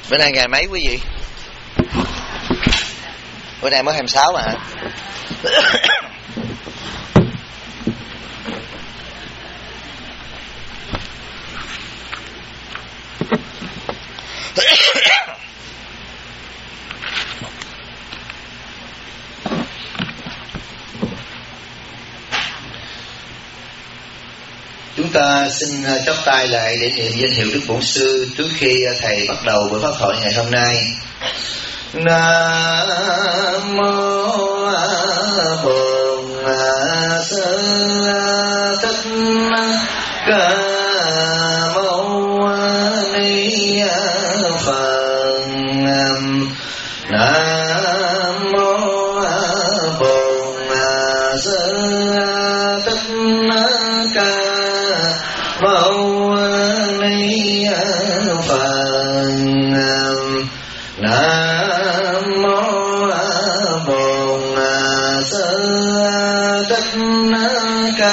Bữa nay ngày mấy quý vị? Bữa nay mới 26 mà hả? Chúng ta xin chắp tay lại để niệm danh hiệu Đức Bổn Sư trước khi thầy bắt đầu buổi pháp thoại ngày hôm nay. Nam mô Bổn Sư Thích Ca Mâu Ni Phật. Nam mô Bổn Sư Thích Ca Mâu Ni Phật. Nam mô Bổn Sư Thích Ca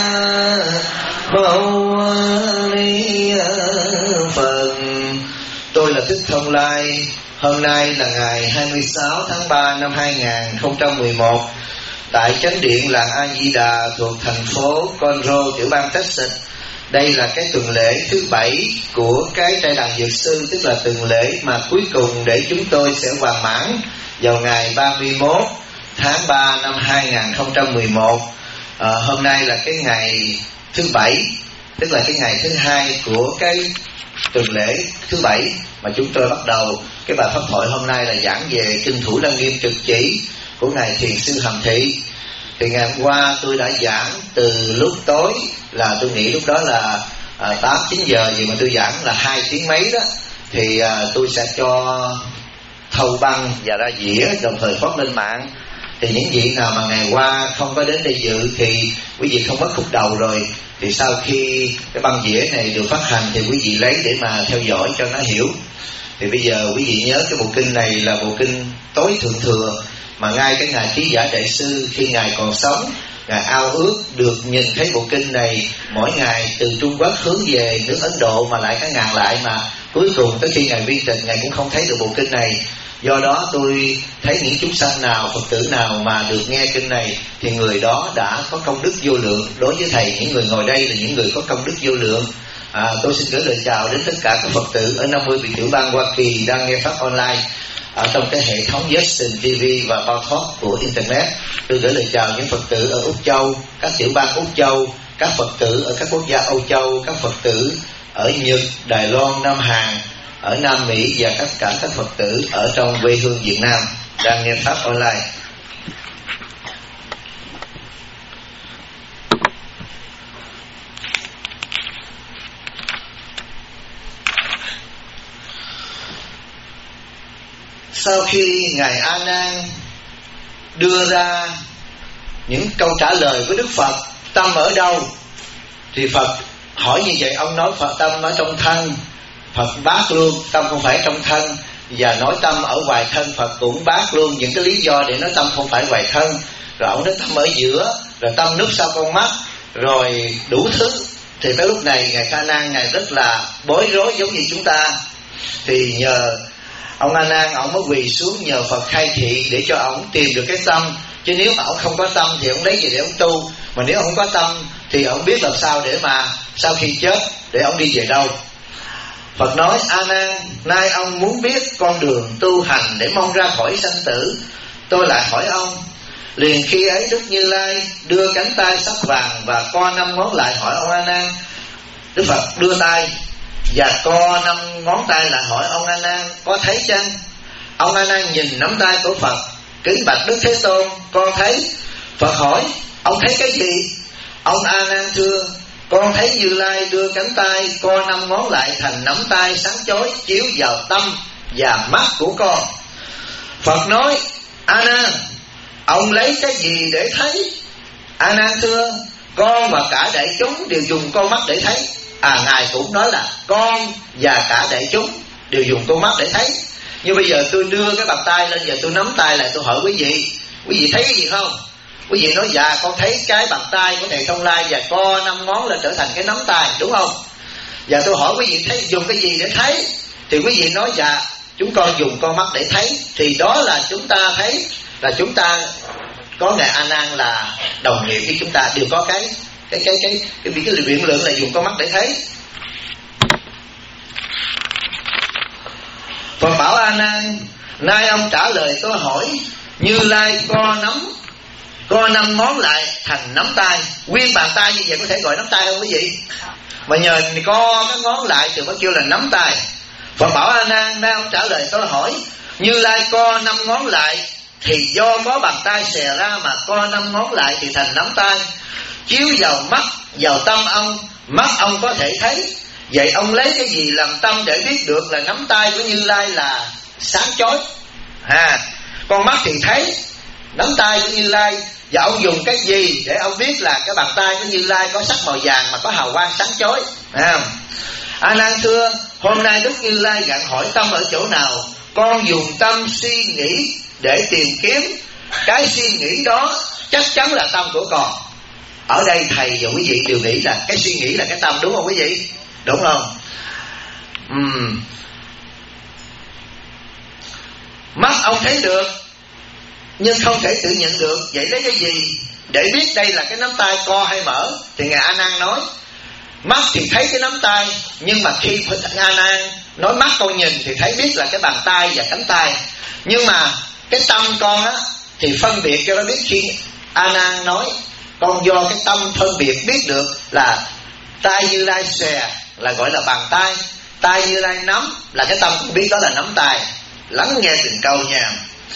Mâu Ni Phật. Tôi là Thích Thông Lai. Hôm nay là ngày 26 tháng 3 năm 2011 tại chánh điện làng A Di Đà thuộc thành phố Conroe, tiểu bang Texas. Đây là cái tuần lễ thứ 7 của cái trai đàn dược sư, tức là tuần lễ mà cuối cùng để chúng tôi sẽ hoàn mãn vào ngày 31 tháng 3 năm 2011. Hôm nay là cái ngày thứ 7, tức là cái ngày thứ 2 của cái tuần lễ thứ 7 mà chúng tôi bắt đầu. Cái bài pháp thoại hôm nay là giảng về Kinh Thủ Lăng Nghiêm Trực Chỉ của Ngài Thiền Sư Hàm Thị. Thì ngày hôm qua tôi đã giảng từ lúc tối, là tôi nghĩ lúc đó là 8-9 giờ gì mà tôi giảng là 2 tiếng mấy đó. Thì tôi sẽ cho thâu băng và ra dĩa đồng thời phát lên mạng. Thì những vị nào mà ngày qua không có đến đây dự thì quý vị không mất khúc đầu rồi. Thì sau khi cái băng dĩa này được phát hành thì quý vị lấy để mà theo dõi cho nó hiểu. Thì bây giờ quý vị nhớ cái bộ kinh này là bộ kinh tối thượng thừa, mà ngay cái ngài Trí Giả Đại Sư khi ngài còn sống, ngài ao ước được nhìn thấy bộ kinh này mỗi ngày từ Trung Quốc hướng về nước Ấn Độ mà lại cả ngàn lại, mà cuối cùng tới khi ngài viên tịch ngài cũng không thấy được bộ kinh này. Do đó tôi thấy những chúng sanh nào, Phật tử nào mà được nghe kinh này thì người đó đã có công đức vô lượng. Đối với thầy, những người ngồi đây là những người có công đức vô lượng. Tôi xin gửi lời chào đến tất cả các Phật tử ở 50 vị tiểu bang Hoa Kỳ đang nghe pháp online ở trong cái hệ thống Justin TV và Bao Thoát của Internet. Tôi gửi lời chào những Phật tử ở Úc Châu, các tiểu bang Úc Châu, các Phật tử ở các quốc gia Âu Châu, các Phật tử ở Nhật, Đài Loan, Nam Hàn, ở Nam Mỹ và tất cả các Phật tử ở trong quê hương Việt Nam đang nghe pháp online. Sau khi Ngài A Nan đưa ra những câu trả lời với Đức Phật, tâm ở đâu? Thì Phật hỏi như vậy, ông nói Phật tâm ở trong thân. Phật bác luôn, tâm không phải trong thân. Và nói tâm ở ngoài thân, Phật cũng bác luôn những cái lý do để nói tâm không phải ngoài thân. Rồi ông nói tâm ở giữa, rồi tâm núp sau con mắt, rồi đủ thứ. Thì tới lúc này Ngài A Nan ngài rất là bối rối giống như chúng ta. Thì nhờ ông A Nan, ông mới quỳ xuống nhờ Phật khai thị để cho ông tìm được cái tâm. Chứ nếu mà ông không có tâm thì ông lấy gì để ông tu? Mà nếu ông không có tâm thì ông biết làm sao để mà sau khi chết để ông đi về đâu? Phật nói: A Nan, nay ông muốn biết con đường tu hành để mong ra khỏi sanh tử. Tôi lại hỏi ông. Liền khi ấy Đức Như Lai đưa cánh tay sắc vàng và co 5 ngón lại hỏi ông A Nan. Đức Phật đưa tay và co 5 ngón tay lại hỏi ông A Nan: có thấy chăng? Ông A Nan nhìn nắm tay của Phật, kính bạch Đức Thế Tôn: con thấy. Phật hỏi: ông thấy cái gì? Ông A Nan thưa: con thấy Như Lai đưa cánh tay co 5 ngón lại thành nắm tay sáng chói chiếu vào tâm và mắt của con. Phật nói: A Nan, ông lấy cái gì để thấy? A Nan thưa: con và cả đại chúng đều dùng con mắt để thấy. Ngài cũng nói là con và cả đại chúng đều dùng con mắt để thấy. Nhưng bây giờ tôi đưa cái bàn tay lên, giờ tôi nắm tay lại, tôi hỏi quý vị thấy cái gì không? Quý vị nói dạ con thấy cái bàn tay của thầy Thông Lai và co 5 ngón lên trở thành cái nắm tay, đúng không? Và tôi hỏi quý vị thấy dùng cái gì để thấy? Thì quý vị nói dạ chúng con dùng con mắt để thấy, thì đó là chúng ta thấy là chúng ta có Ngài A Nan là đồng nghiệp với chúng ta, đều có cái biện luận là dùng con mắt để thấy. Phật bảo A Nan, nay ông trả lời tôi hỏi, Như Lai co 5 ngón lại thành nắm tay, nguyên bàn tay như vậy có thể gọi nắm tay không quý vị? Mà nhờ co cái ngón lại thì mới kêu là nắm tay. Phật bảo A Nan, nay ông trả lời tôi hỏi, Như Lai co 5 ngón lại thì do có bàn tay xè ra mà co 5 ngón lại thì thành nắm tay. Chiếu vào mắt, vào tâm ông, mắt ông có thể thấy. Vậy ông lấy cái gì làm tâm để biết được là nắm tay của Như Lai là sáng chói? Con mắt thì thấy nắm tay của Như Lai, và ông dùng cái gì để ông biết là cái bàn tay của Như Lai có sắc màu vàng mà có hào quang sáng chói? A Nan thưa, hôm nay Đức Như Lai gặng hỏi tâm ở chỗ nào, con dùng tâm suy nghĩ để tìm kiếm. Cái suy nghĩ đó chắc chắn là tâm của con. Ở đây thầy và quý vị đều nghĩ là cái suy nghĩ là cái tâm, đúng không quý vị? Đúng không? Mắt ông thấy được nhưng không thể tự nhận được. Vậy lấy cái gì để biết đây là cái nắm tay co hay mở? Thì Ngài A Nan nói, mắt thì thấy cái nắm tay, nhưng mà khi A Nan nói mắt con nhìn thì thấy biết là cái bàn tay và cánh tay. Nhưng mà cái tâm con á thì phân biệt cho nó biết. Khi A Nan nói con do cái tâm phân biệt biết được là tay Như Lai xòe là gọi là bàn tay, tay Như Lai nắm là cái tâm cũng biết đó là nắm tay. Lắng nghe từng câu nha.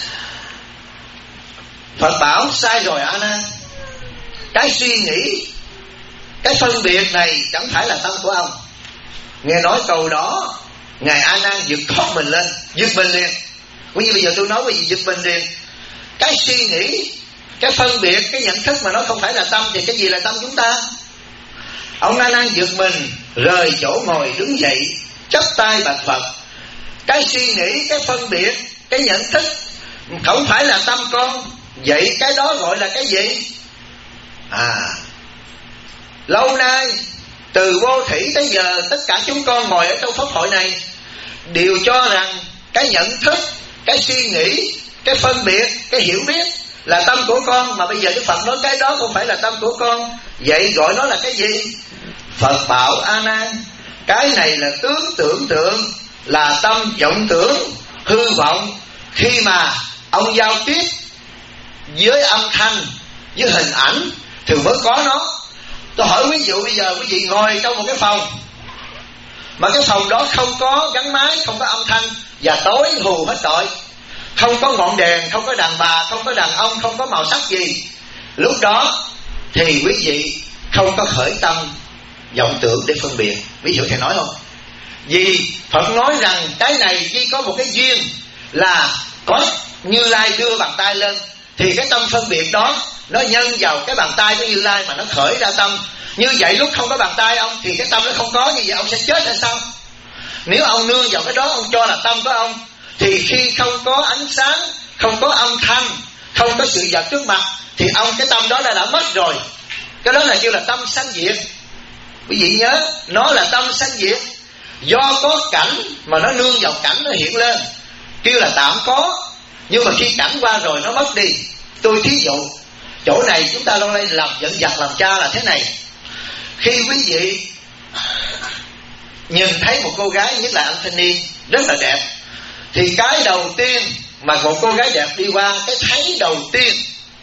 Phật bảo sai rồi A Nan, cái suy nghĩ, cái phân biệt này chẳng phải là tâm của ông. Nghe nói câu đó, Ngài A Nan giật thoát mình lên, giật mình liền. Bây giờ tôi nói quý vị giật mình liền. Cái suy nghĩ, cái phân biệt, cái nhận thức mà nó không phải là tâm thì cái gì là tâm chúng ta? Ông A Nan giật mình, rời chỗ ngồi đứng dậy, chắp tay bạch Phật. Cái suy nghĩ, cái phân biệt, cái nhận thức không phải là tâm con. Vậy cái đó gọi là cái gì? Lâu nay từ vô thủy tới giờ, tất cả chúng con ngồi ở trong pháp hội này đều cho rằng cái nhận thức, cái suy nghĩ, cái phân biệt, cái hiểu biết là tâm của con. Mà bây giờ Đức Phật nói cái đó không phải là tâm của con, vậy gọi nó là cái gì? Phật bảo A Nan, cái này là tưởng tượng, là tâm vọng tưởng, hư vọng. Khi mà ông giao tiếp với âm thanh, với hình ảnh thì mới có nó. Tôi hỏi ví dụ bây giờ quý vị ngồi trong một cái phòng mà cái phòng đó không có gắn máy, không có âm thanh và tối hù hết trọi, không có ngọn đèn, không có đàn bà, không có đàn ông, không có màu sắc gì, lúc đó thì quý vị không có khởi tâm vọng tưởng để phân biệt. Ví dụ thầy nói không? Vì Phật nói rằng cái này chỉ có một cái duyên là có Như Lai đưa bàn tay lên, thì cái tâm phân biệt đó nó nhân vào cái bàn tay của Như Lai mà nó khởi ra tâm. Như vậy lúc không có bàn tay ông thì cái tâm nó không có, như vậy ông sẽ chết hay sao? Nếu ông nương vào cái đó, ông cho là tâm của ông, thì khi không có ánh sáng, không có âm thanh, không có sự vật trước mặt, thì ông cái tâm đó đã mất rồi. Cái đó là kêu là tâm sanh diệt. Quý vị nhớ, nó là tâm sanh diệt. Do có cảnh mà nó nương vào cảnh nó hiện lên, kêu là tạm có. Nhưng mà khi cảnh qua rồi nó mất đi. Tôi thí dụ, chỗ này chúng ta lâu nay làm dẫn dặt làm cha là thế này. Khi quý vị nhìn thấy một cô gái, nhất là anh thanh niên rất là đẹp, thì cái đầu tiên mà một cô gái đẹp đi qua, cái thấy đầu tiên,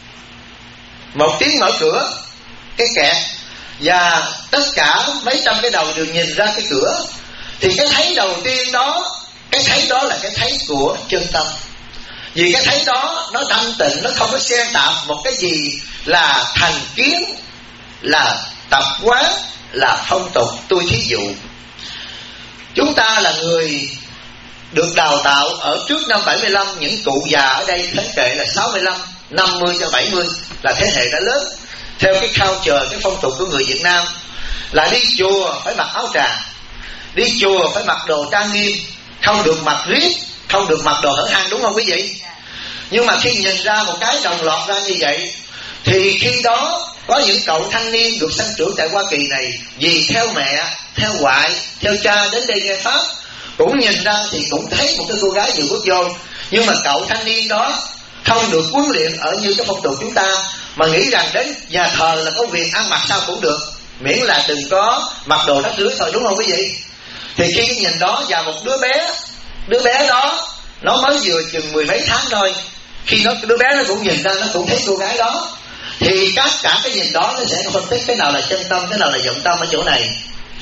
một tiếng mở cửa, cái kẹt, và tất cả mấy trăm cái đầu đều nhìn ra cái cửa, thì cái thấy đầu tiên đó, cái thấy đó là cái thấy của chân tâm. Vì cái thấy đó nó thanh tịnh, nó không có xen tạp một cái gì là thành kiến, là tập quán, là phong tục. Tôi thí dụ, chúng ta là người được đào tạo ở trước năm 75, những cụ già ở đây thế kệ là 65, 50 cho 70 là thế hệ đã lớn. Theo cái culture, cái phong tục của người Việt Nam là đi chùa phải mặc áo tràng, đi chùa phải mặc đồ trang nghiêm, không được mặc riết, không được mặc đồ hở hang, đúng không quý vị? Nhưng mà khi nhìn ra một cái đồng loạt ra như vậy, thì khi đó có những cậu thanh niên được sanh trưởng tại Hoa Kỳ này, vì theo mẹ, theo ngoại, theo cha đến đây nghe Pháp, cũng nhìn ra thì cũng thấy một cái cô gái vừa bước vô, nhưng mà cậu thanh niên đó không được huấn luyện ở như cái phong tục chúng ta, mà nghĩ rằng đến nhà thờ là có quyền ăn mặc sao cũng được, miễn là đừng có mặc đồ rách rưới thôi, đúng không quý vị? Thì khi cái nhìn đó và một đứa bé đó nó mới vừa chừng 10 mấy tháng thôi, khi đứa bé nó cũng nhìn ra, nó cũng thấy cô gái đó, thì cả cái nhìn đó nó sẽ phân tích cái nào là chân tâm, cái nào là vọng tâm ở chỗ này.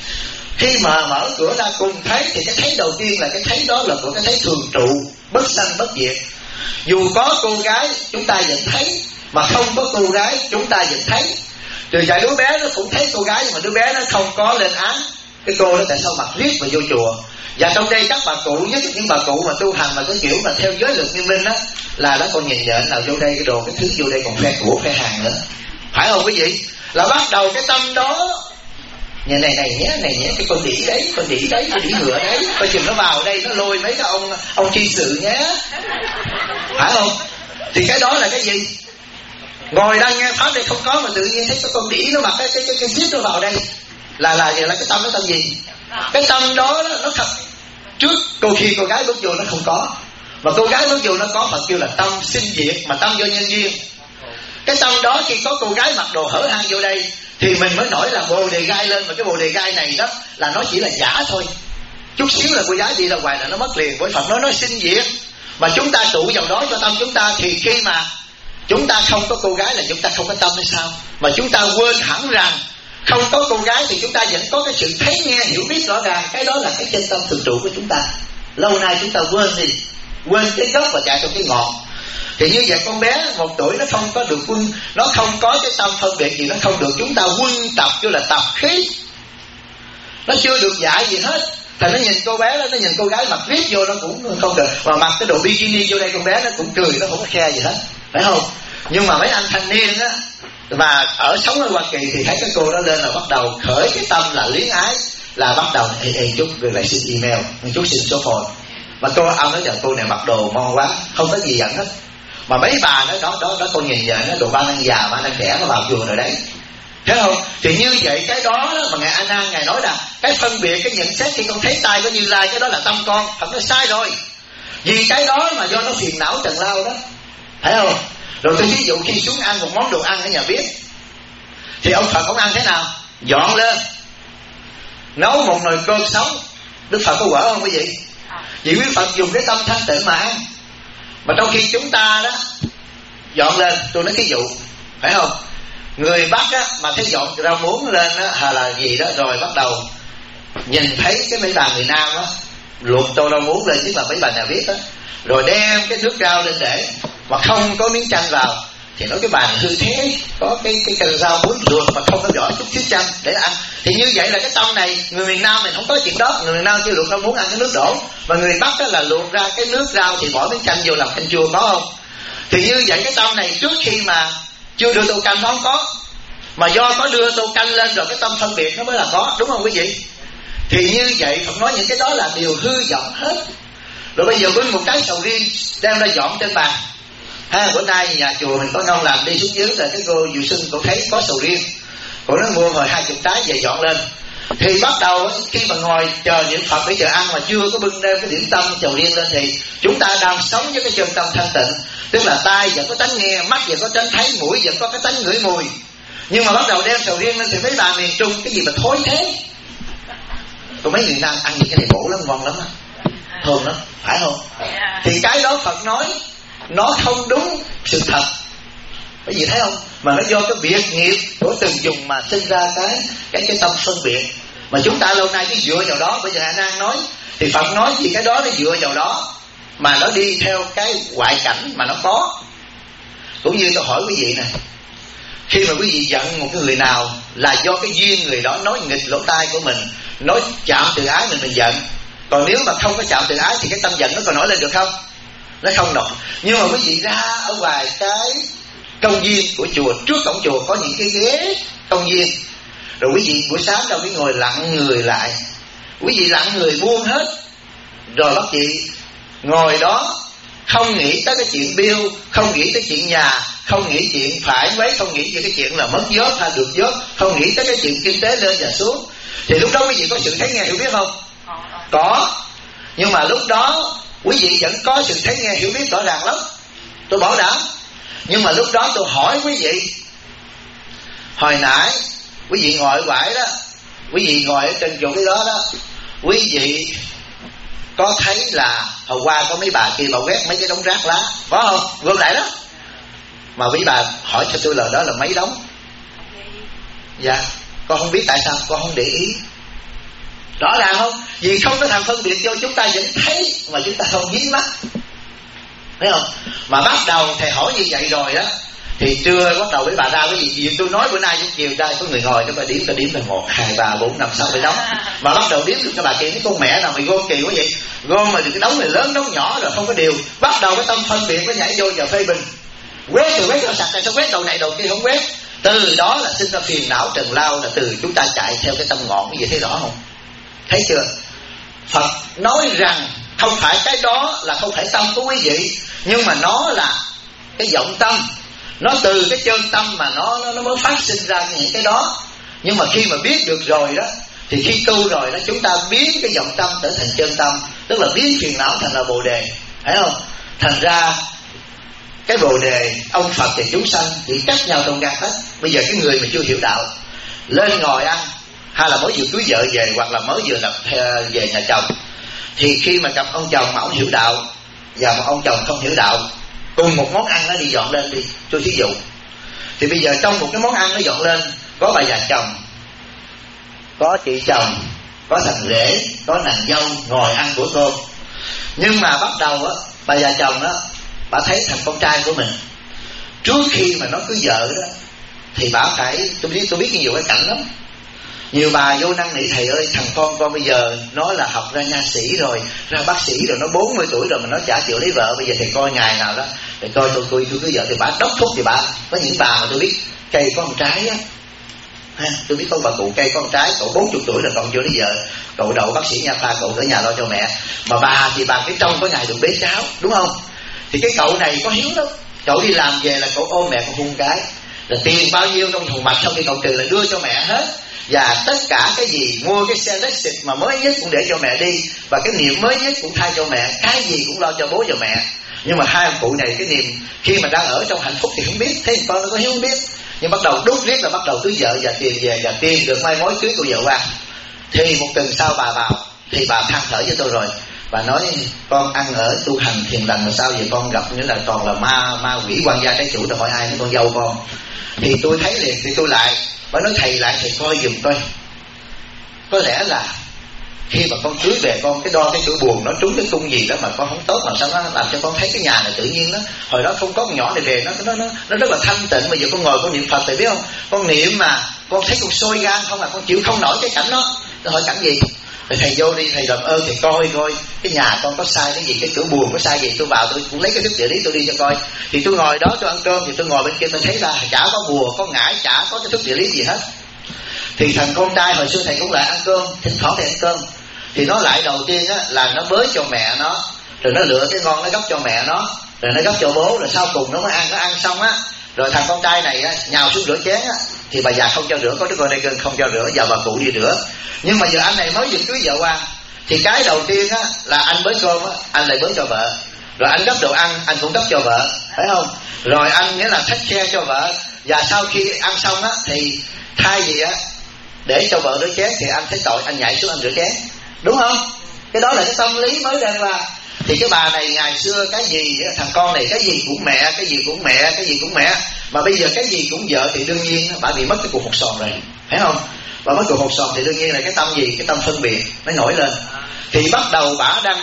Khi mà mở cửa ra cùng thấy thì cái thấy đầu tiên là cái thấy đó là một cái thấy thường trụ, bất sanh bất diệt. Dù có cô gái chúng ta vẫn thấy, mà không có cô gái chúng ta vẫn thấy. Từ vài đứa bé nó cũng thấy cô gái, nhưng mà đứa bé nó không có lên án cái cô đó tại sao mặc riết mà vô chùa. Và trong đây các bà cụ, nhất là những bà cụ mà tu hành mà cái kiểu mà theo giới luật nghiêm minh á, là nó còn nhìn nhện nào vô đây cái đồ cái thứ vô đây còn phe của phe hàng nữa, phải không quý vị? Là bắt đầu cái tâm đó nhà này nhé cái con đĩ đấy, con đĩ ngựa đấy, coi chừng nó vào đây nó lôi mấy cái ông tri sự nhé, phải không? Thì cái đó là cái gì? Ngồi đang nghe pháp đây không có, mà tự nhiên thấy cái con đĩ nó mặc cái zip nó vào đây, là cái tâm nó tâm gì? Cái tâm đó nó thật trước khi cô gái bước vô nó không có, mà cô gái bước vô nó có, Phật kêu là tâm sinh diệt, mà tâm do nhân duyên. Cái tâm đó khi có cô gái mặc đồ hở hang vô đây thì mình mới nổi là bồ đề gai lên, mà cái bồ đề gai này đó là nó chỉ là giả thôi, chút xíu là cô gái đi ra ngoài là nó mất liền. Với Phật nói sinh diệt, mà chúng ta trụ vào đó cho tâm chúng ta, thì khi mà chúng ta không có cô gái là chúng ta không có tâm hay sao? Mà chúng ta quên hẳn rằng không có cô gái thì chúng ta vẫn có cái sự thấy nghe hiểu biết rõ ràng, cái đó là cái chân tâm thường trụ của chúng ta. Lâu nay chúng ta quên cái gốc và chạy trong cái ngọn. Thì như vậy con bé 1 tuổi nó không có được nó không có cái tâm phân biệt gì, nó không được chúng ta quân tập, kêu là tập khí, nó chưa được dạy gì hết. Thì nó nhìn cô bé đó, nó nhìn cô gái mặc riết vô nó cũng không được, mà mặc cái đồ bikini vô đây con bé nó cũng cười, nó không có khe gì hết, phải không? Nhưng mà mấy anh thanh niên á mà sống ở Hoa Kỳ thì thấy cái cô đó lên là bắt đầu khởi cái tâm là luyến ái, là bắt đầu ê chút rồi lại xin email, chút xin số phone. Mà ông nói cô này mặc đồ ngon quá, không có gì giận hết. Mà mấy bà đó con nhìn nó đồ ba năng già ba năng trẻ nó vào chùa rồi đấy, thấy không? Thì như vậy cái đó mà ngài A Nan ngài nói là cái phân biệt, cái nhận xét khi con thấy tay của Như Lai, cái đó là tâm con. Phật nói sai rồi, vì cái đó mà do nó phiền não trần lao đó, thấy không? Rồi tôi ví dụ khi xuống ăn một món đồ ăn ở nhà bếp thì ông Phật ông ăn thế nào? Dọn lên nấu một nồi cơm sống. Đức Phật có quở không quý vị? Vì quý Phật dùng cái tâm thanh tịnh mà ăn. Mà trong khi chúng ta đó dọn lên, tôi nói ví dụ, phải không? Người Bắc á mà thấy dọn rau muống lên á hay là gì đó, rồi bắt đầu nhìn thấy cái mấy bà người Nam á luộc tô rau muống lên, chứ mà mấy bà nhà biết á, rồi đem cái nước rau lên để mà không có miếng chanh vào, thì nói cái bàn hư thế, có cái rau muống luộc mà không có vỏ chút xíu chanh để ăn. Thì như vậy là cái tâm này, người miền Nam mình không có chuyện đó, người miền Nam chỉ luộc rau muống ăn cái nước đổ, mà người Bắc đó là luộc ra cái nước rau thì bỏ miếng chanh vô làm canh chua, có không? Thì như vậy cái tâm này trước khi mà chưa đưa tô canh nó không có, mà do có đưa tô canh lên rồi cái tâm phân biệt nó mới là có, đúng không quý vị? Thì như vậy Phật nói những cái đó là điều hư vọng hết. Rồi bây giờ với một cái sầu riêng đem ra dọn trên bàn, bữa nay nhà chùa mình có ngon làm, đi xuống dưới là cái cô Diệu Sinh cô thấy có sầu riêng, cô nói mua hồi 20 trái về dọn lên. Thì bắt đầu khi mà ngồi chờ niệm Phật để chờ ăn mà chưa có bưng đem cái điểm tâm sầu riêng lên, thì chúng ta đang sống với cái chân tâm thanh tịnh, tức là tai vẫn có tánh nghe, mắt vẫn có tánh thấy, mũi vẫn có cái tánh ngửi mùi. Nhưng mà bắt đầu đem sầu riêng lên thì mấy bà miền Trung cái gì mà thối thế. Còn mấy người Nam ăn những cái này bổ lắm, ngon lắm á, thơm lắm, phải không? Thì cái đó Phật nói nó không đúng sự thật, cái gì thấy không? Mà nó do cái việc nghiệp của từng dùng mà sinh ra cái tâm phân biệt. Mà chúng ta lâu nay cứ dựa vào đó. Bây giờ A Nan nói thì Phật nói gì cái đó nó dựa vào đó mà nó đi theo cái ngoại cảnh mà nó có. Cũng như tôi hỏi quý vị này, khi mà quý vị giận một cái người nào là do cái duyên người đó nói nghịch lỗ tai của mình, nói chạm từ ái mình giận. Còn nếu mà không có chạm từ ái thì cái tâm giận nó còn nổi lên được không? Nó không nổi. Nhưng mà quý vị ra ở ngoài cái công viên của chùa, trước cổng chùa có những cái ghế công viên, rồi quý vị buổi sáng đâu biết ngồi lặng người lại, quý vị lặng người buông hết, rồi bác chị ngồi đó không nghĩ tới cái chuyện bill, không nghĩ tới chuyện nhà, không nghĩ chuyện phải mấy, không nghĩ về cái chuyện là mất vớt hay được vớt, không nghĩ tới cái chuyện kinh tế lên và xuống. Thì lúc đó quý vị có sự thấy nghe hiểu biết không? Có. Nhưng mà lúc đó quý vị vẫn có sự thấy nghe hiểu biết rõ ràng lắm, tôi bảo đảm. Nhưng mà lúc đó tôi hỏi quý vị, hồi nãy quý vị ngồi quải đó, quý vị ngồi ở trên chỗ cái đó đó, quý vị có thấy là hồi qua có mấy bà kia bà quét mấy cái đống rác lá, có không? Gom lại đó. Mà quý bà hỏi cho tôi là đó là mấy đống? Dạ, con không biết tại sao, con không để ý. Rõ ràng không? Vì không có thằng phân biệt cho chúng ta vẫn thấy mà chúng ta không dính mắt, thấy không? Mà bắt đầu thầy hỏi như vậy rồi đó, thì trưa bắt đầu với bà ra cái gì tôi nói bữa nay chiều ra có người ngồi cái bà đếm là 1, 2, 3, 4, 5, 6 cái đống. Mà bắt đầu đếm được cái bà kia, cái con mẹ nào mày gom kỳ quá vậy, gom mà được cái đống này lớn đống nhỏ rồi không có điều. Bắt đầu cái tâm phân biệt nó nhảy vô và phê bình, quét rồi quét cho sạch, tại sao quét đầu này đầu kia không quét? Từ đó là sinh ra phiền não trần lao, là từ chúng ta chạy theo cái tâm ngọn. Cái gì thấy rõ không? Thấy chưa? Phật nói rằng không phải cái đó là không phải tâm của quý vị, nhưng mà nó là cái vọng tâm, nó từ cái chân tâm mà nó mới phát sinh ra những cái đó. Nhưng mà khi mà biết được rồi đó, thì khi tu rồi đó, chúng ta biến cái vọng tâm trở thành chân tâm, tức là biến phiền não thành là bồ đề, thấy không? Thành ra cái bồ đề, ông Phật và chúng sanh chỉ cách nhau trong gan hết. Bây giờ cái người mà chưa hiểu đạo lên ngồi ăn, hay là mới vừa cưới vợ về, hoặc là mới vừa về nhà chồng, thì khi mà gặp ông chồng mà ông hiểu đạo và một ông chồng không hiểu đạo, cùng một món ăn nó đi dọn lên đi, tôi thí dụ, thì bây giờ trong một cái món ăn nó dọn lên, có bà già chồng, có chị chồng, có thằng rể, có nàng dâu ngồi ăn bữa cơm. Nhưng mà bắt đầu á, bà già chồng á, bà thấy thằng con trai của mình trước khi mà nó cưới vợ đó, thì bà phải, tôi biết nhiều cái cảnh lắm. Nhiều bà vô năn nỉ thầy ơi, thằng con bây giờ nó là học ra nha sĩ rồi, ra bác sĩ rồi, nó 40 tuổi rồi mà nó chả chịu lấy vợ. Bây giờ thầy coi ngày nào đó thầy coi tôi cưới vợ. Thì bà đốc thúc, thì bà có những bà mà tôi biết cây có con trái á, tôi biết có bà cụ cây con trái, cậu 40 tuổi rồi còn chưa lấy vợ, cậu đậu bác sĩ nha khoa, cậu ở nhà lo cho mẹ. Mà bà thì bà cái trong có ngày được bế cháu, đúng không? Thì cái cậu này có hiếu lắm, cậu đi làm về là cậu ôm mẹ con hôn cái, là tiền bao nhiêu trong thùng mạch, xong khi cậu trừ là đưa cho mẹ hết. Và tất cả cái gì, mua cái xe Lexus mà mới nhất cũng để cho mẹ đi, và cái niệm mới nhất cũng thay cho mẹ, cái gì cũng lo cho bố và mẹ. Nhưng mà hai ông cụ này cái niềm khi mà đang ở trong hạnh phúc thì không biết, thấy con nó có hiếu không biết. Nhưng bắt đầu đút riết là bắt đầu cưới vợ và tiền về, và tiền được mai mối cưới cô vợ qua. Thì một tuần sau bà vào, thì bà than thở với tôi rồi. Bà nói con ăn ở tu hành thiền lành mà sao vậy con, gặp như là toàn là ma quỷ quan gia trái chủ, rồi hỏi ai với con dâu con. Thì tôi thấy liền, thì tôi lại, bà nói thầy lại thầy coi giùm coi, có lẽ là khi mà con cưới về con cái đo cái chỗ buồn nó trúng cái cung gì đó mà con không tốt, làm sao nó làm cho con thấy cái nhà này tự nhiên đó, hồi đó không có con nhỏ này về nó rất là thanh tịnh. Bây giờ con ngồi con niệm Phật, thầy biết không, con niệm mà con thấy con sôi gan không, là con chịu không nổi cái cảnh đó. Tôi hỏi cảnh gì? Rồi thầy vô đi, thầy làm ơn thầy coi cái nhà con có sai cái gì, cái chỗ buồn có sai gì. Tôi vào tôi cũng lấy cái thức địa lý tôi đi cho coi. Thì tôi ngồi đó tôi ăn cơm, thì tôi ngồi bên kia tôi thấy là chả có bùa có ngải, chả có cái thức địa lý gì hết. Thì thằng con trai hồi xưa thầy cũng lại ăn cơm, thỉnh thoảng thầy ăn cơm, thì nó lại đầu tiên á là nó bới cho mẹ nó, rồi nó lựa cái ngon nó gấp cho mẹ nó, rồi nó gấp cho bố, rồi sau cùng nó mới ăn. Nó ăn xong á, rồi thằng con trai này á nhào xuống rửa chén á, thì bà già không cho rửa, có đứa con đây gần không cho rửa, giờ bà cụ đi rửa. Nhưng mà giờ anh này mới vừa cưới vợ qua, thì cái đầu tiên á là anh bới cơm á, anh lại bới cho vợ, rồi anh gấp đồ ăn anh cũng gấp cho vợ, phải không? Rồi anh nghĩa là xách xe cho vợ, và sau khi ăn xong á thì thay vì á để cho vợ rửa chén thì anh thấy tội, anh nhảy xuống anh rửa chén, đúng không? Cái đó là cái tâm lý mới đem ra. Thì cái bà này ngày xưa cái gì thằng con này cái gì cũng mẹ, cái gì cũng mẹ, cái gì cũng mẹ, mà bây giờ cái gì cũng vợ thì đương nhiên bà bị mất cái cục hột sòn rồi, phải không? Và mất cục hột sòn thì đương nhiên là cái tâm gì, cái tâm phân biệt nó nổi lên. Thì bắt đầu bà đang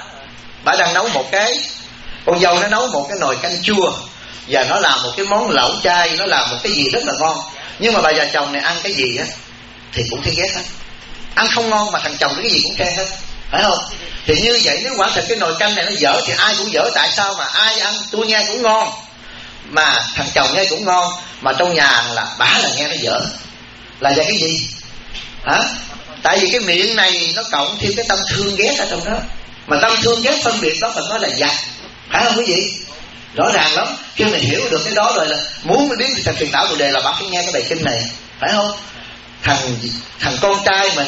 nấu một cái, con dâu nó nấu một cái nồi canh chua, và nó làm một cái món lẩu chay, nó làm một cái gì rất là ngon. Nhưng mà bà già chồng này ăn cái gì á thì cũng thấy ghét hết, ăn không ngon mà thằng chồng cái gì cũng khen hết, phải không? Thì như vậy nếu quả thật cái nồi canh này nó dở thì ai cũng dở. Tại sao mà ai ăn tôi nghe cũng ngon mà thằng chồng nghe cũng ngon, mà trong nhà là bả là nghe nó dở, là do cái gì hả? Tại vì cái miệng này nó cộng thêm cái tâm thương ghét ở trong đó, mà tâm thương ghét phân biệt đó phải nói là giặc, phải không quý vị? Rõ ràng lắm. Khi mình hiểu được cái đó rồi là muốn biến thành phiền não bồ đề là bác phải nghe cái bài kinh này, phải không? Thằng con trai mình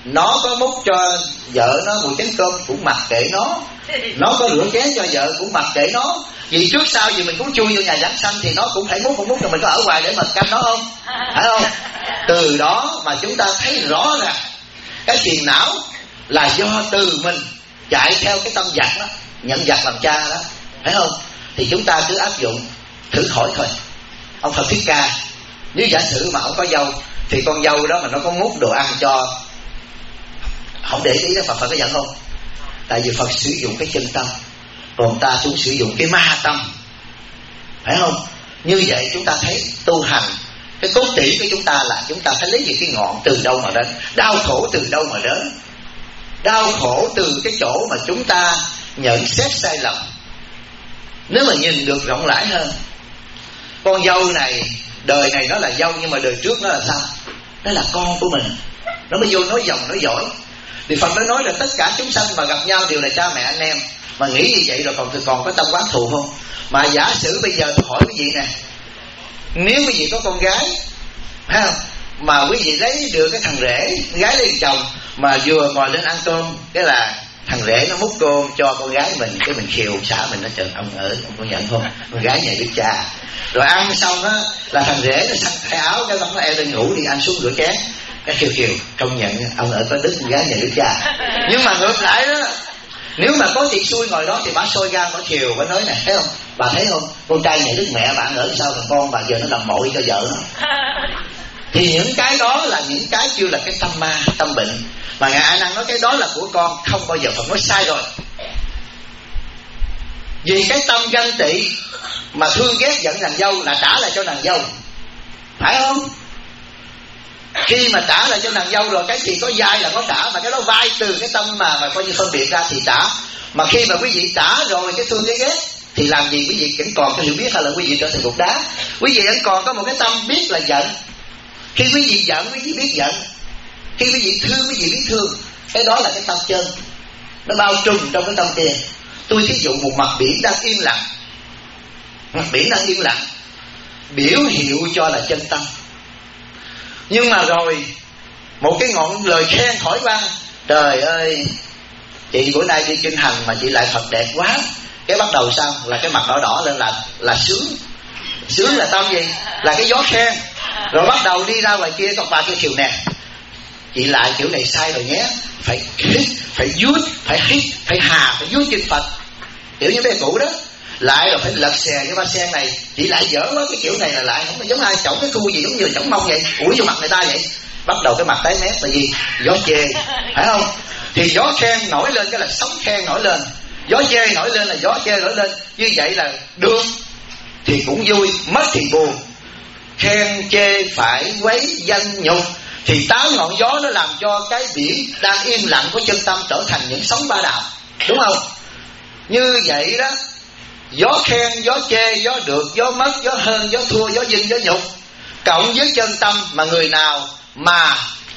Nó có múc cho vợ nó một chén cơm cũng mặc kệ nó có rửa chén cho vợ cũng mặc kệ nó. Vì trước sau gì mình cũng chui vô nhà giảng sanh thì nó cũng phải múc, không múc rồi mình có ở ngoài để mà canh nó không? Phải không? Từ đó mà chúng ta thấy rõ ràng cái phiền não là do từ mình chạy theo cái tâm giặc đó, nhận giặc làm cha đó, phải không? Thì chúng ta cứ áp dụng thử hỏi thôi. Ông Phật Thích Ca, nếu giả sử mà ông có dâu thì con dâu đó mà nó có múc đồ ăn cho, không để ý đó, Phật có giận không? Tại vì Phật sử dụng cái chân tâm, còn ta cũng sử dụng cái ma tâm, phải không? Như vậy chúng ta thấy tu hành, cái cốt tủy của chúng ta là chúng ta phải lấy gì cái ngọn từ đâu mà đến, đau khổ từ đâu mà đến. Đau khổ từ cái chỗ mà chúng ta nhận xét sai lầm. Nếu mà nhìn được rộng rãi hơn, con dâu này đời này nó là dâu, nhưng mà đời trước nó là sao? Nó là con của mình. Nó mới vô nói dòng nói dõi. Thì Phật đã nói là tất cả chúng sanh mà gặp nhau đều là cha mẹ anh em. Mà nghĩ như vậy rồi còn có tâm oán thù không? Mà giả sử bây giờ tôi hỏi quý vị nè, nếu quý vị có con gái, phải không? Mà quý vị lấy được cái thằng rể, gái lấy chồng, mà vừa ngồi lên ăn cơm, cái là thằng rể nó múc cơm cho con gái mình, cái mình khiều xả mình, nó trời ông có nhận không? Con gái nhà đức cha. Rồi ăn xong á là thằng rể nó xách thay áo, cái nó eo lên ngủ đi, ăn xuống rửa chén, cái khiều công nhận ông có đức con gái nhà đức cha. Nhưng mà ngược lại đó, nếu mà có chị xui ngồi đó thì bà sôi ra, bà khiều, bà nói nè, thấy không? Bà thấy không? Con trai nhà đức mẹ bà ở sao thằng con bà giờ nó làm mội cho vợ nó. Thì những cái đó là những cái chưa là cái tâm ma, tâm bệnh. Mà Ngài A Nan nói cái đó là của con, không bao giờ Phật nói sai rồi. Vì cái tâm ganh tị mà thương ghét giận nàng dâu là trả lại cho nàng dâu, phải không? Khi mà trả lại cho nàng dâu rồi, cái gì có vai là có trả, mà cái đó vai từ cái tâm mà coi như phân biệt ra thì trả. Mà khi mà quý vị trả rồi cái thương cái ghét thì làm gì quý vị vẫn còn cái hiểu biết, hay là quý vị trở thành cục đá? Quý vị vẫn còn có một cái tâm biết là giận. Khi quý vị giận, quý vị biết giận. Khi quý vị thương, quý vị biết thương. Cái đó là cái tâm chân, nó bao trùm trong cái tâm kia. Tôi thí dụ một mặt biển đang yên lặng, mặt biển đang yên lặng, biểu hiệu cho là chân tâm. Nhưng mà rồi một cái ngọn lời khen hỏi qua, trời ơi chị bữa nay đi kinh hành mà chị lại Phật đẹp quá. Cái bắt đầu sao? Là cái mặt đỏ đỏ lên là sướng. Sướng là tâm gì? Là cái gió khen. Rồi bắt đầu đi ra ngoài kia, con bà kia chiều nè, chị lại kiểu này sai rồi nhé, phải hít, phải vuốt, phải hít, phải hà, phải vuốt trên Phật, kiểu như cái cũ đó. Lại rồi phải lật xè cái ba sen này, chị lại dở quá, cái kiểu này là lại không có giống ai chổng cái khu gì, giống như chổng mông vậy, ủi vô mặt người ta vậy. Bắt đầu cái mặt tái mét là gì? Gió chê, phải không? Thì gió khen nổi lên cái là sóng khen nổi lên, gió chê nổi lên là gió chê nổi lên. Như vậy là được thì cũng vui, mất thì buồn. Khen chê phải quấy danh nhục, thì 8 ngọn gió nó làm cho cái biển đang yên lặng của chân tâm trở thành những sóng ba đạp, đúng không? Như vậy đó, gió khen, gió chê, gió được, gió mất, gió hơn, gió thua, gió vinh, gió nhục, cộng với chân tâm. Mà người nào mà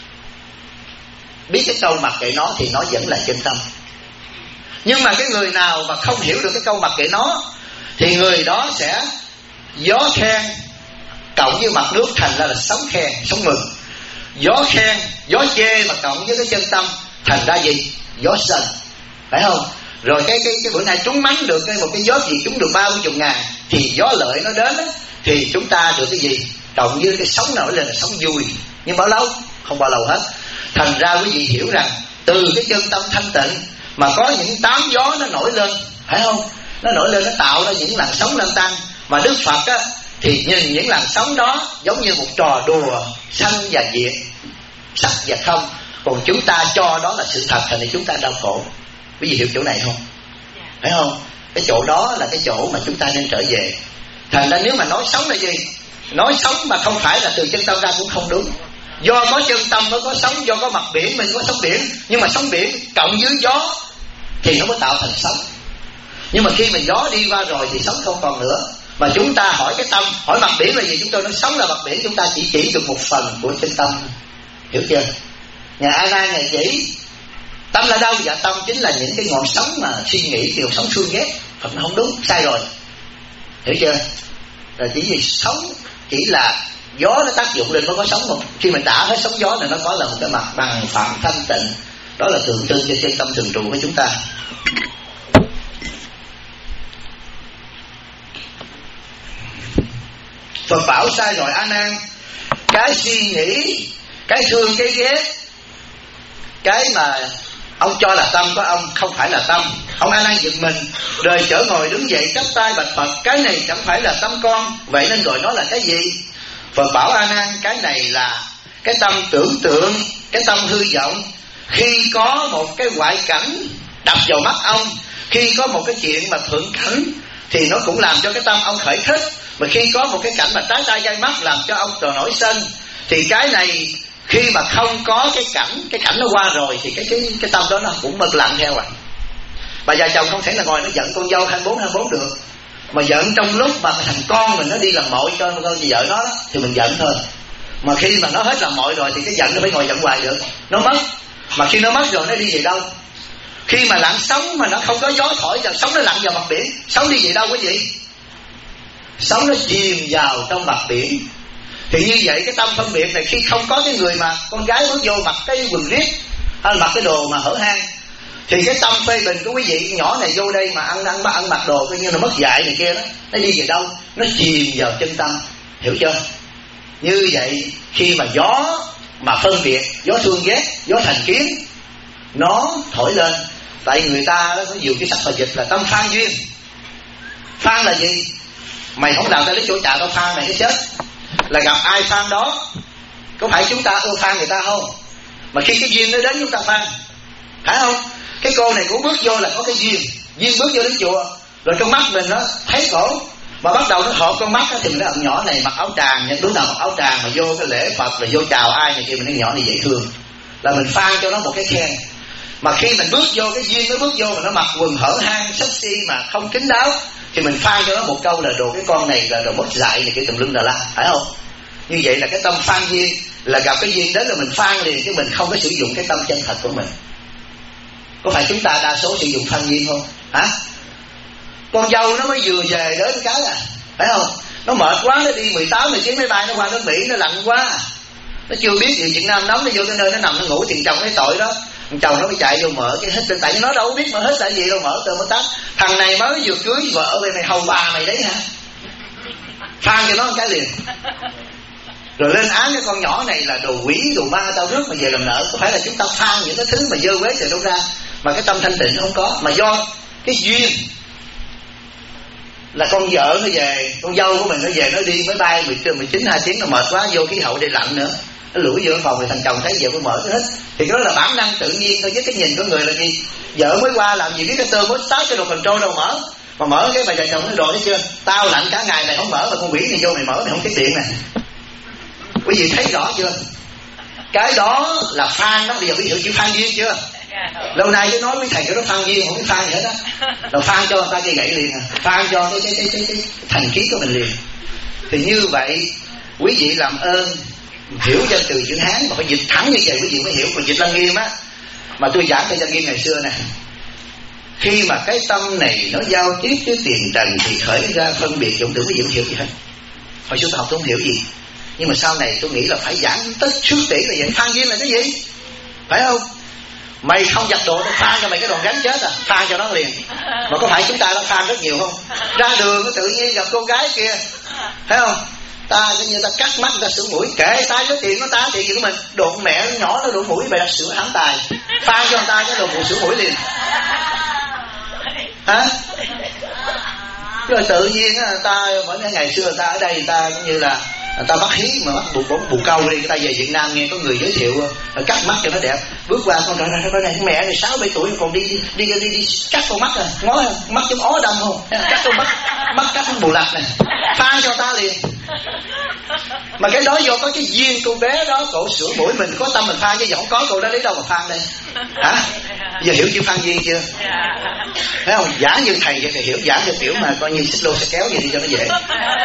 biết cái câu mặc kệ nó thì nó vẫn là chân tâm. Nhưng mà cái người nào mà không hiểu được cái câu mặc kệ nó thì người đó sẽ gió khen cộng với mặt nước thành ra là sóng khen, sóng mừng. Gió khen, gió chê mà cộng với cái chân tâm thành ra gì? Gió sân, phải không? Rồi cái bữa nay trúng mắng được một cái gió gì trúng được 30.000 thì gió lợi nó đến đó, thì chúng ta được cái gì? Cộng với cái sóng nổi lên là sóng vui. Nhưng bao lâu? Không bao lâu hết. Thành ra quý vị hiểu rằng từ cái chân tâm thanh tịnh mà có những 8 gió nó nổi lên, phải không? Nó nổi lên, nó tạo ra những làn sóng lăn tăng. Mà Đức Phật á thì nhìn những làn sóng đó giống như một trò đùa sanh và diệt, sắc và không. Còn chúng ta cho đó là sự thật, thành ra chúng ta đau khổ. Quý vị hiểu chỗ này không? Phải không? Cái chỗ đó là cái chỗ mà chúng ta nên trở về. Thành ra nếu mà nói sống là gì? Nói sống mà không phải là từ chân tâm ra cũng không đúng. Do có chân tâm mới có sóng, do có mặt biển mình có sóng biển. Nhưng mà sóng biển cộng với gió thì nó mới tạo thành sóng. Nhưng mà khi mà gió đi qua rồi thì sóng không còn nữa. Mà chúng ta hỏi cái tâm, hỏi mặt biển là gì? Chúng tôi nói sóng là mặt biển, chúng ta chỉ được một phần của chân tâm. Hiểu chưa? Nhà A Nan này chỉ tâm là đâu? Dạ tâm chính là những cái ngọn sóng mà suy nghĩ, kiểu sóng thương ghét. Phật nó không đúng, sai rồi. Hiểu chưa? Rồi chỉ vì sống chỉ là gió nó tác dụng lên nó có sóng không? Khi mình đã hết sóng gió này nó có là một cái mặt bằng phẳng thanh tịnh, đó là tượng trưng cho chân tâm thường trụ của chúng ta. Phật bảo sai rồi A Nan, cái suy nghĩ, cái thương, cái ghét, cái mà ông cho là tâm của ông không phải là tâm. Ông A Nan giật mình, rồi chở ngồi đứng dậy chắp tay bạch Phật, cái này chẳng phải là tâm con, vậy nên gọi nó là cái gì? Phật bảo A Nan, cái này là cái tâm tưởng tượng, cái tâm hư vọng. Khi có một cái ngoại cảnh đập vào mắt ông, khi có một cái chuyện mà thuận cảnh thì nó cũng làm cho cái tâm ông khởi thích. Mà khi có một cái cảnh mà trái tai gai mắt làm cho ông trò nổi sân, thì cái này khi mà không có cái cảnh nó qua rồi thì cái tâm đó nó cũng bật lặng theo à. Bà già chồng không thể là ngồi nó giận con dâu 24 được, mà giận trong lúc mà thằng con mình nó đi làm mội cho con vợ nó đó, thì mình giận thôi. Mà khi mà nó hết làm mội rồi thì cái giận nó phải ngồi giận hoài được, nó mất. Mà khi nó mất rồi nó đi về đâu? Khi mà lặn sóng mà nó không có gió thổi, rồi sóng nó lặn vào mặt biển, sóng đi về đâu quý vị? Sóng nó chìm vào trong mặt biển. Thì như vậy cái tâm phân biệt này, khi không có cái người mà con gái bước vô mặc cái quần riết hay là mặc cái đồ mà hở hang, thì cái tâm phê bình của quý vị nhỏ này vô đây mà ăn mặc đồ coi như là mất dạy này kia đó, nó đi về đâu? Nó chìm vào chân tâm, hiểu chưa? Như vậy khi mà gió mà phân biệt, gió thương ghét, gió thành kiến nó thổi lên, tại người ta có nhiều cái sách và dịch là tâm phan duyên. Phan là gì? Mày không làm ta lấy chỗ trà tao phan mày cái chết, là gặp ai phan đó. Có phải chúng ta ưa phan người ta không? Mà khi cái duyên nó đến chúng ta phan, phải không? Cái cô này cũng bước vô là có cái duyên bước vô đến chùa, rồi con mắt mình nó thấy khổ, mà bắt đầu nó hợp con mắt đó, thì mình nói nhỏ này mặc áo tràng, nhưng đứa nào mặc áo tràng mà vô cái lễ Phật rồi vô chào ai này kia, mình nói nhỏ này dễ thương, là mình phan cho nó một cái khen. Mà khi mình bước vô cái duyên nó bước vô mà nó mặc quần hở hang sexy mà không kín đáo, thì mình phan cho nó một câu là đồ cái con này là đồ mất dạy này kia tùm lum la, phải không? Như vậy là cái tâm phan duyên, là gặp cái duyên đến là mình phan liền, chứ mình không có sử dụng cái tâm chân thật của mình. Có phải chúng ta đa số sử dụng phan duyên không? Hả? Con dâu nó mới vừa về đến cái à, phải không? Nó mệt quá, nó đi 18, 19 máy bay nó qua nước Mỹ, nó lạnh quá, nó chưa biết gì Việt Nam nóng, nó vô cái nơi nó nằm nó ngủ, tiền chồng thấy tội đó, chồng nó mới chạy vô mở cái hít lên, tại vì nó đâu có biết mở hít là gì đâu, mở từ mới tắt. Thằng này mới vừa cưới vợ về, mày hầu bà mày đấy hả? Phan cho nó một cái liền, rồi lên án cái con nhỏ này là đồ quỷ đồ ma, tao rước mà về làm nợ. Có phải là chúng ta phan những cái thứ mà dơ quế từ đâu ra, mà cái tâm thanh tịnh không có, mà do cái duyên. Là con vợ nó về, con dâu của mình nó về, nó đi máy bay 19, 2 tiếng nó mệt quá, vô khí hậu đây lạnh nữa, nó lủi vô phòng thì thằng chồng thấy vợ mới mở cái hết. Thì cái đó là bản năng tự nhiên thôi, với cái nhìn của người là gì? Vợ mới qua làm gì biết cái tơ mới start cái đồ control đâu mở, mà mở cái bà chồng nó rồi thấy chưa? Tao lạnh cả ngày mày không mở, mà con quỷ này vô mày mở mày không tiết điện nè. Quý vị thấy rõ chưa? Cái đó là phan đó. Bây giờ quý vị hiểu chữ phan duyên chưa? Lâu nay cứ nói với thầy cái đó phan duyên, không biết phan gì hết á. Là phan cho người ta cây gậy liền à, phan cho cái thành khí của mình liền. Thì như vậy quý vị làm ơn hiểu cho từ chữ Hán mà phải dịch thẳng như vậy quý vị mới hiểu. Còn dịch Lăng Nghiêm á, mà tôi giảng cho Lăng Nghiêm ngày xưa nè, khi mà cái tâm này nó giao tiếp với tiền trần thì khởi ra phân biệt vọng tưởng, quý vị không hiểu gì hết. Hồi xưa tôi học tôi không hiểu gì, nhưng mà sau này tôi nghĩ là phải giảng tất trước tỷ là vậy. Phan duyên là cái gì? Phải không? Mày không dập đồ, nó phan cho mày cái đòn gánh chết à, phan cho nó liền. Mà có phải chúng ta đã phan rất nhiều không? Ra đường tự nhiên gặp cô gái kia, thấy không? Ta như ta cắt mắt, ta sửa mũi, kệ ta có tiền nó ta tiền gì của mình. Đụng mẹ nó nhỏ nó đụng mũi, mày đặt sửa hãm tài, phan cho người ta cái đồ bộ sửa mũi liền. Hả? Rồi tự nhiên á, ta mỗi ngày xưa người ta ở đây người ta cũng như là người ta bắt hí mà bắt bù câu đi, người ta về Việt Nam nghe có người giới thiệu cắt mắt cho nó đẹp, bước qua con trời này mẹ này 6-7 tuổi còn đi cắt con mắt à, ngó mắt giống ó đâm không, cắt con mắt cắt con bù lạch này, phan cho ta liền. Mà cái đó do có cái duyên cô bé đó, cổ sửa mũi mình có tâm mình phan, chứ không có cô đó lấy đâu mà phan đây. Hả? Giờ hiểu chữ phan duyên chưa? Thấy không? Giả như thầy vậy thì hiểu, giả như tiểu mà coi như xích lô sẽ kéo vậy đi cho nó dễ.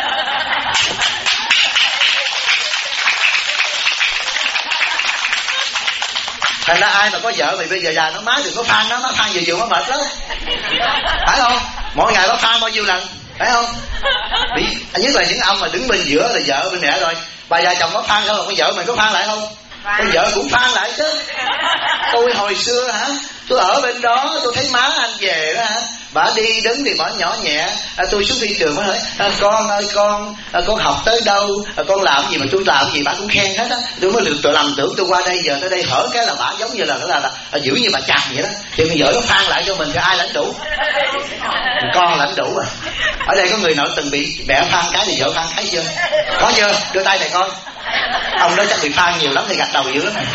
Thành ra ai mà có vợ thì bây giờ già nó má đừng có phan nó phan vừa nó mệt lắm, phải không? Mỗi ngày nó phan bao nhiêu lần? phải không? Nhất là những ông mà đứng bên giữa là vợ bên mẹ rồi, bà già chồng có phan không, con vợ mình có phan lại không? Con vợ cũng phan lại chứ. Tôi hồi xưa hả, tôi ở bên đó tôi thấy má anh về đó hả, bà đi đứng thì bà nhỏ nhẹ, tôi xuống thi trường bà hỏi con ơi con học tới đâu, con làm gì mà tôi làm gì bà cũng khen hết á. Tôi mới tự lầm tưởng tôi qua đây giờ tới đây hở cái là bà giống như là giữ như bà chặt vậy đó. Thì con vợ nó phan lại cho mình thì ai lãnh đủ? Con lãnh đủ à. Ở đây có người nào từng bị mẹ phan cái thì vợ phan cái chưa? Có chưa? Đưa tay này con. Ông đó chắc bị phan nhiều lắm thì gạch đầu dữ lắm này.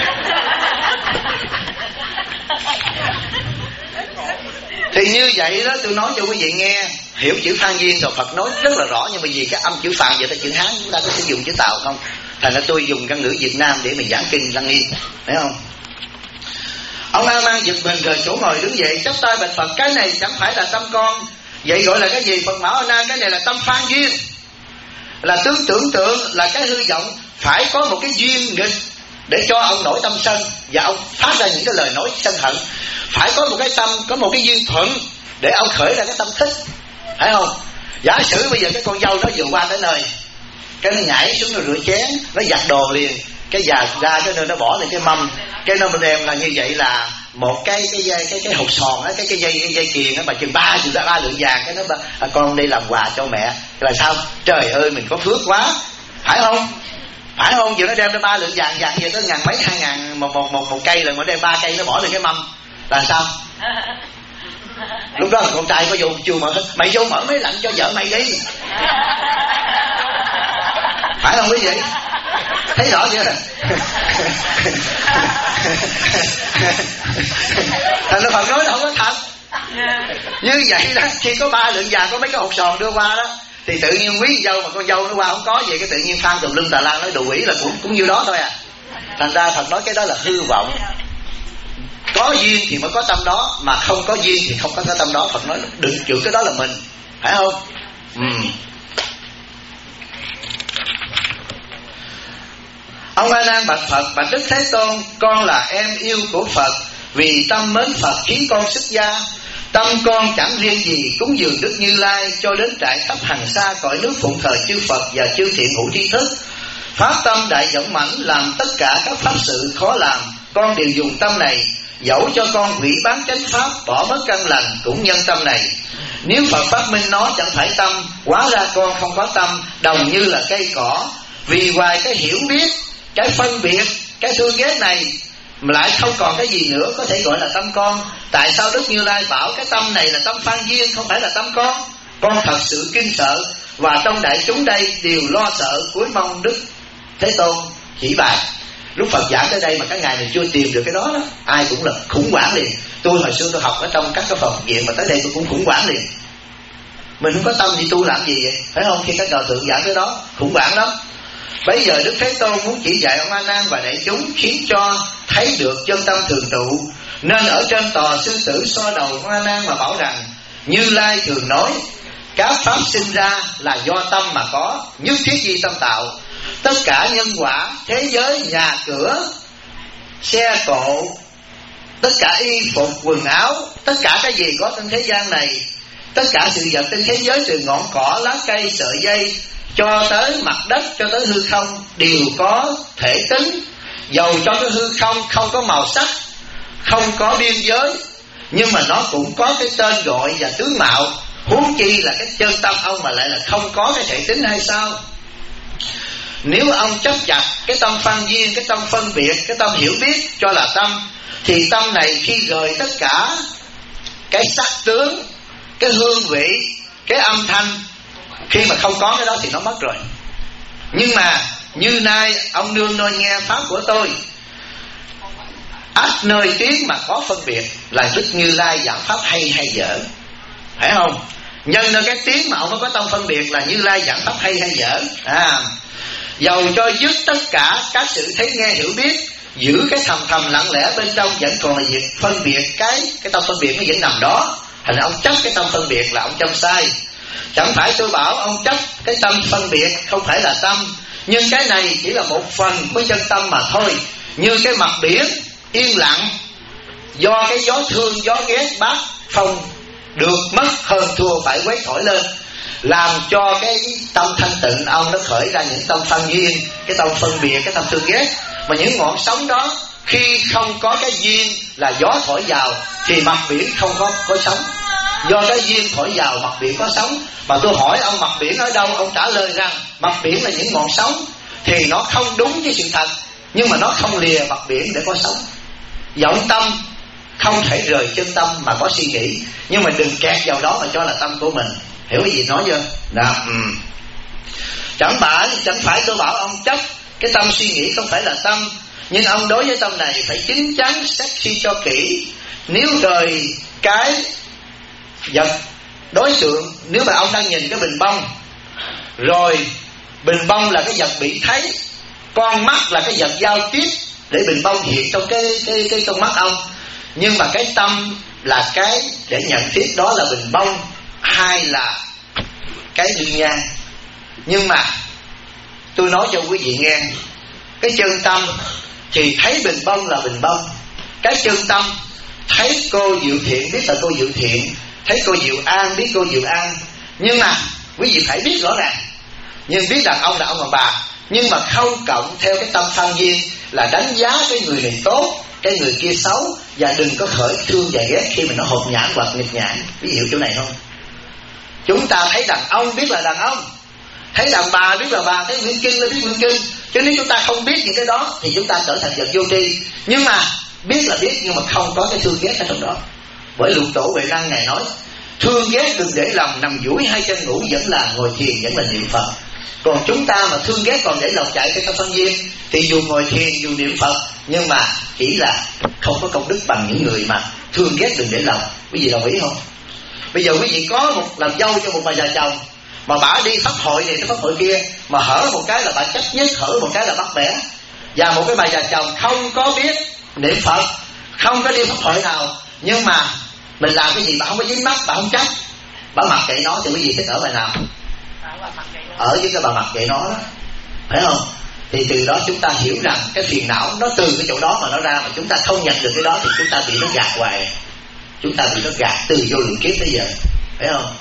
Thì như vậy đó, tôi nói cho quý vị nghe, hiểu chữ phan duyên rồi Phật nói rất là rõ, nhưng mà vì cái âm chữ phàn vậy ta chữ Hán chúng ta có sử dụng chữ Tàu không, thành ra tôi dùng căn ngữ Việt Nam để mình giảng kinh Lăng Nghiêm, thấy không? Ông A Man giật mình rời chỗ ngồi đứng dậy chắp tay bạch Phật, cái này chẳng phải là tâm con, vậy gọi là cái gì? Phật bảo A Nan, cái này là tâm phan duyên, là tưởng tượng là cái hư vọng phải có một cái duyên nghịch để cho ông nổi tâm sân và ông phát ra những cái lời nói sân hận, phải có một cái tâm, có một cái duyên thuận để ông khởi ra cái tâm thích, phải không? Giả sử bây giờ cái con dâu nó vừa qua tới nơi, cái nó nhảy xuống nó rửa chén, nó giặt đồ liền, cái già ra cái nơi nó bỏ lên cái mâm, cái nó đem là như vậy là một cái hột sòn á, cái dây chuyền á mà chừng ba lượng vàng, cái nó con đi làm quà cho mẹ là sao? Trời ơi mình có phước quá, phải không? Phải không? Vừa nó đem ra 3 lượng vàng về tới ngàn mấy 2.000 một cây, rồi mà đem 3 cây nó bỏ lên cái mâm là sao? Lúc đó là con trai có vô chưa mở hết, mày vô mở máy lạnh cho vợ mày đi, phải không quý vị? Thấy rõ chưa? Thành ra Phật nói là không có thật. Như vậy đó, khi có 3 lượng vàng, có mấy cái hột sòn đưa qua đó, thì tự nhiên quý dâu mà con dâu nó qua không có gì, cái tự nhiên phan tùm lum tà la nói đù quỷ là cũng như đó thôi à. Thành ra Phật nói cái đó là hư vọng. Có duyên thì mới có tâm đó, mà không có duyên thì không có cái tâm đó. Phật nói đừng chịu cái đó là mình, phải không? Ông A Nan bạch Phật, bạch Đức Thế Tôn, con là em yêu của Phật, vì tâm mến Phật khiến con xuất gia. Tâm con chẳng riêng gì cúng dường Đức Như Lai, cho đến trại khắp hàng xa cõi nước phụng thờ chư Phật và chư thiện hữu tri thức. Pháp tâm đại dũng mãnh làm tất cả các pháp sự khó làm, con đều dùng tâm này. Dẫu cho con hủy bán chánh pháp, bỏ mất căn lành, cũng nhân tâm này. Nếu Phật phát minh nó chẳng phải tâm, hóa ra con không có tâm, đồng như là cây cỏ. Vì ngoài cái hiểu biết, cái phân biệt, cái thương ghét này mà lại không còn cái gì nữa có thể gọi là tâm con. Tại sao Đức Như Lai bảo cái tâm này là tâm phan duyên, không phải là tâm con? Con thật sự kinh sợ, và trong đại chúng đây đều lo sợ, cúi mong Đức Thế Tôn chỉ bài. Lúc Phật giảng tới đây mà các ngài này chưa tìm được cái đó đó, ai cũng là khủng hoảng liền. Tôi hồi xưa tôi học ở trong các cái phòng viện mà tới đây tôi cũng khủng hoảng liền. Mình không có tâm thì tu làm gì vậy, phải không? Khi các đạo thượng giảng tới đó khủng hoảng lắm. Bây giờ Đức Thế Tôn muốn chỉ dạy ông A Nan và đại chúng, khiến cho thấy được chân tâm thường trụ, nên ở trên tòa sư tử xoa đầu ông A Nan mà bảo rằng: Như Lai thường nói, các pháp sinh ra là do tâm mà có, nhất thiết di tâm tạo. Tất cả nhân quả, thế giới, nhà cửa, xe cộ, tất cả y phục, quần áo, tất cả cái gì có trên thế gian này, tất cả sự vật trên thế giới, từ ngọn cỏ, lá cây, sợi dây cho tới mặt đất, cho tới hư không, đều có thể tính. Dầu cho cái hư không không có màu sắc, không có biên giới, nhưng mà nó cũng có cái tên gọi và tướng mạo. Huống chi là cái chân tâm ông mà lại là không có cái thể tính hay sao? Nếu ông chấp chặt cái tâm phan duyên, cái tâm phân biệt, cái tâm hiểu biết cho là tâm, thì tâm này khi rời tất cả cái sắc tướng, cái hương vị, cái âm thanh, khi mà không có cái đó thì nó mất rồi. Nhưng mà như nay ông nương nơi nghe pháp của tôi, ắt nơi tiếng mà có phân biệt, là Đức Như Lai giảng pháp hay hay dở, phải không? Nhân nơi cái tiếng mà ông mới có tâm phân biệt, là Như Lai giảng pháp hay hay dở. Dầu cho dứt tất cả các sự thấy nghe hiểu biết, giữ cái thầm lặng lẽ bên trong, vẫn còn là việc phân biệt, cái tâm phân biệt nó vẫn nằm đó. Thành ra ông chấp cái tâm phân biệt là ông chấp sai. Chẳng phải tôi bảo ông chấp cái tâm phân biệt không phải là tâm, nhưng cái này chỉ là một phần của chân tâm mà thôi. Như cái mặt biển yên lặng, do cái gió thương gió ghét bát phong được mất hơn thua phải quét thổi lên. làm cho cái tâm thanh tịnh ông nó khởi ra những tâm phân duyên, cái tâm phân biệt, cái tâm thương ghét. Mà những ngọn sóng đó khi không có cái duyên là gió thổi vào thì mặt biển không có sóng. Do cái duyên thổi vào mặt biển có sóng. Mà tôi hỏi ông mặt biển ở đâu, ông trả lời rằng mặt biển là những ngọn sóng, thì nó không đúng với sự thật. Nhưng mà nó không lìa mặt biển để có sóng. Vọng tâm không thể rời chân tâm mà có suy nghĩ, nhưng mà đừng kẹt vào đó mà cho là tâm của mình. Hiểu cái gì nói chưa? Đó. Chẳng phải tôi bảo ông chấp cái tâm suy nghĩ không phải là tâm, nhưng ông đối với tâm này phải chín chắn xét suy cho kỹ. Nếu rời cái vật đối tượng, nếu mà ông đang nhìn cái bình bông, rồi bình bông là cái vật bị thấy, con mắt là cái vật giao tiếp để bình bông hiện trong cái con mắt ông, nhưng mà cái tâm là cái để nhận biết đó là bình bông hay là cái đương nhang. Nhưng mà tôi nói cho quý vị nghe, cái chân tâm thì thấy bình bông là bình bông, cái chân tâm thấy cô Diệu Thiện biết là cô Diệu Thiện, thấy cô Diệu An biết cô Diệu An. Nhưng mà quý vị phải biết rõ ràng, nhưng biết rằng ông là ông bà, nhưng mà không cộng theo cái tâm phân duyên là đánh giá cái người này tốt, cái người kia xấu, và đừng có khởi thương và ghét khi mà nó hột nhãn hoặc nghịch nhãn. Quý vị hiểu chỗ này không? Chúng ta thấy đàn ông biết là đàn ông, thấy đàn bà biết là bà, thấy Nguyễn Kinh là biết Nguyễn Kinh. Chứ nếu chúng ta không biết những cái đó thì chúng ta trở thành vật vô tri. Nhưng mà biết là biết, nhưng mà không có cái thương ghét ở trong đó. Bởi Lục Tổ Huệ Năng Ngài nói thương ghét đừng để lòng, nằm duỗi hai chân ngủ vẫn là ngồi thiền, vẫn là niệm Phật. Còn chúng ta mà thương ghét còn để lòng chạy cái tâm phân duyên thì dù ngồi thiền dù niệm Phật, nhưng mà chỉ là không có công đức bằng những người mà thương ghét đừng để lòng. Quý vị đồng ý không? Bây giờ quý vị có một làm dâu cho một bà già chồng, mà bả đi pháp hội này tới pháp hội kia, mà hở một cái là bả chấp nhất, hở một cái là bắt bẻ. Và một cái bà già chồng không có biết niệm Phật, không có đi pháp hội nào, nhưng mà mình làm cái gì bà không có dính mắt, bà không trách, bà mặc kệ nó, thì quý vị thích ở bài nào? Ở với cái bà mặc kệ nó đó, phải không? Thì từ đó chúng ta hiểu rằng cái phiền não nó từ cái chỗ đó mà nó ra, mà chúng ta không nhận được cái đó thì chúng ta bị nó gạt hoài, chúng ta bị nó gạt từ vô lượng kiếp tới giờ, phải không?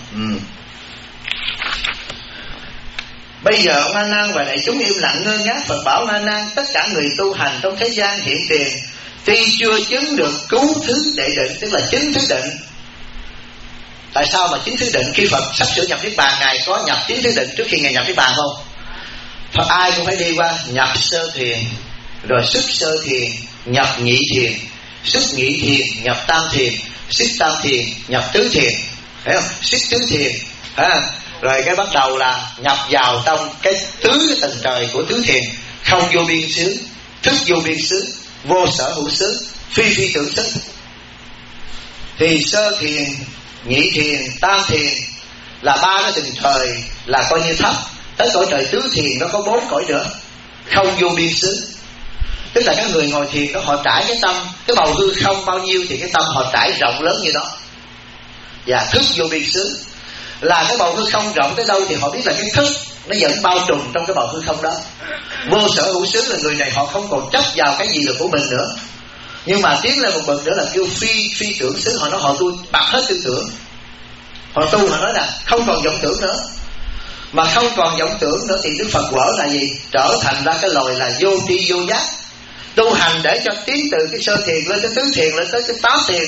Bây giờ ông A Nan và đại chúng im lặng ngơ ngác. Phật bảo A Nan, tất cả người tu hành trong thế gian hiện tiền tuy chưa chứng được cứu thứ đệ định, tức là chính thứ định. Tại sao mà chính thứ định? Khi Phật sắp sửa nhập Niết Bàn, Ngài có nhập chính thứ định trước khi Ngài nhập Niết Bàn không? Phật ai cũng phải đi qua nhập sơ thiền, rồi xuất sơ thiền, nhập nhị thiền, xuất nhị thiền, nhập tam thiền, xuất tam thiền, nhập tứ thiền, phải không? Xuất tứ thiền, rồi cái bắt đầu là nhập vào trong cái tứ cái tầng trời của tứ thiền. Không vô biên xứ, thức vô biên xứ, vô sở hữu xứ, phi phi tưởng xứ. Thì sơ thiền, nhị thiền, tam thiền là ba cái tầng trời là coi như thấp. Tới cõi trời tứ thiền nó có 4 cõi nữa, không vô biên xứ. Tức là các người ngồi thiền đó họ trải cái tâm, cái bầu hư không bao nhiêu thì cái tâm họ trải rộng lớn như đó. Và thức vô biên xứ là cái bầu hư không rộng tới đâu thì họ biết là cái thức nó vẫn bao trùm trong cái bầu hư không đó. Vô sở hữu xứ là người này họ không còn chấp vào cái gì là của mình nữa. Nhưng mà tiến lên một bậc nữa là kêu phi tưởng xứ. Họ nói họ tu bạc hết tư tưởng, họ tu họ nói là không còn vọng tưởng nữa. Mà không còn vọng tưởng nữa thì Đức Phật quở là gì? Trở thành ra cái loài là vô tri vô giác. Tu hành để cho tiến từ cái sơ thiền lên tới tứ thiền, lên tới cái tám thiền,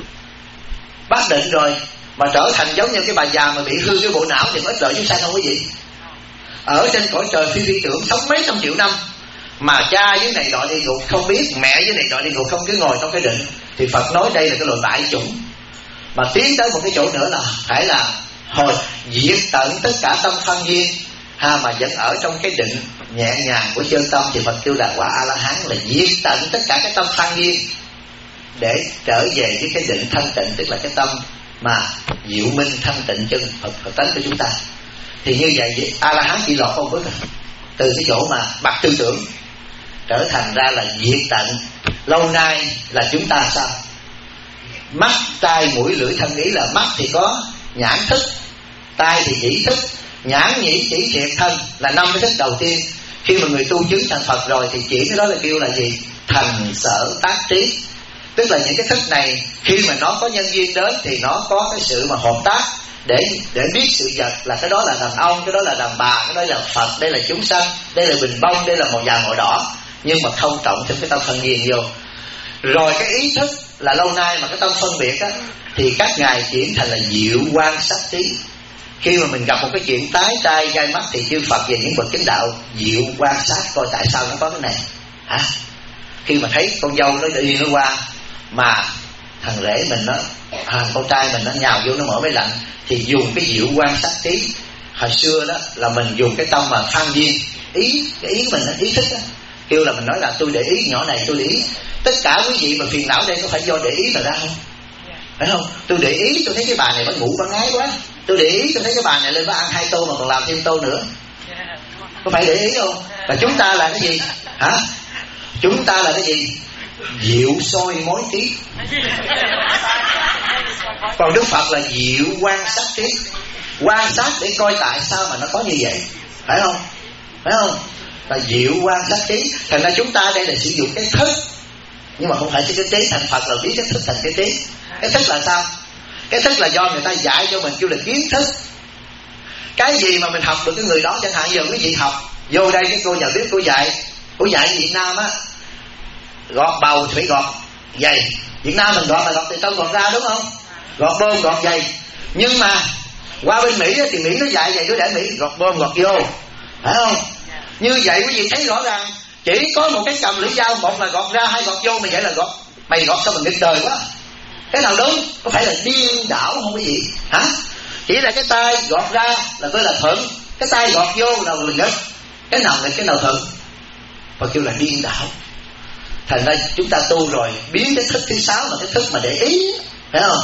bát định rồi mà trở thành giống như cái bà già mà bị hư cái bộ não thì có ích lợi chúng sanh không quý vị? Ở trên cõi trời phi tưởng sống mấy trăm triệu năm mà cha dưới này đọa địa ngục không biết, mẹ dưới này đọa địa ngục không, cứ ngồi trong cái định. Thì Phật nói đây là cái loại bại chủng. Mà tiến tới một cái chỗ nữa là phải là hồi diệt tận tất cả tâm phân duyên, mà vẫn ở trong cái định nhẹ nhàng của chân tâm thì Phật kêu là quả A La Hán, là diệt tận tất cả cái tâm phân duyên để trở về với cái định thanh tịnh, tức là cái tâm mà diệu minh thanh tịnh chân Phật tánh của chúng ta. Thì như vậy A La Hán chỉ lọt con bước từ cái chỗ mà bạc tư tưởng trở thành ra là diệt tận. Lâu nay là chúng ta sao? Mắt, tai, mũi, lưỡi, thân, ý là mắt thì có nhãn thức, tai thì nhĩ thức, nhãn nhĩ chỉ thiệt thân là 5 cái thức đầu tiên. Khi mà người tu chứng thành Phật rồi thì chỉ cái đó là kêu là gì? Thành sở tác trí. Tức là những cái thức này khi mà nó có nhân duyên đến thì nó có cái sự mà hợp tác để biết sự vật là cái đó là đàn ông, cái đó là đàn bà, cái đó là Phật, đây là chúng sanh, đây là bình bông, đây là màu vàng màu đỏ, nhưng mà không trọng thêm cái tâm phân biệt vô. Rồi cái ý thức là lâu nay mà cái tâm phân biệt á, thì các ngài chuyển thành là diệu quan sát trí. Khi mà mình gặp một cái chuyện tái tai gai mắt thì chư Phật về những bậc chánh đạo diệu quan sát coi tại sao nó có cái này hả. Khi mà thấy con dâu nó đi nó qua mà thằng rể mình nó con trai mình nó nhào vô nó mở máy lạnh, thì dùng cái diệu quan sát trí. Hồi xưa đó là mình dùng cái tâm mà tham duyên, cái ý mình, ý thức đó, kêu là mình nói là tôi để ý nhỏ này, tôi để ý. Tất cả quý vị mà phiền não đây có phải do để ý mà ra không? Phải không? Tôi để ý tôi thấy cái bà này bà ngủ bà ngái quá, tôi để ý tôi thấy cái bà này lên bà ăn 2 tô mà còn làm thêm tô nữa, có phải để ý không? Và chúng ta là cái gì hả? Chúng ta là cái gì? Diệu soi mối trí. Còn Đức Phật là diệu quan sát trí, quan sát để coi tại sao mà nó có như vậy, phải không? Phải không? Là diệu quan sát trí. Thành ra chúng ta đây là sử dụng cái thức, nhưng mà không phải cái trí. Thành Phật là biến cái thức thành cái trí. Cái thức là sao? Cái thức là do người ta dạy cho mình, kêu là kiến thức. Cái gì mà mình học được cái người đó, chẳng hạn giờ quý vị học vô đây, cái cô nhà bếp cô dạy Việt Nam á, gọt bầu thì phải gọt dày. Việt Nam mình gọt là gọt từ trong gọt ra, đúng không? Gọt bơm gọt dày. Nhưng mà qua bên Mỹ thì Mỹ nó dạy vậy, nó để Mỹ gọt bơm gọt vô, phải không? Như vậy quý vị thấy rõ ràng chỉ có một cái cầm lưỡi dao, một là gọt ra, hai gọt vô, mà vậy là gọt mày gọt sao mình nghịch đời quá. Cái nào đúng? Có phải là điên đảo không quý vị hả? Chỉ là cái tay gọt ra là tôi là thuận, cái tay gọt vô là nghịch. Cái nào nghịch cái nào thuận? Và kêu là điên đảo. Thành ra chúng ta tu rồi biến cái thức thứ 6 là cái thức mà để ý, phải không?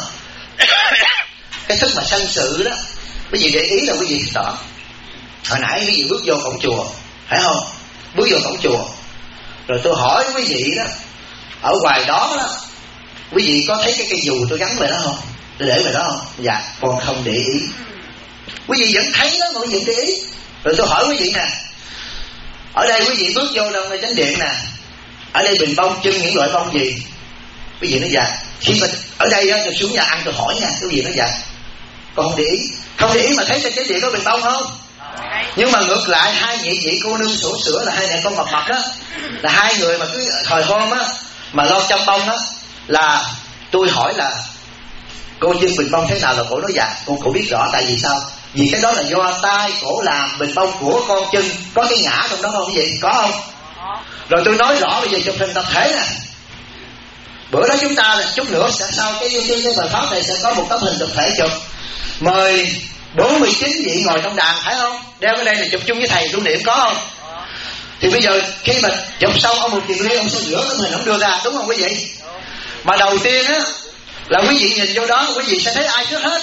Cái thức mà sanh sự đó, quý vị để ý là quý vị rõ. Hồi nãy quý vị bước vô cổng chùa, phải không? Bước vô cổng chùa rồi tôi hỏi quý vị đó, ở ngoài đó đó, quý vị có thấy cái cây dù tôi gắn về đó không? Tôi để về đó không? Dạ con không để ý. Quý vị vẫn thấy đó mà quý vị để ý. Rồi tôi hỏi quý vị nè, ở đây quý vị bước vô trong chánh điện nè, ở đây bình bông trưng những loại bông gì? Quý vị nói dạ. Khi mà ở đây á, tôi xuống nhà ăn tôi hỏi nha, quý vị nói dạ con không để ý. Không để ý mà thấy trên chánh điện có bình bông không? Nhưng mà ngược lại hai vị cô nương sổ sữa là hai mẹ con mập đó, là hai người mà cứ hồi hôm á mà lo chăm bông á, là tôi hỏi là cô trưng bình bông thế nào, là cổ nói dạ cô biết rõ. Tại vì sao? Vì cái đó là do tay cổ làm bình bông của con trưng, có cái ngã trong đó không quý vị? Có không? Rồi tôi nói rõ bây giờ chụp hình tập thể nè. Bữa đó chúng ta là chút nữa sẽ sau cái bài pháp này sẽ có một tấm hình tập thể chụp. Mời 49 vị ngồi trong đàn, phải không? Đeo cái đây là chụp chung với thầy lưu niệm, có không? Thì bây giờ khi mà chụp xong ông một tiền liên ông sẽ rửa tấm hình ông đưa ra, đúng không quý vị? Mà đầu tiên á là quý vị nhìn vô đó, quý vị sẽ thấy ai trước hết?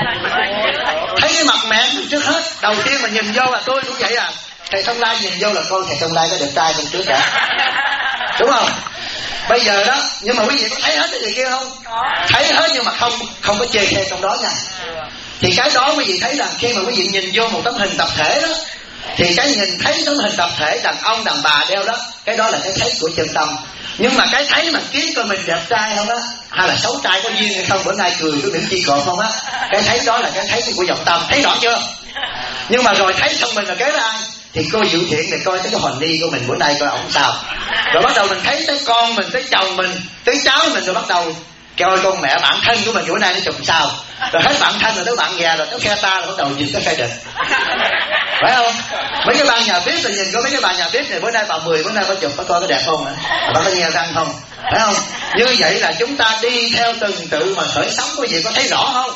Thấy cái mặt mẹ trước hết. Đầu tiên mà nhìn vô là tôi cũng vậy à. Thầy Thông Lai nhìn vô là coi thầy Thông Lai có đẹp trai không trước đã, đúng không? Bây giờ đó, nhưng mà quý vị có thấy hết cái gì kia không? Thấy hết nhưng mà không có chê khe trong đó nha. Thì cái đó quý vị thấy rằng khi mà quý vị nhìn vô một tấm hình tập thể đó, thì cái nhìn thấy tấm hình tập thể đàn ông đàn bà đeo đó, cái đó là cái thấy của chân tâm. Nhưng mà cái thấy mà kiếm coi mình đẹp trai không á, hay là xấu trai có duyên hay không, bữa nay cười có những chi còn không á, cái thấy đó là cái thấy của vọng tâm. Thấy rõ chưa? Nhưng mà rồi thấy xong mình là kế là ai? Thì cô Diệu Thiện này coi tới cái hình đi của mình bữa nay coi ổng sao. Rồi bắt đầu mình thấy tới con mình, tới chồng mình, tới cháu mình, rồi bắt đầu coi con mẹ bạn thân của mình bữa nay nó chồng sao. Rồi hết bạn thân rồi tới bạn già rồi tới khe ta, rồi bắt đầu nhìn tới khe địch, phải không? Mấy cái ban nhà bếp rồi nhìn có mấy cái bà nhà bếp này bữa nay bà 10, bữa nay bà chụp bà coi có đẹp không hả? Bà có nghe răng không? Phải không? Như vậy là chúng ta đi theo từng tự mà khởi sống, quý vị có thấy rõ không?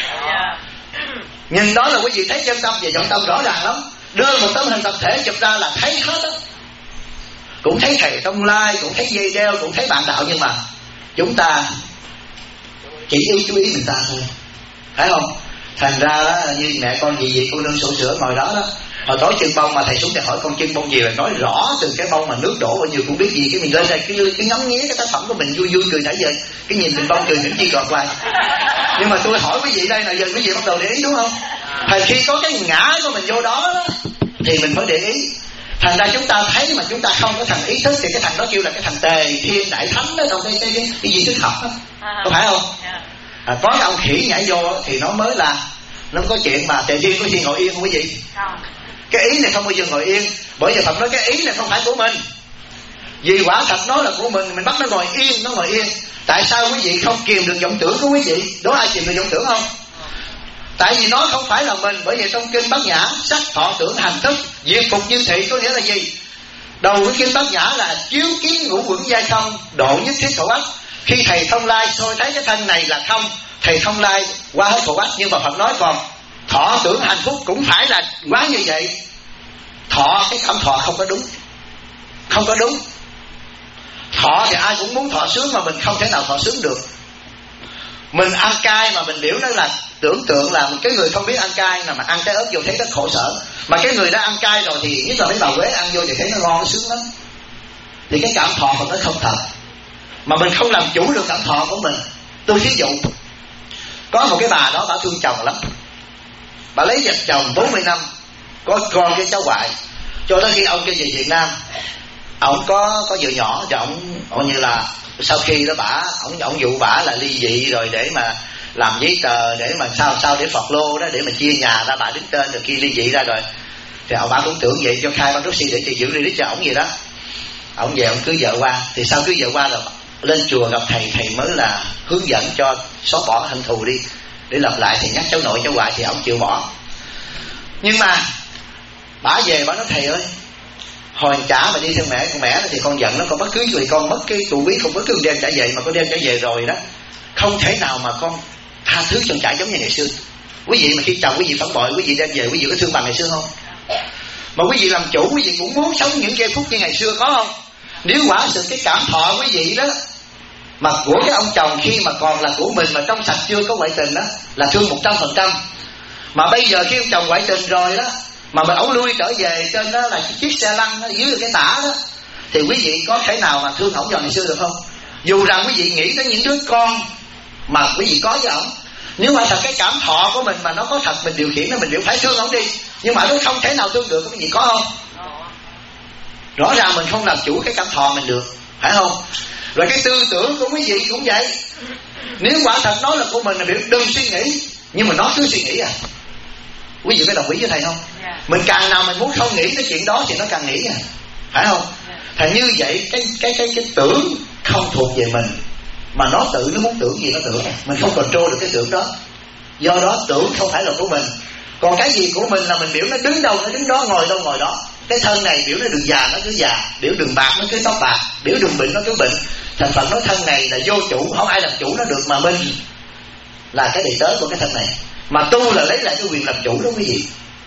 Nhìn đó là quý vị thấy chân tâm và vọng tâm rõ ràng lắm. Đưa một tấm hình tập thể chụp ra là thấy hết á. Cũng thấy thầy Thông Lai, cũng thấy dây đeo, cũng thấy bạn đạo, nhưng mà chúng ta chỉ chú ý người ta thôi, phải không? Thành ra đó, như mẹ con gì cô nương sổ sữa ngồi đó đó, hồi tối chân bông mà thầy xuống để hỏi con chân bông gì, là nói rõ từ cái bông mà nước đổ bao nhiêu cũng biết gì. Cái mình lên đây cái ngắm nghía cái tác phẩm của mình vui cười nãy giờ, cái nhìn mình bông cười những chi gọt lại. Nhưng mà tôi hỏi quý vị đây là giờ quý vị bắt đầu để ý, đúng không? Thì khi có cái ngã của mình vô đó thì mình mới để ý. Thành ra chúng ta thấy mà chúng ta không có thằng ý thức thì cái thằng đó kêu là cái thằng Tề Thiên Đại Thánh đó, trong cái gì thức học đó, có phải không? Có cái ông khỉ nhảy vô thì nó mới là Nó có chuyện mà Tề Thiên có gì ngồi yên không quý vị? Cái ý này không bao giờ ngồi yên. Bởi vì Phật nói cái ý này không phải của mình. Vì quả thật nó là của mình bắt nó ngồi yên, nó ngồi yên. Tại sao quý vị không kiềm được vọng tưởng của quý vị? Đố ai kiềm được vọng tưởng không? Tại vì nó không phải là mình. Bởi vì trong kinh Bát Nhã, sắc thọ tưởng hành thức diệt phục như thị có nghĩa là gì? Đầu của kinh Bát Nhã là chiếu kiến ngũ quẩn giai không, độ nhất thiết khổ ách. Khi thầy Thông Lai soi thấy cái thân này là không, thầy Thông Lai qua hết khổ ách. Nhưng mà Phật nói còn thọ tưởng hạnh phúc cũng phải là quá như vậy. Thọ, cái cảm thọ không có đúng. Không có đúng. Thọ thì ai cũng muốn thọ sướng, mà mình không thể nào thọ sướng được. Mình ăn cay mà mình biểu nó là tưởng tượng là cái người không biết ăn cay mà ăn cái ớt vô thấy rất khổ sở. Mà cái người đã ăn cay rồi thì nhất là mấy bà Quế ăn vô thì thấy nó ngon, nó sướng lắm. Thì cái cảm thọ của nó không thật. Mà mình không làm chủ được cảm thọ của mình. Tôi thí dụ, có một cái bà đó, bà thương chồng lắm. Bà lấy giật chồng 40 năm, có con cái cháu ngoại. Cho tới khi ông kia về Việt Nam, ông có vợ nhỏ, thì ông như là sau khi đó ông dụ bả là ly dị rồi để mà làm giấy tờ để mà sao để phọt lô đó, để mà chia nhà ra, bà đứng tên rồi khi ly dị ra rồi thì ông bả cũng tưởng vậy cho khai ban taxi để giữ đi cho ổng gì đó. Ông về ông cưới vợ qua, thì sau cưới vợ qua rồi lên chùa gặp thầy mới là hướng dẫn cho xóa bỏ hận thù đi để lập lại, thì nhắc cháu nội cháu ngoại thì ông chịu bỏ. Nhưng mà bả về bả nói thầy ơi, hồi trả mà đi theo mẹ, con mẹ thì con giận nó, con bất cứ gì con mất cái tu bí, không có cứ đem trả về, mà con đem trả về rồi đó không thể nào mà con tha thứ cho trả giống như ngày xưa. Quý vị mà khi chồng quý vị phản bội, quý vị đem về, quý vị có thương bằng ngày xưa không? Mà quý vị làm chủ, quý vị cũng muốn sống những giây phút như ngày xưa có không? Nếu quả sự cái cảm thọ quý vị đó mà của cái ông chồng khi mà còn là của mình, mà trong sạch chưa có ngoại tình đó, là thương 100%. Mà bây giờ khi ông chồng ngoại tình rồi đó, mà mình ổng lui trở về trên đó là chiếc xe lăn đó, dưới cái tả đó, thì quý vị có thể nào mà thương ổng vào ngày xưa được không? Dù rằng quý vị nghĩ tới những đứa con mà quý vị có với ổng, nếu mà thật cái cảm thọ của mình mà nó có thật, mình điều khiển nó, mình đều phải thương ổng đi. Nhưng mà nó không thể nào thương được, quý vị có không? Rõ ràng mình không làm chủ cái cảm thọ mình được, phải không? Rồi cái tư tưởng của quý vị cũng vậy. Nếu quả thật nó là của mình là đừng suy nghĩ, nhưng mà nó cứ suy nghĩ à. Quý vị có đồng ý với thầy không? Mình càng nào mình muốn không nghĩ cái chuyện đó thì nó càng nghĩ à, phải không? Thì như vậy cái tưởng không thuộc về mình, mà nó tự nó muốn tưởng gì nó tưởng, mình không control được cái tưởng đó. Do đó tưởng không phải là của mình. Còn cái gì của mình là mình biểu nó đứng đâu nó đứng đó, ngồi đâu ngồi đó. Cái thân này biểu nó đường già nó cứ già, biểu đường bạc nó cứ tóc bạc, biểu đường bệnh nó cứ bệnh. Thành Phật nói thân này là vô chủ, không ai làm chủ nó được, mà mình là cái đầy tớ của cái thân này. Mà tu là lấy lại cái quyền làm chủ đó quý vị.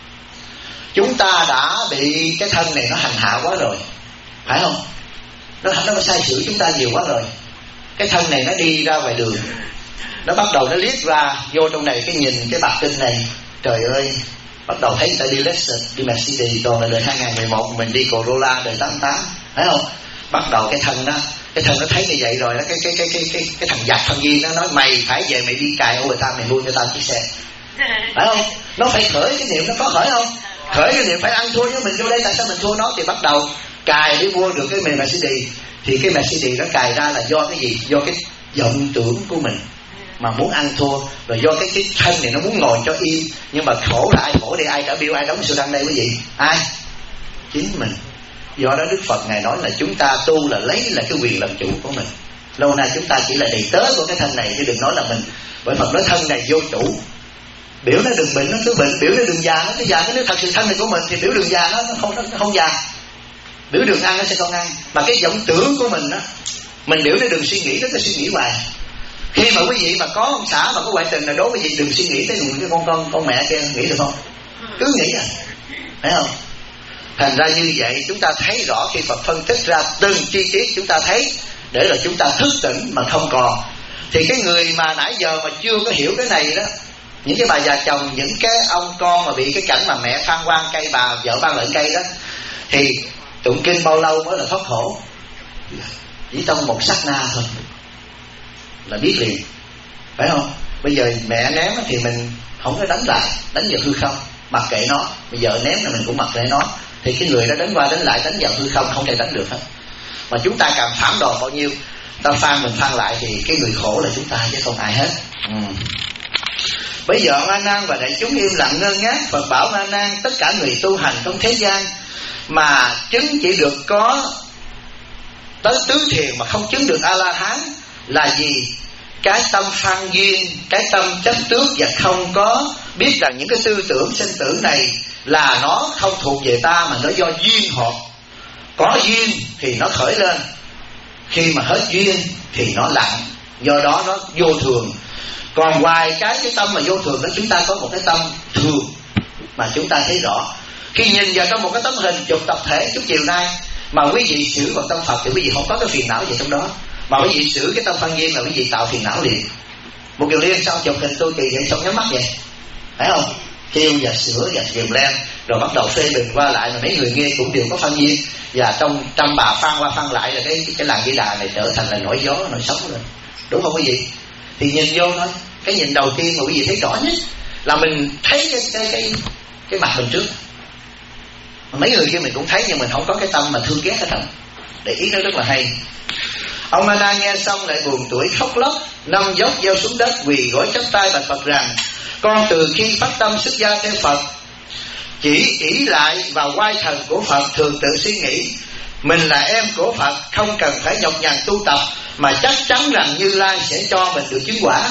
Chúng ta đã bị cái thân này nó hành hạ quá rồi, phải không? Nó sai sửa chúng ta nhiều quá rồi. Cái thân này nó đi ra ngoài đường, nó bắt đầu nó liếc ra vô trong này, cái nhìn cái bạc tinh này, trời ơi, bắt đầu thấy người ta đi Lexus, đi Mercedes, toàn là đời 2011, mình đi Corolla đời 88, phải không? Bắt đầu cái thân nó thấy như vậy rồi đó, cái thằng giặc thằng Duyên nó nói mày phải về mày đi cài ô người ta, mày mua cho tao chiếc xe, phải không? Nó phải khởi cái niệm, nó có khởi không? Khởi cái niệm phải ăn thua với mình vô đây, tại sao mình thua nó? Thì bắt đầu cài để mua được cái Mercedes. Thì cái Mercedes nó cài ra là do cái gì? Do cái vọng tưởng của mình mà muốn ăn thua, rồi do cái thân này nó muốn ngồi cho im. Nhưng mà khổ là ai khổ đây? Ai trả bill, ai đóng sổ đăng đây quý vị? Ai? Chính mình. Do đó Đức Phật Ngài nói là chúng ta tu là lấy là cái quyền làm chủ của mình. Lâu nay chúng ta chỉ là đầy tớ của cái thân này, chứ đừng nói là mình. Bởi Phật nói thân này vô chủ, biểu nó đừng bệnh nó cứ bệnh, biểu nó đừng già nó cứ già. Cái nếu thật sự thân này của mình thì biểu đừng già nó không già, biểu đừng ăn nó sẽ không ăn. Mà cái vọng tưởng của mình đó, mình biểu nó đừng suy nghĩ, nó cứ suy nghĩ hoài. Khi mà quý vị mà có ông xã mà có ngoại tình là đối với quý vị đừng suy nghĩ tới cái con mẹ kia, nghĩ được không? Cứ nghĩ à, phải không? Thành ra như vậy chúng ta thấy rõ khi Phật phân tích ra từng chi tiết, chúng ta thấy để là chúng ta thức tỉnh mà không còn. Thì cái người mà nãy giờ mà chưa có hiểu cái này đó, những cái bà già chồng, những cái ông con mà bị cái cảnh mà mẹ phan quan cây, bà vợ ban lợn cây đó, thì tụng kinh bao lâu mới là thoát khổ? Chỉ trong một sát na thôi là biết liền, phải không? Bây giờ mẹ ném thì mình không có đánh lại, đánh vào hư không, mặc kệ nó. Bây giờ ném là mình cũng mặc kệ nó, thì cái người đó đánh qua đánh lại, đánh vào hư không thể đánh được hết. Mà chúng ta càng phản đòn bao nhiêu, ta phan mình phan lại, thì cái người khổ là chúng ta chứ không ai hết. Bây giờ ông A Nan và đại chúng im lặng ngơ ngác. Phật bảo A Nan, tất cả người tu hành trong thế gian mà chứng chỉ được có tới tứ thiền mà không chứng được A La Hán là gì? Cái tâm phan duyên, cái tâm chấp trước, và không có biết rằng những cái tư tưởng sinh tử này là nó không thuộc về ta, mà nó do duyên hợp. Có duyên thì nó khởi lên, khi mà hết duyên thì nó lặng, do đó nó vô thường. Còn ngoài cái tâm mà vô thường đó, chúng ta có một cái tâm thường mà chúng ta thấy rõ. Khi nhìn vào trong một cái tấm hình chụp tập thể chút chiều nay mà quý vị xử vào tâm Phật thì quý vị không có cái phiền não gì trong đó, mà quý vị xử cái tâm phan duyên là quý vị tạo phiền não liền. Một Kiều Liên sao chụp hình tôi kỳ vậy, xong nhắm mắt vậy, thấy không? Kêu và sửa và kiềm lên, rồi bắt đầu phê bình qua lại, mà mấy người nghe cũng đều có phan duyên, và trong trăm bà phan qua phan lại là cái làng Di Đà này trở thành là nổi gió nổi sóng rồi, đúng không quý vị? Thì nhìn vô thôi, cái nhìn đầu tiên mà quý vị thấy rõ nhất là mình thấy cái mặt mình trước. Mấy người kia mình cũng thấy, nhưng mình không có cái tâm mà thương ghét hết trơn. Để ý nó rất là hay. Ông A Nan nghe xong lại buồn tuổi khóc lóc, nằm dốc gieo xuống đất, quỳ gối chắp tay bạch Phật rằng: con từ khi phát tâm xuất gia theo Phật, chỉ ỷ lại vào oai thần của Phật, thường tự suy nghĩ mình là em của Phật, không cần phải nhọc nhằn tu tập, mà chắc chắn rằng Như Lai sẽ cho mình được chứng quả.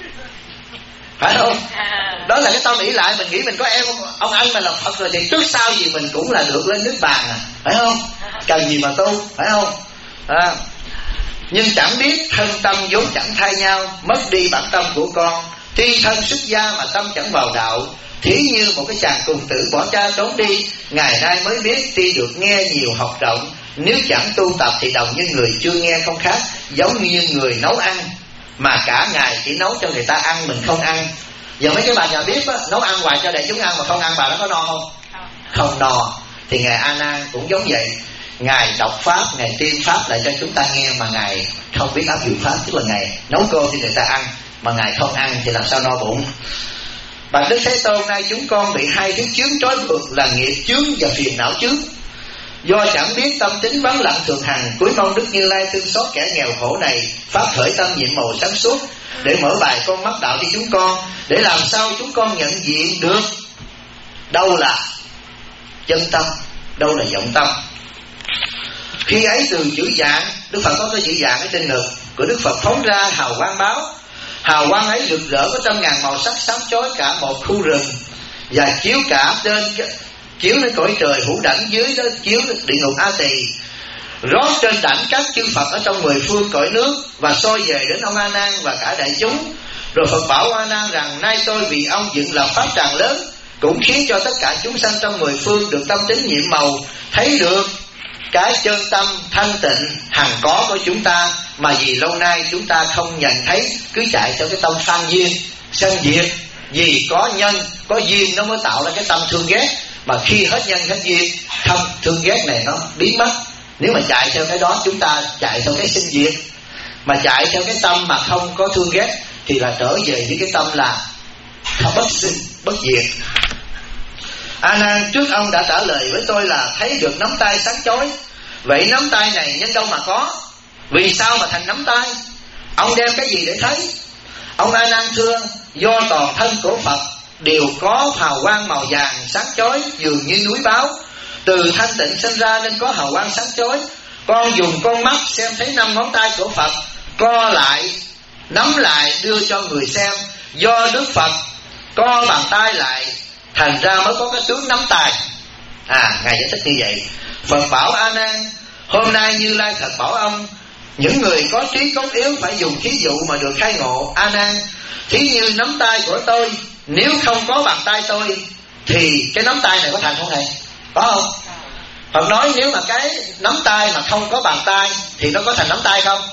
Phải không? Đó là cái tâm ỷ lại. Mình nghĩ mình có em ông anh mà là Phật rồi, thì trước sau gì mình cũng là được lên nước bàn à, phải không? Cần gì mà tu, phải không? Nhưng chẳng biết thân tâm vốn chẳng thay nhau, mất đi bản tâm của con. Tuy thân xuất gia mà tâm chẳng vào đạo, thí như một cái chàng cùng tử bỏ cha trốn đi, ngày nay mới biết tuy được nghe nhiều học rộng, nếu chẳng tu tập thì đồng như người chưa nghe không khác, giống như người nấu ăn mà cả ngày chỉ nấu cho người ta ăn, mình không ăn. Giờ mấy cái bà nhà bếp á, nấu ăn hoài cho đại chúng ăn mà không ăn, bà nó có no không? Không no. Thì ngài A Nan cũng giống vậy, ngài đọc pháp, ngài tuyên pháp lại cho chúng ta nghe, mà ngài không biết áp dụng pháp, tức là ngài nấu cơm cho người ta ăn mà ngài không ăn thì làm sao no bụng. Bạch Đức Thế Tôn, nay chúng con bị hai thứ chướng trói buộc là nghiệp chướng và phiền não chướng. Do chẳng biết tâm tính vắng lặng thường hằng, cúi mong Đức Như Lai thương xót kẻ nghèo khổ này, pháp khởi tâm nhiệm màu sáng suốt, để mở bài con mắt đạo cho chúng con, để làm sao chúng con nhận diện được đâu là chân tâm, đâu là vọng tâm. Khi ấy từ chữ dạng, Đức Phật có cái chữ dạng ở trên ngực của Đức Phật phóng ra hào quang báo. Hào quang ấy rực rỡ có trăm ngàn màu sắc, sáng chói cả một khu rừng, và chiếu cả trên, chiếu lên cõi trời hữu đảnh, dưới đó chiếu địa ngục A Tỳ, rót trên đảnh các chư Phật ở trong 10 phương cõi nước, và soi về đến ông A Nan và cả đại chúng. Rồi Phật bảo A Nan rằng: nay tôi vì ông dựng lập pháp tràng lớn, cũng khiến cho tất cả chúng sanh trong 10 phương được tâm tính nhiệm màu, thấy được cái chân tâm thanh tịnh hằng có của chúng ta, mà vì lâu nay chúng ta không nhận thấy, cứ chạy theo cái tâm phan duyên sân diệt. Vì có nhân có duyên nó mới tạo ra cái tâm thương ghét, mà khi hết nhân hết duyên, không thương ghét này nó biến mất. Nếu mà chạy theo cái đó, chúng ta chạy theo cái sinh diệt, mà chạy theo cái tâm mà không có thương ghét thì là trở về với cái tâm là bất sinh bất diệt. A Nan, trước ông đã trả lời với tôi là thấy được nắm tay sáng chói. Vậy nắm tay này nhân đâu mà có? Vì sao mà thành nắm tay? Ông đem cái gì để thấy? Ông A Nan thưa: do toàn thân của Phật đều có hào quang màu vàng sáng chói, dường như núi báo, từ thanh tịnh sinh ra nên có hào quang sáng chói. Con dùng con mắt xem thấy 5 ngón tay của Phật, co lại nắm lại đưa cho người xem. Do Đức Phật co bàn tay lại, thành ra mới có cái tướng nắm tay. Ngài giải thích như vậy. Phật bảo A Nan: hôm nay Như Lai thật bảo ông, những người có trí cốt yếu phải dùng thí dụ mà được khai ngộ. A Nan, thí như nắm tay của tôi, nếu không có bàn tay tôi thì cái nắm tay này có thành không thầy? Có không? Phật nói nếu mà cái nắm tay mà không có bàn tay thì nó có thành nắm tay không?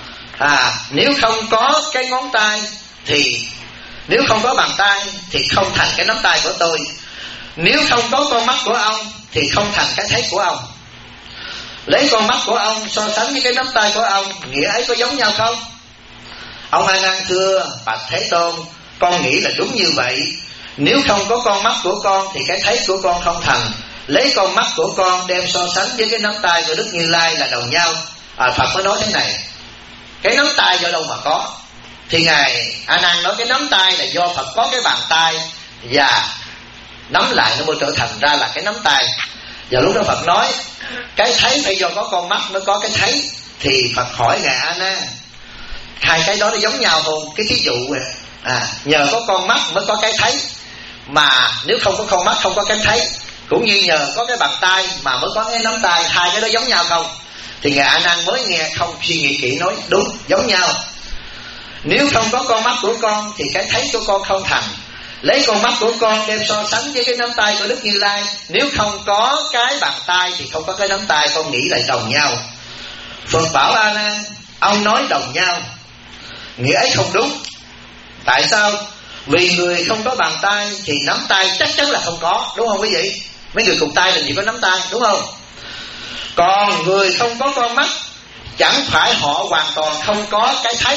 Nếu không có cái ngón tay thì, nếu không có bàn tay thì không thành cái nắm tay của tôi. Nếu không có con mắt của ông thì không thành cái thấy của ông. Lấy con mắt của ông so sánh với cái nắm tay của ông, nghĩa ấy có giống nhau không? Ông A Nan thưa: bạch Thế Tôn, con nghĩ là đúng như vậy. Nếu không có con mắt của con thì cái thấy của con không thành. Lấy con mắt của con đem so sánh với cái nắm tay của Đức Như Lai là đồng nhau. Phật mới nói thế này: cái nắm tay do đâu mà có? Thì Ngài A Nan nói cái nắm tay là do Phật có cái bàn tay và nắm lại nó mới trở thành ra là cái nắm tay. Và lúc đó Phật nói cái thấy phải do có con mắt mới có cái thấy. Thì Phật hỏi Ngài A Nan, hai cái đó nó giống nhau không? Cái thí dụ nhờ có con mắt mới có cái thấy, mà nếu không có con mắt không có cái thấy. Cũng như nhờ có cái bàn tay mà mới có cái nắm tay, hai cái đó giống nhau không? Thì Ngài A Nan mới nghe không suy nghĩ kỹ nói đúng, giống nhau. Nếu không có con mắt của con thì cái thấy của con không thành. Lấy con mắt của con đem so sánh với cái nắm tay của Đức Như Lai, nếu không có cái bàn tay thì không có cái nắm tay, con nghĩ lại đồng nhau. Phật bảo A Nan, ông nói đồng nhau, nghĩa ấy không đúng. Tại sao? Vì người không có bàn tay thì nắm tay chắc chắn là không có, đúng không quý vị? Mấy người cùng tay làm gì có nắm tay, đúng không? Còn người không có con mắt, chẳng phải họ hoàn toàn không có cái thấy.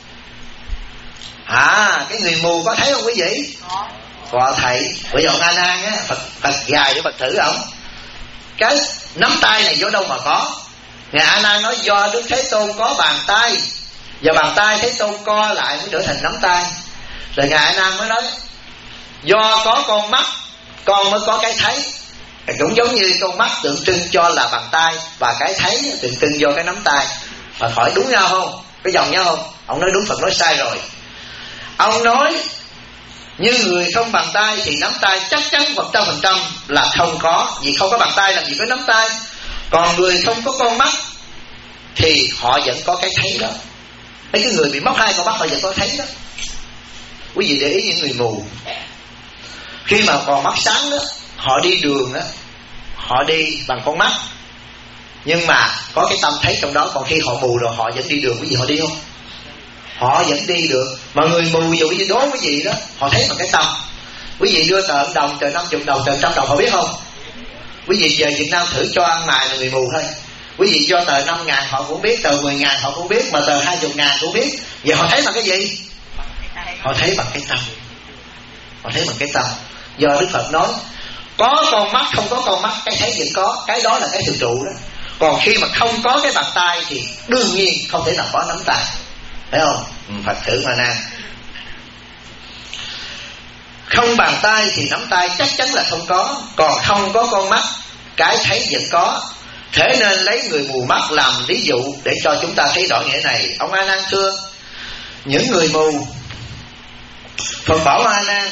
Cái người mù có thấy không quý vị? Có thấy. Bây giờ ông A Nan á, Phật dài để Phật thử ổng. Cái nắm tay này do đâu mà có? Ngài A Nan nói do Đức Thế Tôn có bàn tay, và bàn tay Thế Tôn co lại mới trở thành nắm tay. Rồi Ngài A Nan mới nói do có con mắt con mới có cái thấy. Cũng giống như con mắt tượng trưng cho là bàn tay, và cái thấy tượng trưng do cái nắm tay. Phật hỏi đúng nhau không? Có dòng nhau không? Ông nói đúng, Phật nói sai rồi. Ông nói như người không bàn tay thì nắm tay chắc chắn 100% là không có, vì không có bàn tay làm gì có nắm tay. Còn người không có con mắt thì họ vẫn có cái thấy đó. Mấy cái người bị mất hai con mắt họ vẫn có thấy đó. Quý vị để ý những người mù, khi mà còn mắt sáng đó, họ đi đường đó, họ đi bằng con mắt, nhưng mà có cái tâm thấy trong đó. Còn khi họ mù rồi họ vẫn đi đường, quý vị họ đi không? Họ vẫn đi được. Mà người mù dù như đố quý vị đó, họ thấy bằng cái tâm. Quý vị đưa tờ đồng, tờ 50 đồng, tờ 100 đồng họ biết không? Quý vị về Việt Nam thử cho ăn mày là người mù thôi. Quý vị cho tờ 5.000 họ cũng biết, tờ 10.000 họ cũng biết, mà tờ 20.000 cũng biết. Vậy họ thấy bằng cái gì? Họ thấy bằng cái tâm. Họ thấy bằng cái tâm. Do Đức Phật nói có con mắt không có con mắt, cái thấy vẫn có. Cái đó là cái thực trụ đó. Còn khi mà không có cái bàn tay thì đương nhiên không thể nào có nắm tay, phải không? Phật thử mà nè, không bàn tay thì nắm tay chắc chắn là không có. Còn không có con mắt, cái thấy vẫn có. Thế nên lấy người mù mắt làm ví dụ để cho chúng ta thấy rõ nghĩa này. Ông A Nan thưa những người mù, Phật bảo A Nan,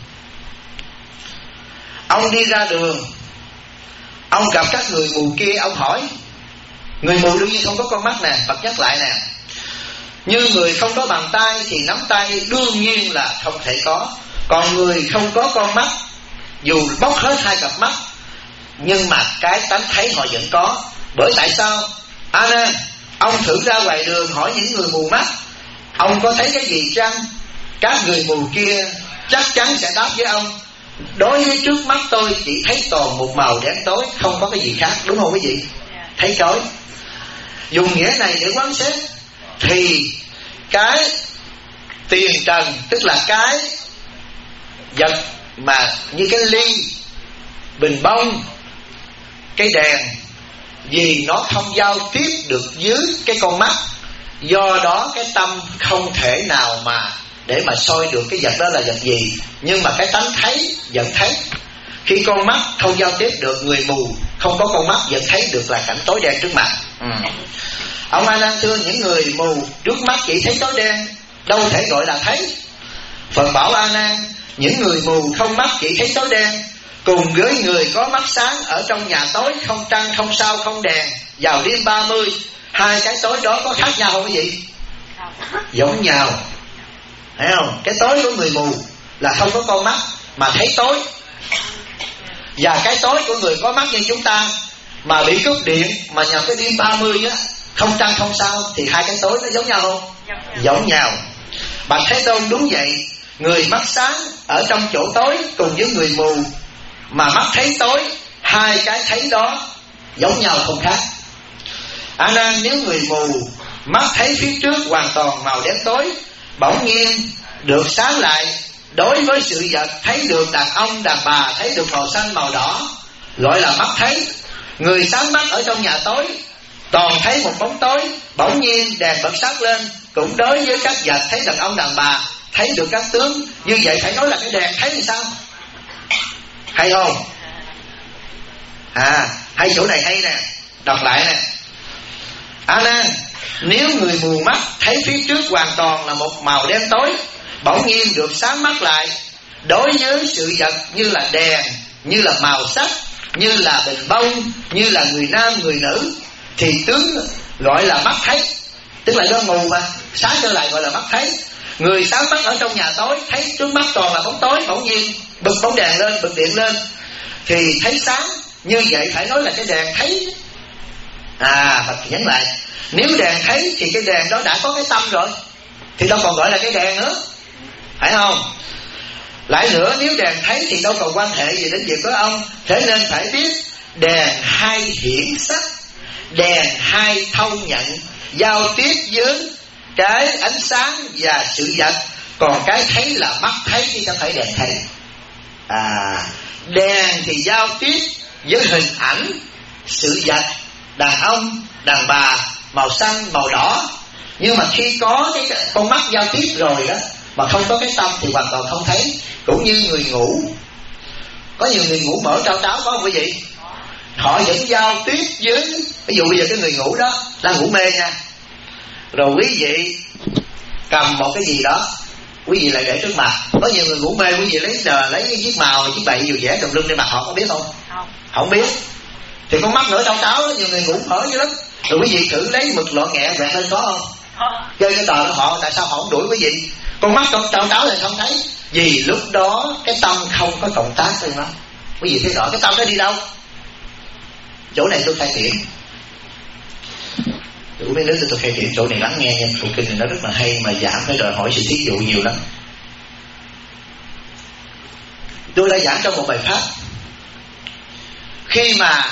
ông đi ra đường, ông gặp các người mù kia, ông hỏi. Người mù đương nhiên không có con mắt nè, Phật nhắc lại nè. Như người không có bàn tay thì nắm tay đương nhiên là không thể có. Còn người không có con mắt, dù bóc hết hai cặp mắt, nhưng mà cái tánh thấy họ vẫn có. Bởi tại sao? A Nan, ông thử ra ngoài đường hỏi những người mù mắt, ông có thấy cái gì chăng? Các người mù kia chắc chắn sẽ đáp với ông, đối với trước mắt tôi chỉ thấy toàn một màu đen tối, không có cái gì khác, đúng không quý vị? Thấy chói. Dùng nghĩa này để quán xét thì cái tiền trần, tức là cái vật mà như cái ly, bình bông, cái đèn, vì nó không giao tiếp được dưới cái con mắt, do đó cái tâm không thể nào mà để mà soi được cái vật đó là vật gì. Nhưng mà cái tánh thấy vẫn thấy. Khi con mắt không giao tiếp được, người mù không có con mắt vẫn thấy được là cảnh tối đen trước mặt. Ông A Nan thưa những người mù trước mắt chỉ thấy tối đen, đâu thể gọi là thấy. Phật bảo A Nan, những người mù không mắt chỉ thấy tối đen, cùng với người có mắt sáng ở trong nhà tối, không trăng, không sao, không đèn, vào đêm 30, hai cái tối đó có khác nhau không quý vị? Giống nhau, thấy không? Cái tối của người mù là không có con mắt mà thấy tối, và cái tối của người có mắt như chúng ta mà bị cúp điện mà nhằm cái đêm 30 á, không trăng không sao, thì hai cái tối nó giống nhau không? Giống nhau. Bạch Thế Tôn đúng vậy, người mắt sáng ở trong chỗ tối cùng với người mù mà mắt thấy tối, hai cái thấy đó giống nhau không khác. A Nan, nếu người mù mắt thấy phía trước hoàn toàn màu đen tối, bỗng nhiên được sáng lại, đối với sự vật thấy được đàn ông đàn bà, thấy được màu xanh màu đỏ, gọi là mắt thấy. Người sáng mắt ở trong nhà tối toàn thấy một bóng tối. Bỗng nhiên đèn bật sáng lên. Cũng đối với các vật thấy đàn ông đàn bà, thấy được các tướng. Như vậy phải nói là cái đèn thấy thì sao? Hay không? Hay chỗ này hay nè. Đọc lại nè. A Nan, nếu người mù mắt thấy phía trước hoàn toàn là một màu đen tối, bỗng nhiên được sáng mắt lại, đối với sự vật như là đèn, như là màu sắc, như là bình bông, như là người nam người nữ, thì tướng gọi là mắt thấy. Tức là do mù mà sáng trở lại gọi là mắt thấy. Người sáng mắt ở trong nhà tối, thấy trước mắt toàn là bóng tối, bỗng nhiên bật bóng đèn lên, bật điện lên thì thấy sáng. Như vậy phải nói là cái đèn thấy. Phật nhấn lại, nếu đèn thấy thì cái đèn đó đã có cái tâm rồi, thì đâu còn gọi là cái đèn nữa, phải không? Lại nữa, nếu đèn thấy thì đâu còn quan hệ gì đến việc của ông. Thế nên phải biết đèn hay hiển sắc, đèn hay thâu nhận, giao tiếp với cái ánh sáng và sự vật. Còn cái thấy là mắt thấy chứ không phải đèn thấy. Đèn thì giao tiếp với hình ảnh, sự vật, đàn ông, đàn bà, màu xanh, màu đỏ. Nhưng mà khi có cái con mắt giao tiếp rồi đó, mà không có cái tâm thì hoàn toàn không thấy. Cũng như người ngủ, có nhiều người ngủ mở trao tráo, có không quý vị? Họ vẫn giao tiếp với, ví dụ bây giờ cái người ngủ đó đang ngủ mê nha, rồi quý vị cầm một cái gì đó, quý vị lại để trước mặt. Có nhiều người ngủ mê, quý vị lấy cái chiếc màu, chiếc bậy dù vẽ trùm lưng lên mặt, họ có biết không? Không biết. Thì con mắt nửa trao tráo đó, nhiều người ngủ mở dữ lắm. Rồi quý vị thử lấy mực lọ nghẹ vẹt lên, có không? Chơi cái tờ đó họ, tại sao họ không đuổi quý vị? Con mắt con trao tráo thì không thấy, vì lúc đó cái tâm không có cộng tác với nó. Quý vị thấy rõ cái tâm nó đi đâu? Chỗ này tôi khai triển. Đủ mấy đứa tôi khai triển chỗ này lắng nghe nha. Phụ kinh này nó rất là hay, mà giảng phải đòi hỏi sự thí dụ nhiều lắm. Tôi đã giảng trong một bài pháp, khi mà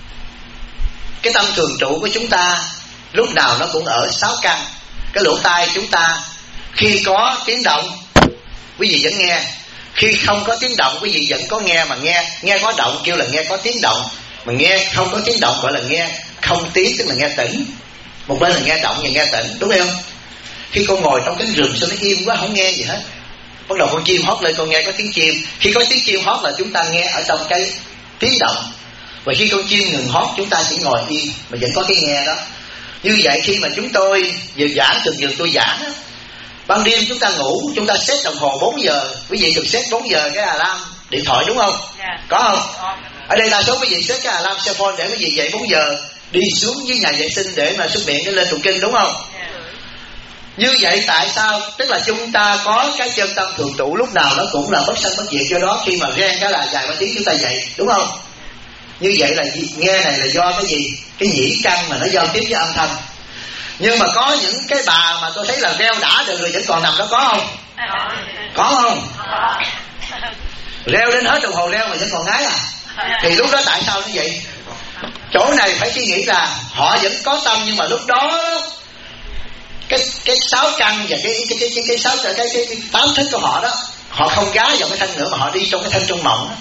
cái tâm thường trụ của chúng ta lúc nào nó cũng ở 6 căn. Cái lỗ tai chúng ta khi có tiếng động quý vị vẫn nghe, khi không có tiếng động quý vị vẫn có nghe. Mà nghe có động kêu là nghe có tiếng động, mà nghe không có tiếng động gọi là nghe không tiếng, tức là nghe tĩnh. Một bên là nghe động và nghe tĩnh, đúng không? Khi con ngồi trong cánh rừng sao nó im quá, không nghe gì hết, bắt đầu con chim hót lên con nghe có tiếng chim. Khi có tiếng chim hót là chúng ta nghe ở trong cái tiếng động. Và khi con chim ngừng hót chúng ta chỉ ngồi yên mà vẫn có cái nghe đó. Như vậy khi mà chúng tôi vừa giảng, thường tôi giảng á, ban đêm chúng ta ngủ, chúng ta set đồng hồ 4 giờ. Quý vị được set 4 giờ cái alarm điện thoại đúng không? Có không? Ở đây đa số quý vị set cái alarm cell phone để quý vị dậy 4 giờ đi xuống dưới nhà vệ sinh để mà xuất miệng để lên tụng kinh, đúng không? Như vậy tại sao? Tức là chúng ta có cái chân tâm thường trụ lúc nào nó cũng là bất sanh bất diệt. Do đó khi mà reng cái là vài ba tiếng chúng ta dậy, đúng không? Như vậy là nghe này là do cái gì? Cái nhĩ căn mà nó giao tiếp với âm thanh. Nhưng mà có những cái bà mà tôi thấy là reo đã được rồi vẫn còn nằm đó, có không? Có không? Reo đến hết đồng hồ reo mà vẫn còn ngái à? Thì lúc đó tại sao như vậy? Chỗ này phải suy nghĩ là họ vẫn có tâm, nhưng mà lúc đó cái 6 căn và cái 8 thức của họ đó, họ không gá vào cái thân nữa mà họ đi trong cái thân trong mộng đó.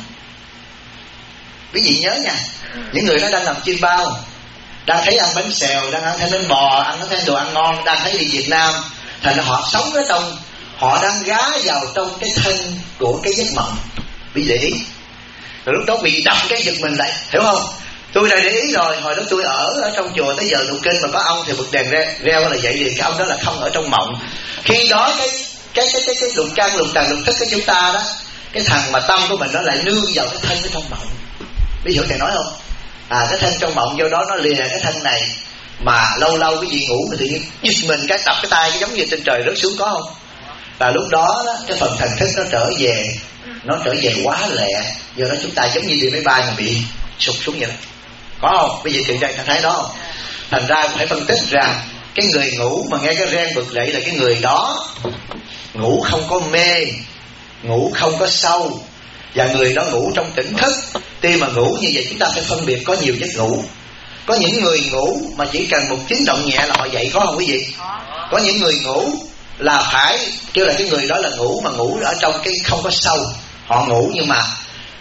Quý vị nhớ nha, những người đó đang nằm chim bao, đang thấy ăn bánh xèo, đang ăn thấy bánh bò, ăn thấy đồ ăn ngon, đang thấy đi Việt Nam, thành ra họ sống ở trong, họ đang gá vào trong cái thân của cái giấc mộng. Quý vị để ý, rồi lúc đó bị đập cái giật mình lại, hiểu không? Tôi đã để ý rồi, hồi đó tôi ở trong chùa tới giờ tụng kinh mà có ông thì bật đèn reo là vậy, thì cái ông đó là không ở trong mộng. Khi đó cái lục căn lục trần lục thức của chúng ta đó, cái thằng mà tâm của mình nó lại nương vào cái thân ở trong mộng. Biết hiểu thầy nói không? Cái thân trong mộng, do đó nó lìa cái thân này. Mà lâu lâu cái gì ngủ mà tự nhiên giật mình cái tập cái tay, cái giống như trên trời rớt xuống, có không? Và lúc đó cái phần thần thức nó trở về quá lẹ. Do đó chúng ta giống như đi máy bay mà bị sụt xuống vậy đó, có không? Bây giờ chuyện đây ta thấy đó không? Thành ra phải phân tích rằng cái người ngủ mà nghe cái reng bực dậy là cái người đó ngủ không có mê, ngủ không có sâu, và người đó ngủ trong tỉnh thức. Tuy mà ngủ như vậy chúng ta phải phân biệt có nhiều giấc ngủ. Có những người ngủ mà chỉ cần một tiếng động nhẹ là họ dậy, có không quý vị? Có những người ngủ là phải kêu là cái người đó là ngủ mà ngủ ở trong cái không có sâu. Họ ngủ nhưng mà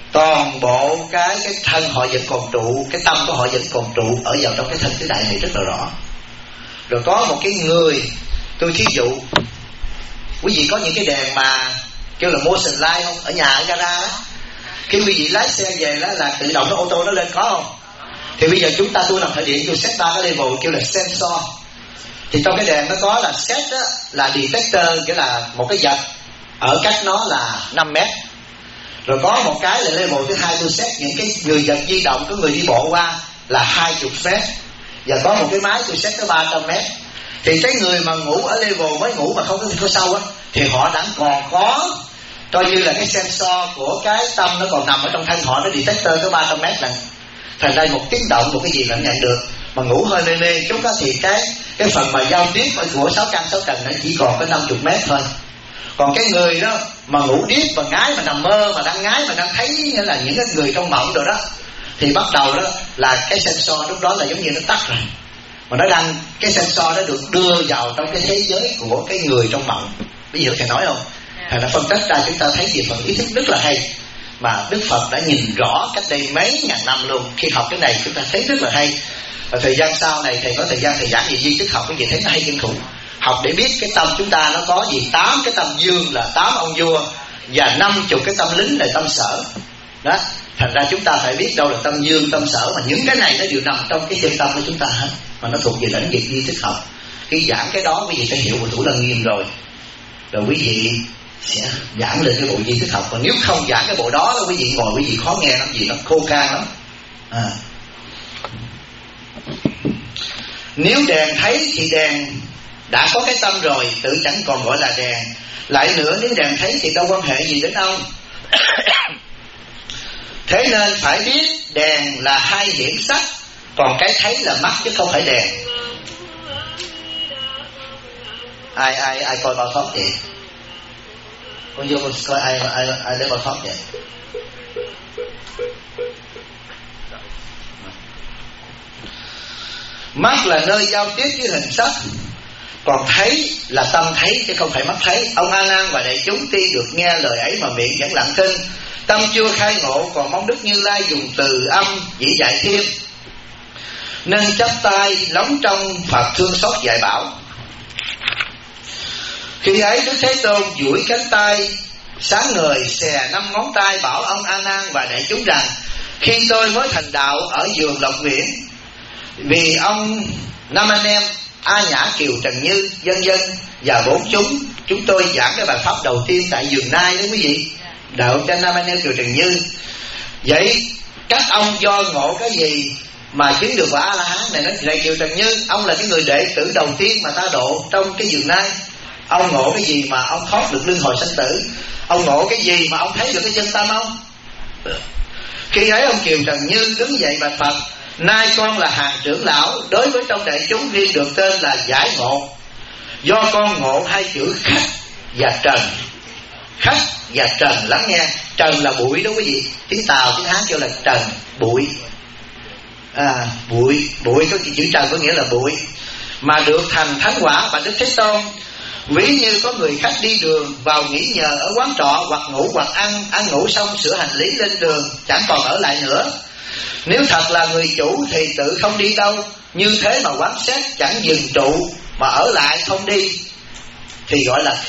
toàn bộ cái thân họ vẫn còn trụ, cái tâm của họ vẫn còn trụ ở vào trong cái thân tứ đại này rất là rõ. Rồi có một cái người, tôi thí dụ, quý vị có những cái đèn mà kêu là motion light không? Ở nhà, ở gara đó, khi quý vị lái xe về đó là tự động nó ô tô nó lên, có không? Thì bây giờ chúng ta, tôi làm thợ điện, tôi set 3 cái level kêu là sensor. Thì trong cái đèn nó có là set đó, là detector, nghĩa là một cái vật ở cách nó là 5 mét. Rồi có một cái là level thứ hai, tôi set những cái người vật di động, có người đi bộ qua là 20 mét. Và có một cái máy tôi set tới 300 mét. Thì cái người mà ngủ ở level mới ngủ mà không có sâu á, thì họ đã còn có coi như là cái sensor của cái tâm nó còn nằm ở trong thân họ, nó detector tới 300 mét lần. Thành ra một tiếng động, một cái gì là nhận được. Mà ngủ hơi mê mê chút đó thì cái phần mà giao tiếp của 6 căn 6 trần nó chỉ còn có 50 mét thôi. Còn cái người đó mà ngủ điếc mà ngái, mà nằm mơ mà đang ngái, mà đang thấy nghĩa là những cái người trong mộng rồi đó, thì bắt đầu đó là cái sensor lúc đó là giống như nó tắt rồi. Mà nó đang, cái sensor nó được đưa vào trong cái thế giới của cái người trong mộng. Ví dụ thầy nói không? Thầy đã phân tích ra chúng ta thấy về phần ý thức rất là hay, mà Đức Phật đã nhìn rõ cách đây mấy ngàn năm luôn. Khi học cái này chúng ta thấy rất là hay. Và thời gian sau này thầy có thời gian thầy giảng về duy thức học, cái gì thấy nó hay kinh khủng. Học để biết cái tâm chúng ta nó có gì, 8 cái tâm dương là 8 ông vua, và 50 cái tâm lính là tâm sở đó. Thành ra chúng ta phải biết đâu là tâm dương, tâm sở, mà những cái này nó đều nằm trong cái chân tâm của chúng ta hết, mà nó thuộc về lĩnh vực duy thức học. Khi giảng cái đó quý vị phải hiểu một Thủ Lăng Nghiêm rồi quý vị sẽ giảng lên cái bộ duy thức học. Còn nếu không giảng cái bộ đó quý vị ngồi quý vị khó nghe lắm, vì nó khô khan lắm. Nếu đèn thấy thì đèn đã có cái tâm rồi, tự chẳng còn gọi là đèn. Lại nữa, nếu đèn thấy thì đâu quan hệ gì đến ông. Thế nên phải biết đèn là hai hiển sắc, còn cái thấy là mắt chứ không phải đèn. Ai coi Bảo Pháp vậy? Con vô coi ai lấy Bảo Pháp vậy? Mắt là nơi giao tiếp với hình sắc, còn thấy là tâm thấy chứ không phải mắt thấy. Ông A Nan và đại chúng tuy được nghe lời ấy mà miệng vẫn lặng thinh, tâm chưa khai ngộ, còn mong Đức Như Lai dùng từ âm chỉ dạy thêm. Nên chắp tay lóng trong Phật thương xót dạy bảo. Khi ấy Đức Thế Tôn duỗi cánh tay sáng ngời xè 5 ngón tay bảo ông A Nan và đại chúng rằng: khi tôi mới thành đạo ở vườn Lộc Nguyễn, vì ông 5 anh em A Nhã, Kiều, Trần Như, vân vân và 4 chúng tôi giảng cái bài pháp đầu tiên tại vườn Nai đó quý vị, đạo cho 5 anh em Kiều, Trần Như. Vậy các ông do ngộ cái gì mà chứng được quả A La Hán này? Nói này Kiều Trần Như, ông là cái người đệ tử đầu tiên mà ta độ trong cái vườn Nai. Ông ngộ cái gì mà ông thoát được luân hồi sanh tử? Ông ngộ cái gì mà ông thấy được cái chân tâm ông? Khi ấy ông Kiều Trần Như đứng dậy bạch Phật: nay con là hàng trưởng lão, đối với trong đại chúng riêng được tên là giải ngộ. Do con ngộ hai chữ khách và trần. Khách và trần, lắng nghe. Trần là bụi đó quý vị, tiếng Tàu tiếng Hán kêu là trần, bụi. Bụi có chữ trần có nghĩa là bụi. Mà được thành thánh quả. Và Đức Thế Tôn ví như có người khách đi đường vào nghỉ nhờ ở quán trọ, hoặc ngủ hoặc ăn ngủ xong sửa hành lý lên đường, chẳng còn ở lại nữa. Nếu thật là người chủ thì tự không đi đâu, như thế mà quán xét chẳng dừng trụ mà ở lại không đi, thì gọi là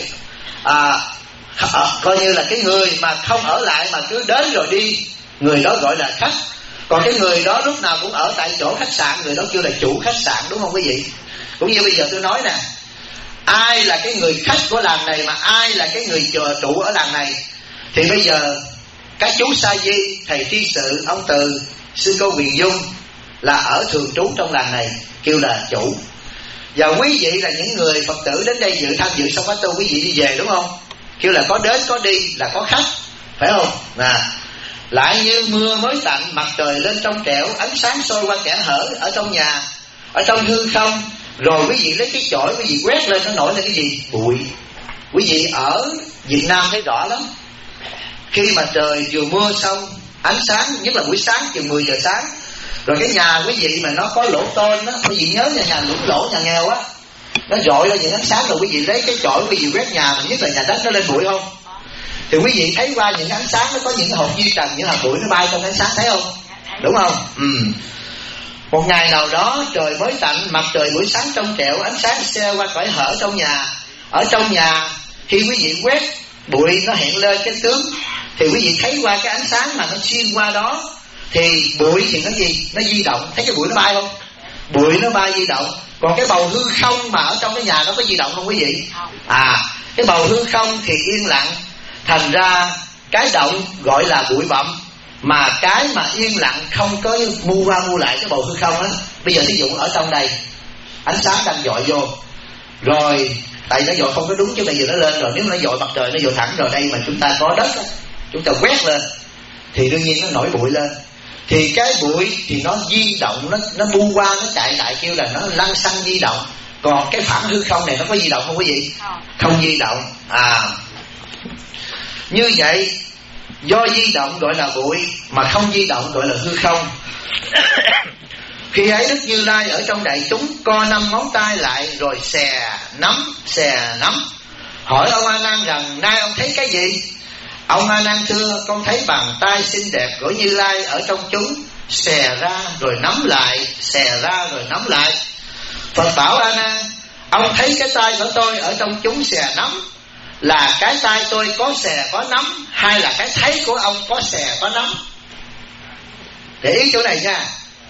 coi như là cái người mà không ở lại mà cứ đến rồi đi, người đó gọi là khách. Còn cái người đó lúc nào cũng ở tại chỗ khách sạn, người đó kêu là chủ khách sạn, đúng không quý vị? Cũng như bây giờ tôi nói nè, ai là cái người khách của làng này mà ai là cái người trụ ở làng này, thì bây giờ các chú Sa Di, thầy tri sự, ông Từ, sư cô Huyền Dung là ở thường trú trong làng này, kêu là chủ. Và quý vị là những người Phật tử đến đây tham dự xong khóa tu, quý vị đi về đúng không? Kêu là có đến có đi là có khách, phải không? Lại như mưa mới tạnh, mặt trời lên trong trẻo, ánh sáng soi qua kẽ hở ở trong nhà, ở trong hư không. Rồi quý vị lấy cái chổi quý vị quét lên, nó nổi lên cái gì? Bụi. Quý vị ở Việt Nam thấy rõ lắm. Khi mà trời vừa mưa xong, ánh sáng, nhất là buổi sáng chừng 10 giờ sáng, rồi cái nhà quý vị mà nó có lỗ tôn đó, quý vị nhớ nhà lũng lỗ nhà nghèo á, nó dội lên những ánh sáng, rồi quý vị lấy cái chổi quý vị quét nhà, mà nhất là nhà đất nó lên bụi không? Thì quý vị thấy qua những ánh sáng nó có những hột vi trần, những hạt bụi nó bay trong ánh sáng, thấy không? Đúng không? Một ngày nào đó trời mới tạnh, mặt trời buổi sáng trong trẻo, ánh sáng xe qua cõi hở trong nhà. Ở trong nhà khi quý vị quét bụi nó hiện lên cái tướng, thì quý vị thấy qua cái ánh sáng mà nó xuyên qua đó, thì bụi thì nó gì? Nó di động. Thấy cái bụi nó bay không? Bụi nó bay di động. Còn cái bầu hư không mà ở trong cái nhà nó có di động không quý vị? Cái bầu hư không thì yên lặng. Thành ra cái động gọi là bụi bặm, mà cái mà yên lặng không có mu qua mu lại cái bầu hư không á. Bây giờ thí dụ ở trong đây ánh sáng đang dọi vô, rồi tại nó dọi không có đúng chứ bây giờ nó lên rồi. Nếu nó dọi mặt trời nó dọi thẳng rồi, đây mà chúng ta có đất á, chúng ta quét lên thì đương nhiên nó nổi bụi lên. Thì cái bụi thì nó di động, nó bu qua, nó chạy lại, kêu là nó lăn xăng di động. Còn cái phản hư không này nó có di động không quý vị? Không di động. Như vậy do di động gọi là bụi, mà không di động gọi là hư không. Khi ấy Đức Như Lai ở trong đại chúng co 5 ngón tay lại rồi xè nắm. Hỏi ông A Nan rằng nay ông thấy cái gì? Ông A Nan thưa, con thấy bàn tay xinh đẹp của Như Lai ở trong chúng xè ra rồi nắm lại, xè ra rồi nắm lại. Phật bảo A Nan, ông thấy cái tay của tôi ở trong chúng xè nắm là cái tay tôi có xè có nắm, hay là cái thấy của ông có xè có nắm? Để ý chỗ này nha.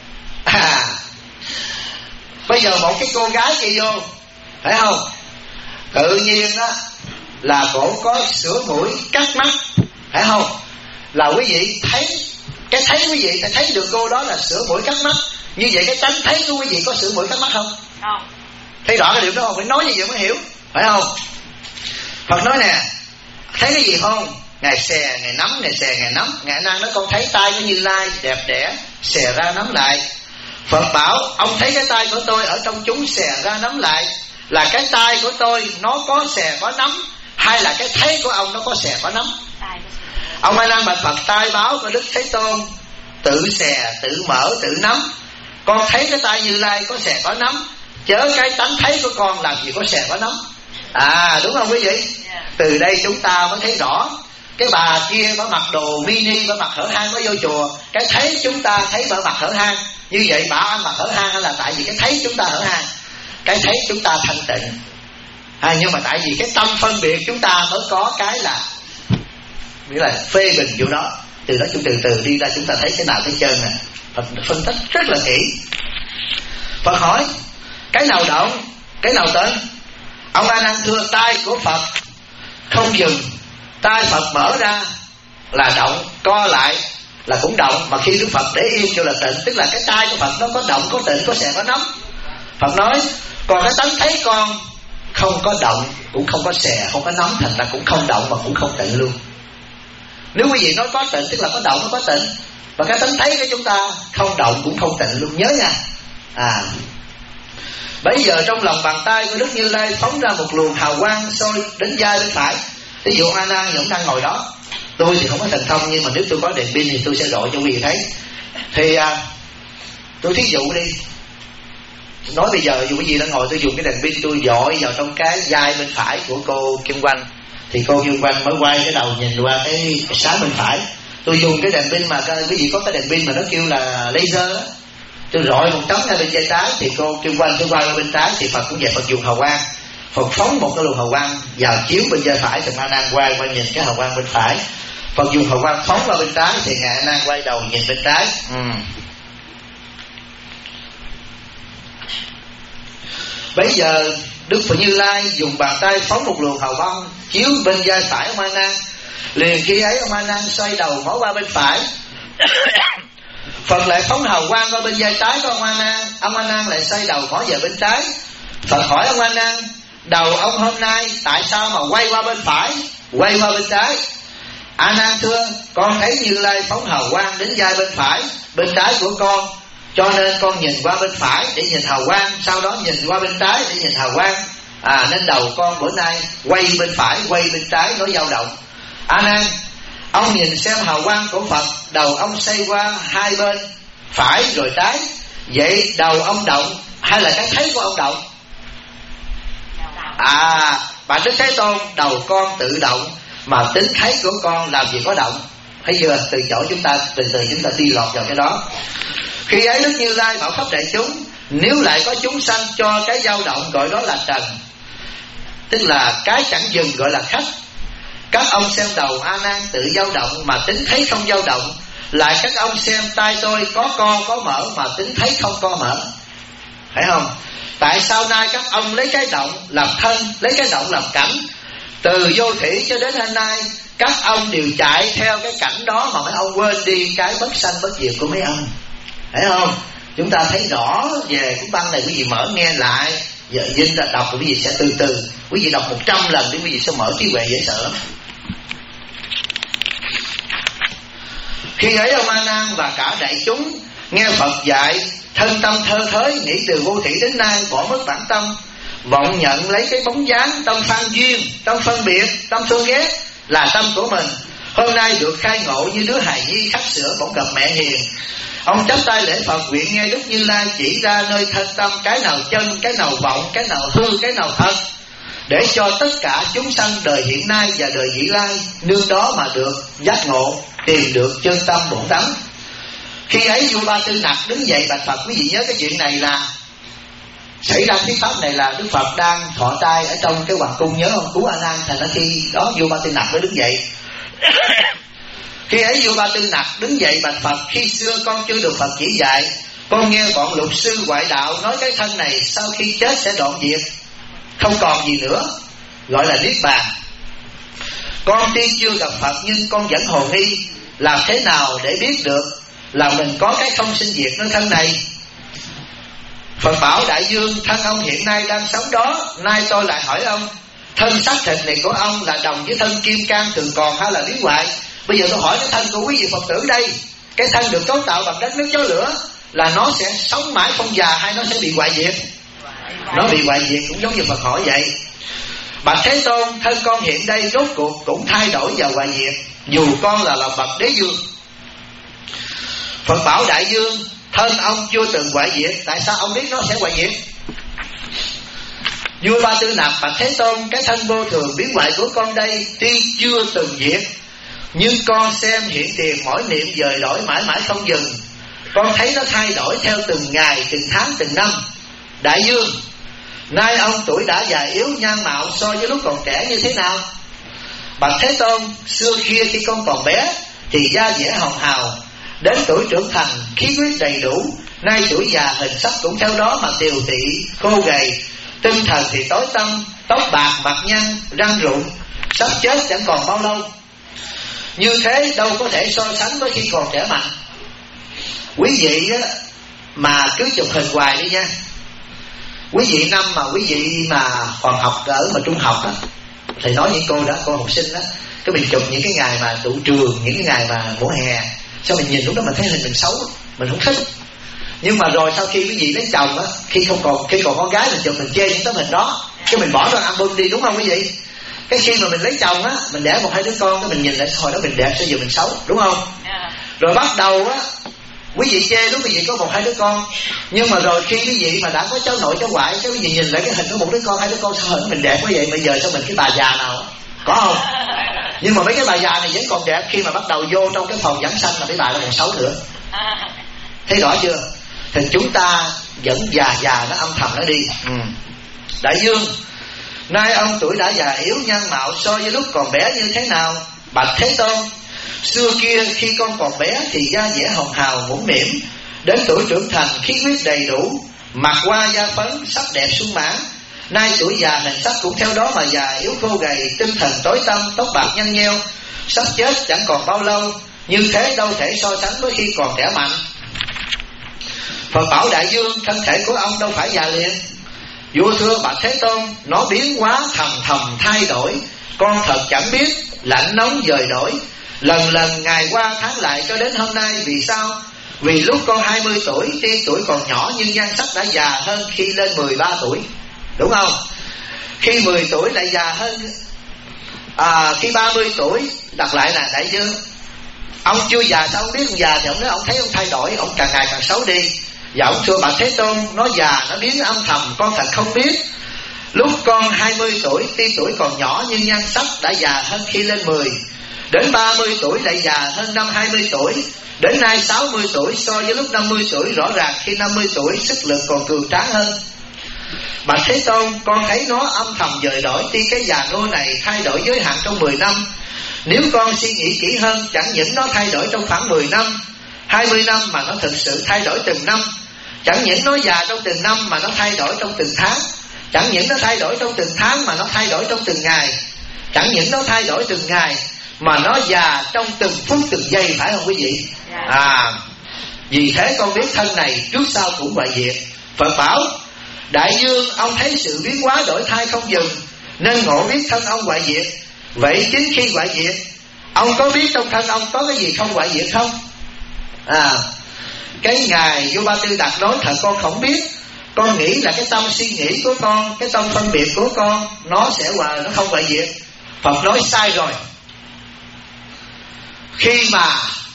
Bây giờ một cái cô gái kia vô, phải không? Tự nhiên đó là cổ có sửa mũi cắt mắt, phải không? Là quý vị thấy, cái thấy quý vị thấy được cô đó là sửa mũi cắt mắt. Như vậy cái tánh thấy của quý vị có sửa mũi cắt mắt không? Không. Thấy rõ cái điểm đó không? Phải nói như vậy mới hiểu, phải không? Phật nói nè, thấy cái gì không? Ngài xè, ngài nắm, ngài xè, ngài nắm. Ngài Nan nói con thấy tay của Như Lai đẹp đẽ, xè ra nắm lại. Phật bảo, ông thấy cái tay của tôi ở trong chúng xè ra nắm lại là cái tay của tôi nó có xè có nắm, hay là cái thấy của ông nó có xè có nắm? Ông A Nan bạch Phật, tay báo của Đức Thế Tôn tự xè, tự mở, tự nắm. Con thấy cái tay Như Lai có xè có nắm, chớ cái tánh thấy của con làm gì có xè có nắm. Đúng không quý vị? Từ đây chúng ta mới thấy rõ. Cái bà kia bà mặc đồ mini, bà mặc hở hang, bà vô chùa, cái thấy chúng ta thấy bà mặc hở hang. Như vậy bà ăn mặc hở hang là tại vì cái thấy chúng ta hở hang, cái thấy chúng ta thanh tịnh. Nhưng mà tại vì cái tâm phân biệt chúng ta mới có cái là nghĩa là phê bình chỗ đó. Từ đó chúng từ đi ra chúng ta thấy cái nào cái chân nè. Phật phân tích rất là kỹ. Phật hỏi cái nào động, cái nào tịnh? Ông A Nan thưa, tay của Phật không dừng, tay Phật mở ra là động, co lại là cũng động. Mà khi Đức Phật để yên kêu là tịnh, tức là cái tay của Phật nó có động, có tịnh, có xè, có nắm. Phật nói còn cái tánh thấy con không có động, cũng không có xè, không có nắm, thành ra cũng không động mà cũng không tịnh luôn. Nếu quý vị nói có tịnh tức là có động, nó có tịnh. Và cái tánh thấy của chúng ta không động cũng không tịnh luôn, nhớ nha. Bây giờ trong lòng bàn tay của Đức Như Lai phóng ra một luồng hào quang soi đến vai bên phải. Ví dụ A Nan vẫn đang ngồi đó. Tôi thì không có thành thông, nhưng mà nếu tôi có đèn pin thì tôi sẽ rọi cho quý vị thấy. Thì tôi thí dụ đi, nói bây giờ dù quý vị đang ngồi, tôi dùng cái đèn pin tôi dọi vào trong cái vai bên phải của cô Kim Oanh. Thì cô Kim Oanh mới quay cái đầu nhìn qua cái sáng bên phải. Tôi dùng cái đèn pin mà quý vị có cái đèn pin mà nó kêu là laser á, tôi rọi một tấm ra bên tay trái thì cô Kim Oanh tôi quay qua bên trái. Thì Phật cũng vậy, Phật dùng hào quang, Phật phóng một cái luồng hào quang vào chiếu bên tay phải, thì A Nan quay qua nhìn cái hào quang bên phải. Phật dùng hào quang phóng qua bên trái thì ngài A Nan quay đầu nhìn bên trái. Bây giờ Đức Phật Như Lai dùng bàn tay phóng một luồng hào quang chiếu bên vai phải ông A Nan. Liền khi ấy ông A Nan xoay đầu ngó qua bên phải. Phật lại phóng hào quang qua bên vai trái của ông A Nan. Ông A Nan lại xoay đầu ngó về bên trái. Phật hỏi ông A Nan, đầu ông hôm nay tại sao mà quay qua bên phải, quay qua bên trái? A Nan thưa, con thấy Như Lai phóng hào quang đến vai bên phải, bên trái của con, cho nên con nhìn qua bên phải để nhìn hào quang, sau đó nhìn qua bên trái để nhìn hào quang. Nên đầu con bữa nay quay bên phải, quay bên trái, nó dao động. A Nan, ông nhìn xem hào quang của Phật, đầu ông xoay qua hai bên phải rồi trái, vậy đầu ông động hay là cái thấy của ông động? Bà Đức Thế Tôn, đầu con tự động, mà tính thấy của con làm gì có động. Thấy chưa? Từ chỗ chúng ta từ từ chúng ta đi lọt vào cái đó. Khi ấy Đức Như Lai bảo khắp đại chúng, nếu lại có chúng sanh cho cái dao động gọi đó là trần, tức là cái chẳng dừng gọi là khách. Các ông xem đầu A Nan tự dao động mà tính thấy không dao động, lại các ông xem tay tôi có co có mở mà tính thấy không co mở. Phải không? Tại sao nay các ông lấy cái động làm thân, lấy cái động làm cảnh? Từ vô thủy cho đến hôm nay các ông đều chạy theo cái cảnh đó mà mấy ông quên đi cái bất sanh bất diệt của mấy ông. Phải không? Chúng ta thấy rõ về cuốn băng này, quý vị mở nghe lại. Giờ Vinh đã đọc, quý vị sẽ từ từ. Quý vị đọc 100 lần thì quý vị sẽ mở trí huệ dễ sợ lắm. Khi ấy ông A Nan và cả đại chúng nghe Phật dạy, thân tâm thơ thới, nghĩ từ vô thủy đến nay bỏ mất bản tâm, vọng nhận lấy cái bóng dáng tâm phan duyên, tâm phân biệt, tâm thương ghét là tâm của mình. Hôm nay được khai ngộ như đứa hài nhi khắc sữa bỗng gặp mẹ hiền. Ông chắp tay lễ Phật nguyện nghe Đức Như Lai chỉ ra nơi thân tâm, cái nào chân, cái nào vọng, cái nào hư, cái nào thật, để cho tất cả chúng sanh đời hiện nay và đời vị lai nương đó mà được giác ngộ, tìm được chân tâm bổn tánh. Khi ấy vua Ba Tư Nặc đứng dậy bạch Phật. Quý vị nhớ cái chuyện này là xảy ra thuyết pháp này là Đức Phật đang thọ trai ở trong cái hoàng cung, nhớ không? Cứu A Nan. Thành ra khi đó vua Ba Tư Nặc mới đứng dậy. Khi ấy vua Ba Tư Nặc đứng dậy bạch Phật: khi xưa con chưa được Phật chỉ dạy, con nghe bọn lục sư ngoại đạo nói cái thân này sau khi chết sẽ đoạn diệt, không còn gì nữa, gọi là niết bàn. Con tuy chưa gặp Phật nhưng con vẫn hồ nghi, làm thế nào để biết được là mình có cái không sinh diệt nơi thân này? Phật bảo đại dương, thân ông hiện nay đang sống đó. Nay tôi lại hỏi ông, thân xác thịt này của ông là đồng với thân kim cang thường còn hay là biến hoại? Bây giờ tôi hỏi cái thân của quý vị Phật tử đây, cái thân được cấu tạo bằng đất nước gió lửa, là nó sẽ sống mãi không già hay nó sẽ bị hoại diệt? Nó bị hoại diệt, cũng giống như Phật hỏi vậy. Bạch Thế Tôn, thân con hiện đây rốt cuộc cũng thay đổi và hoại diệt, dù con là bậc đế dương. Phật bảo đại dương, thân ông chưa từng hoại diệt, tại sao ông biết nó sẽ hoại diệt? Vua Ba Tư Nặc bạch Thế Tôn, cái thân vô thường biến hoại của con đây tuy chưa từng diệt, nhưng con xem hiện tiền mỗi niệm dời đổi mãi mãi không dừng. Con thấy nó thay đổi theo từng ngày, từng tháng, từng năm. Đại dương, nay ông tuổi đã già yếu, nhan mạo so với lúc còn trẻ như thế nào? Bạch Thế Tôn, xưa kia khi con còn bé thì da dẻ hồng hào, đến tuổi trưởng thành khí huyết đầy đủ, nay tuổi già hình sắc cũng theo đó mà tiều tụy khô gầy, tinh thần thì tối tăm, tóc bạc mặt nhăn, răng rụng, sắp chết chẳng còn bao lâu. Như thế đâu có thể so sánh với khi còn trẻ mạnh. Quý vị á, mà cứ chụp hình hoài đi nha. Quý vị năm mà quý vị mà còn học ở mà trung học á, thầy nói với cô đó, cô học sinh đó, cái mình chụp những cái ngày mà tụ trường, những cái ngày mà mùa hè, sao mình nhìn lúc đó mình thấy hình mình xấu, mình không thích. Nhưng mà rồi sau khi quý vị lấy chồng á, khi còn con gái mình chụp mình chê những tấm hình đó, cái mình bỏ trong album đi, đúng không quý vị? Cái khi mà mình lấy chồng á, mình đẻ 1-2 đứa con, cái mình nhìn lại hồi đó mình đẹp, sao giờ mình xấu, đúng không? Rồi bắt đầu á, quý vị chê lúc quý vị có 1-2 đứa con, nhưng mà rồi khi quý vị mà đã có cháu nội cháu ngoại, cái quý vị nhìn lại cái hình của 1 đứa con, 2 đứa con, sao hình mình đẹp quá vậy? Bây giờ sao mình cái bà già nào? Có không? Nhưng mà mấy cái bà già này vẫn còn đẹp, khi mà bắt đầu vô trong cái phòng giảng sanh là mấy bà nó còn xấu nữa. Thấy rõ chưa? Thì chúng ta vẫn già nó âm thầm nó đi. Đại dương, nay ông tuổi đã già yếu, nhan mạo so với lúc còn bé như thế nào? Bạch Thế Tôn, xưa kia khi con còn bé thì da dẻ hồng hào mũm mĩm, đến tuổi trưởng thành khí huyết đầy đủ, mặt hoa da phấn, sắc đẹp sung mãn. Nay tuổi già hình sắc cũng theo đó mà già yếu khô gầy, tinh thần tối tăm, tóc bạc nhăn nheo, sắp chết chẳng còn bao lâu. Như thế đâu thể so sánh với khi còn trẻ mạnh. Phật bảo đại dương, thân thể của ông đâu phải già liền. Vua thưa bạch Thế Tôn, nó biến hóa thầm thay đổi, con thật chẳng biết, lạnh nóng dời đổi, lần lần ngày qua tháng lại cho đến hôm nay. Vì sao? Vì lúc con 20 tuổi, tuy tuổi còn nhỏ nhưng nhan sắc đã già hơn khi lên 13 tuổi, đúng không? Khi 10 tuổi lại già hơn, khi 30 tuổi đặt lại là đại dương. Ông chưa già sao ông biết ông già? Thì ông nói ông thấy ông thay đổi, ông càng ngày càng xấu đi. Và ông thưa bạch Thế Tôn, nó già nó biến âm thầm, con thật không biết, Lúc con 20 tuổi, tuy tuổi còn nhỏ nhưng nhan sắc đã già hơn khi lên 10. Đến 30 tuổi lại già hơn năm 20 tuổi. Đến nay 60 tuổi, so với lúc 50 tuổi rõ ràng khi 50 tuổi sức lực còn cường tráng hơn. Bạch Thế Tôn, con thấy nó âm thầm dời đổi, tuy cái già nua này thay đổi giới hạn trong 10 năm. Nếu con suy nghĩ kỹ hơn, chẳng những nó thay đổi trong khoảng 10 năm, 20 năm mà nó thực sự thay đổi từng năm. Chẳng những nó già trong từng năm mà nó thay đổi trong từng tháng. Chẳng những nó thay đổi trong từng tháng mà nó thay đổi trong từng ngày. Chẳng những nó thay đổi từng ngày mà nó già trong từng phút từng giây, phải không quý vị? Vì thế con biết thân này trước sau cũng hoại diệt. Phật bảo đại dương, ông thấy sự biến hóa đổi thay không dừng, nên ngộ biết thân ông hoại diệt. Vậy chính khi hoại diệt, ông có biết trong thân ông có cái gì không hoại diệt không? Cái ngài Vua Ba Tư Đạt nói thật con không biết. Con nghĩ là cái tâm suy nghĩ của con, cái tâm phân biệt của con, nó không hoại diệt. Phật nói sai rồi. Khi mà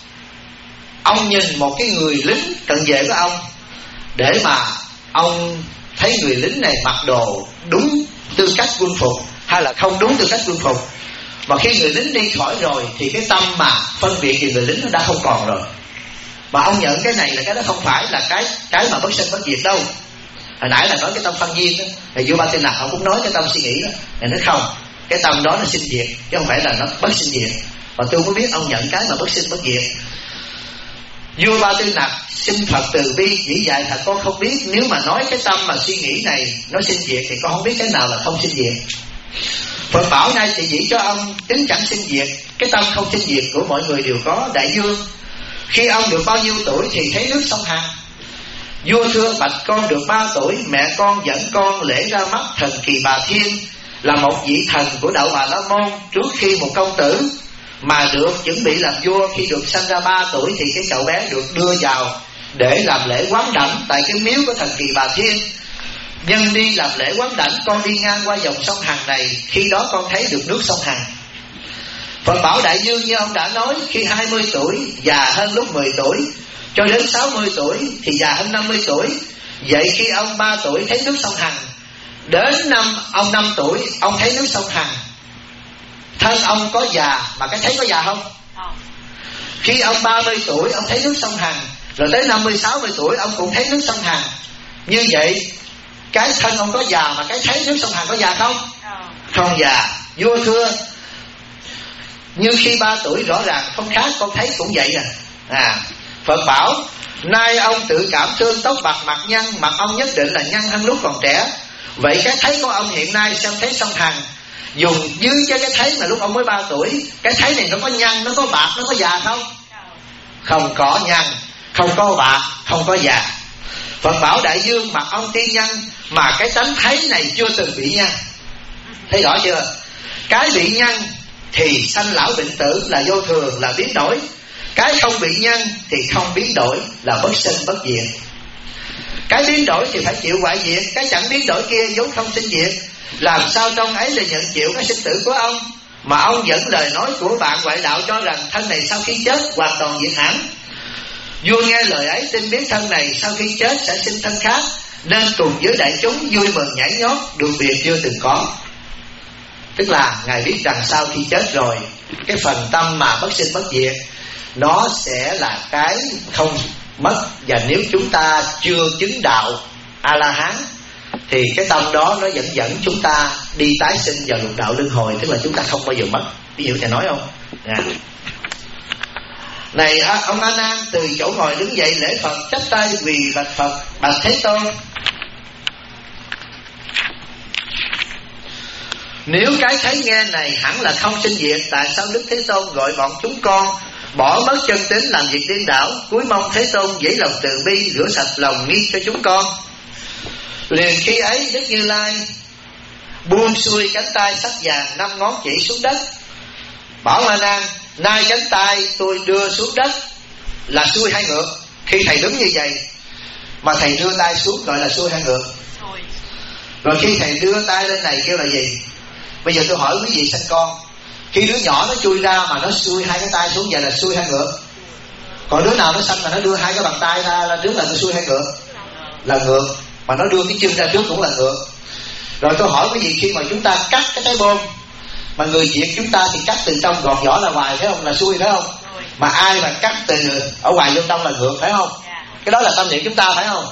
ông nhìn một cái người lính cận vệ của ông, để mà ông thấy người lính này mặc đồ đúng tư cách quân phục hay là không đúng tư cách quân phục, mà khi người lính đi khỏi rồi thì cái tâm mà phân biệt về người lính nó đã không còn rồi. Mà ông nhận cái này là cái đó không phải là cái mà bất sinh bất diệt đâu. Hồi nãy là nói cái tâm phân viên đó, thì Vua Ba Tư Đạt ông cũng nói cái tâm suy nghĩ đó. Thì nó không, cái tâm đó nó sinh diệt chứ không phải là nó bất sinh diệt. Và tôi mới biết ông nhận cái mà bất sinh bất diệt. Vua Ba Tư Đạt xin Phật từ bi chỉ dạy thật con không biết. Nếu mà nói cái tâm mà suy nghĩ này nó sinh diệt thì con không biết cái nào là không sinh diệt. Phật bảo nay thì chỉ cho ông tính chẳng sinh diệt. Cái tâm không sinh diệt của mọi người đều có. Đại dương, khi ông được bao nhiêu tuổi thì thấy nước sông Hằng? Vua thưa bạch con được 3 tuổi, mẹ con dẫn con lễ ra mắt thần Kỳ Bà Thiên, là một vị thần của đạo Bà La Môn. Trước khi một công tử mà được chuẩn bị làm vua, khi được sanh ra 3 tuổi thì cái cậu bé được đưa vào để làm lễ quán đảnh tại cái miếu của thần Kỳ Bà Thiên. Nhân đi làm lễ quán đảnh, con đi ngang qua dòng sông Hằng này, khi đó con thấy được nước sông Hằng. Phật bảo đại dương, như ông đã nói, khi 20 tuổi già hơn lúc 10 tuổi, cho đến 60 tuổi thì già hơn 50 tuổi. Vậy khi ông 3 tuổi thấy nước sông Hằng, đến ông 5 tuổi ông thấy nước sông Hằng, thân ông có già mà cái thấy có già không? Khi ông 30 tuổi ông thấy nước sông Hằng, rồi tới 50-60 tuổi ông cũng thấy nước sông Hằng. Như vậy cái thân ông có già mà cái thấy nước sông Hằng có già không? Không già. Vua thưa, như khi 3 tuổi rõ ràng không khác, con thấy cũng vậy Phật bảo nay ông tự cảm thương tóc bạc mặt nhăn, mặt ông nhất định là nhăn hơn lúc còn trẻ. Vậy cái thấy của ông hiện nay xem thấy sông Hằng dùng dưới cho cái thấy mà lúc ông mới 3 tuổi. Cái thấy này nó có nhăn, nó có bạc, nó có già không? Không có nhăn, không có bạc, không có già. Phật bảo đại dương, mặt ông tuy nhăn mà cái tánh thấy này chưa từng bị nhăn. Thấy rõ chưa? Cái bị nhăn thì sanh lão bệnh tử là vô thường, là biến đổi. Cái không bị nhăn thì không biến đổi, là bất sinh bất diệt. Cái biến đổi thì phải chịu hoại diệt, cái chẳng biến đổi kia vốn không sinh diệt. Làm sao trong ấy là nhận chịu cái sinh tử của ông, mà ông dẫn lời nói của bạn ngoại đạo cho rằng thân này sau khi chết hoàn toàn diệt hẳn. Vua nghe lời ấy tin biết thân này sau khi chết sẽ sinh thân khác, nên cùng với đại chúng vui mừng nhảy nhót, được việc chưa từng có. Tức là ngài biết rằng sau khi chết rồi, cái phần tâm mà bất sinh bất diệt nó sẽ là cái không mất. Và nếu chúng ta chưa chứng đạo A-la-hán thì cái tâm đó nó vẫn dẫn chúng ta đi tái sinh vào lục đạo luân hồi, tức là chúng ta không bao giờ mất. Ví dụ thầy nói không? Này ông A Nan từ chỗ ngồi đứng dậy lễ Phật, chắp tay quỳ bạch Phật: bạch Thế Tôn, nếu cái thấy nghe này hẳn là không sinh diệt, tại sao Đức Thế Tôn gọi bọn chúng con bỏ mất chân tính làm việc điên đảo? Cúi mong Thế Tôn dễ lòng từ bi, rửa sạch lòng nghi cho chúng con. Liền khi ấy Đức Như Lai buông xuôi cánh tay sắc vàng 5 ngón chỉ xuống đất, bảo A Nan: nay cánh tay tôi đưa xuống đất là xuôi hay ngược? Khi thầy đứng như vậy mà thầy đưa tay xuống gọi là xuôi hay ngược? Rồi khi thầy đưa tay lên này kêu là gì? Bây giờ tôi hỏi quý vị sinh con, khi đứa nhỏ nó chui ra mà nó xuôi hai cái tay xuống, vậy là xuôi hay ngược? Còn đứa nào nó sanh mà nó đưa hai cái bàn tay ra là trước là nó xuôi hay ngược? Là ngược. Mà nó đưa cái chân ra trước cũng là ngược. Rồi tôi hỏi quý vị, khi mà chúng ta cắt cái trái bom mà người Việt chúng ta thì cắt từ trong gọt vỏ ra ngoài, phải không? Là xuôi, phải không? Mà ai mà cắt từ ở ngoài vô trong là ngược, phải không? Cái đó là tâm niệm chúng ta, phải không?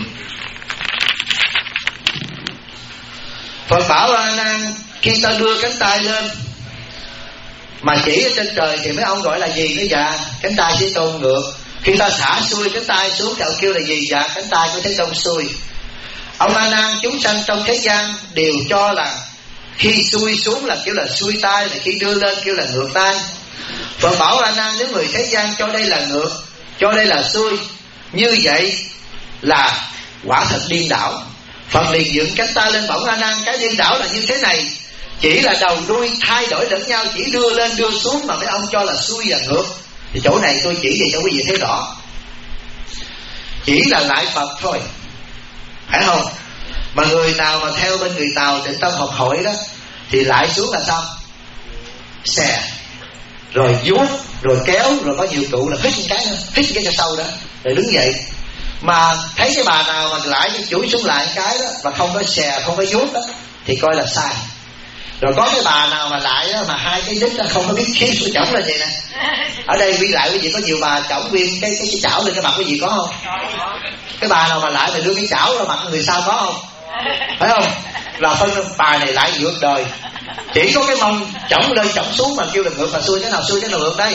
Phật bảo A Nan, khi ta đưa cánh tay lên mà chỉ ở trên trời thì mấy ông gọi là gì nữa? Dạ, cánh tay Thế Tôn ngược. Khi ta xả xuôi cánh tay xuống thì ông kêu là gì? Dạ, cánh tay của Thế Tôn xuôi. Ông A Nan, chúng sanh trong thế gian đều cho là khi xuôi xuống là kêu là xuôi tay, là khi đưa lên kêu là ngược tay. Phật bảo A Nan, nếu người thế gian cho đây là ngược, cho đây là xuôi, như vậy là quả thật điên đảo. Phật liền dựng cánh tay lên bổng A Nan, cái điên đảo là như thế này, chỉ là đầu đuôi thay đổi lẫn nhau, chỉ đưa lên đưa xuống mà mấy ông cho là xuôi và ngược. Thì chỗ này tôi chỉ về cho quý vị thấy rõ, chỉ là lại Phật thôi, phải không? Mà người nào mà theo bên người Tàu Tịnh Tâm học hỏi đó thì lại xuống là sao? Xè, rồi vuốt, rồi kéo, rồi có nhiều cụ là hít một cái cho sâu đó, rồi đứng dậy. Mà thấy cái bà nào mà lại cái chuỗi xuống lại cái đó mà không có xè, không có vuốt đó thì coi là sai. Rồi có cái bà nào mà lại đó, mà hai cái đít đó không có biết khiếp của chổng là gì nè. Ở đây vi lại quý vị có nhiều bà chổng viên cái chảo lên cái mặt quý vị có không? Cái bà nào mà lại mà đưa cái chảo ra mặt người sau có không? Phải không? Là phân bà này lại ngược đời. Chỉ có cái mông chổng lên chổng xuống mà kêu là ngược mà xuôi, cái nào xuôi cái nào ngược đây.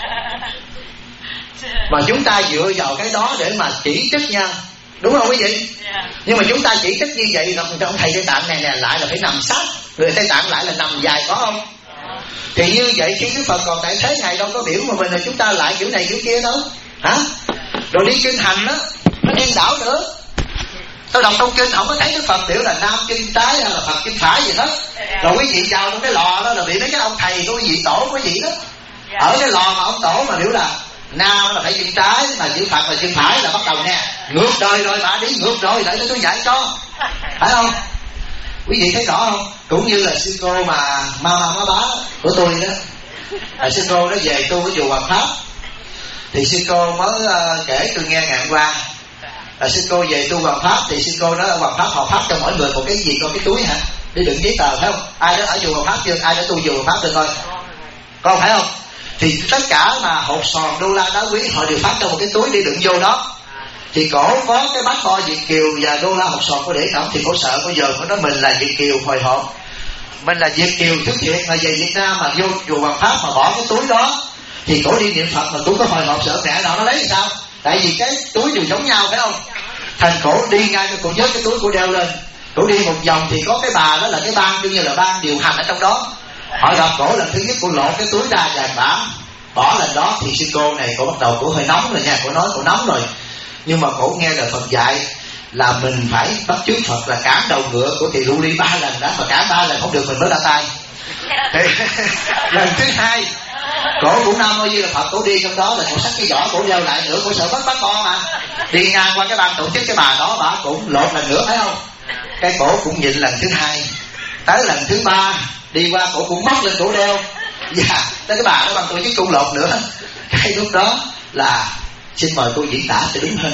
Mà chúng ta dựa vào cái đó để mà chỉ trích nhau, đúng không quý vị? Nhưng mà chúng ta chỉ trích như vậy, ông thầy Tây Tạng này nè lại là phải nằm sát, người Tây Tạng lại là nằm dài, có không? Thì như vậy khi Đức Phật còn tại thế Ngài đâu có biểu mà mình là chúng ta lại kiểu này kiểu kia đâu, hả? Rồi đi kinh hành đó, nó điên đảo nữa. Tôi đọc trong kinh không có thấy Đức Phật biểu là nam kinh trái hay là Phật kinh phải gì hết. Rồi quý vị vào trong cái lò đó là bị mấy cái ông thầy của quý vị tổ của quý vị đó, ở cái lò mà ông tổ mà biểu là nam là phải chân trái mà chữ Phật là chân phải là bắt đầu nè, ngược đời rồi, bà đi ngược rồi, để tôi dạy cho, phải không? Quý vị thấy rõ không? Cũng như là sư cô mà má bá của tôi đó, sư cô đó về tu cái chùa Hoàng Pháp, thì sư cô mới kể tôi nghe ngày hôm qua. Sư cô về tu Hoàng Pháp thì sư cô nói Hoàng Pháp họ phát cho mỗi người một cái gì, con cái túi hả, để đựng giấy tờ, phải không? Ai đó ở chùa Hoàng Pháp chưa? Ai đã tu chùa Hoàng Pháp được thôi, con phải không? Thì tất cả mà hột sòn đô la đá quý họ đều phát cho một cái túi để đựng vô đó. Thì cổ có cái bát bo Việt kiều và đô la hột sòn có để không, thì cổ sợ bây giờ có nói mình là Việt kiều hồi hộp, mình là Việt kiều thứ thiệt mà về Việt Nam mà vô chùa Hoàng Pháp mà bỏ cái túi đó thì cổ đi niệm Phật mà cũng có hồi hộp sợ mẹ nào nó lấy thì sao? Tại vì cái túi đều giống nhau, phải không? Thành cổ đi ngay cái cổ nhớ cái túi cổ đeo lên, cổ đi một vòng thì có cái bà đó là cái ban đương như là ban điều hành ở trong đó. Họ gặp cổ lần thứ nhất cổ lột cái túi ra vàng bả bỏ lên đó, thì sư cô này cổ bắt đầu cổ hơi nóng rồi nha, cổ nói cổ nóng rồi. Nhưng mà cổ nghe lời Phật dạy là mình phải bắt chước Phật là cản đầu ngựa của Tỳ Lụ đi 3 lần đã, mà cản 3 lần không được mình mới ra tay. Lần thứ hai cổ cũng Nam Mô Di Đà Phật, cổ đi trong đó là cổ xách cái vỏ cổ đeo lại nữa, cổ sợ bắt co mà đi ngang qua cái ban tổ chức cái bà đó, bà cũng lột lần nữa, phải không? Cái cổ cũng nhịn lần thứ hai, tới lần thứ ba đi qua cổ cũng móc lên cổ đeo, dạ tới cái bà đó ban tổ chức cũng lột nữa. Cái lúc đó là xin mời cô diễn tả sẽ đúng hơn.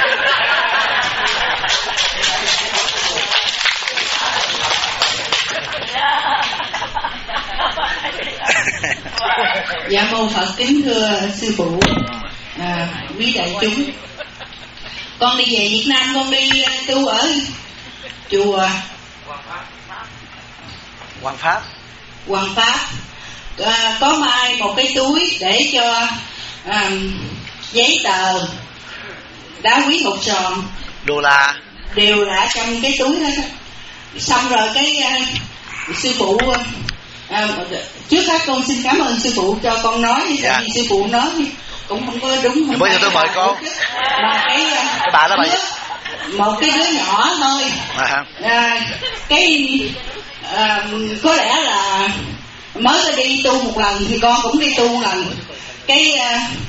Dạ mô Phật, kính thưa sư phụ, quý đại chúng. Con đi về Việt Nam, con đi tu ở chùa Hoàng Pháp. Có mai một cái túi để cho giấy tờ đá quý hột sòn đô la đều là trong cái túi đó. Xong rồi cái sư phụ trước hết con xin cảm ơn sư phụ cho con nói, tại vì sư phụ nói cũng không có đúng, không. Bây giờ tôi mời con. Mà cái bà đó bà một cái đứa nhỏ thôi, có lẽ là mới có đi tu một lần thì con cũng đi tu một lần. Cái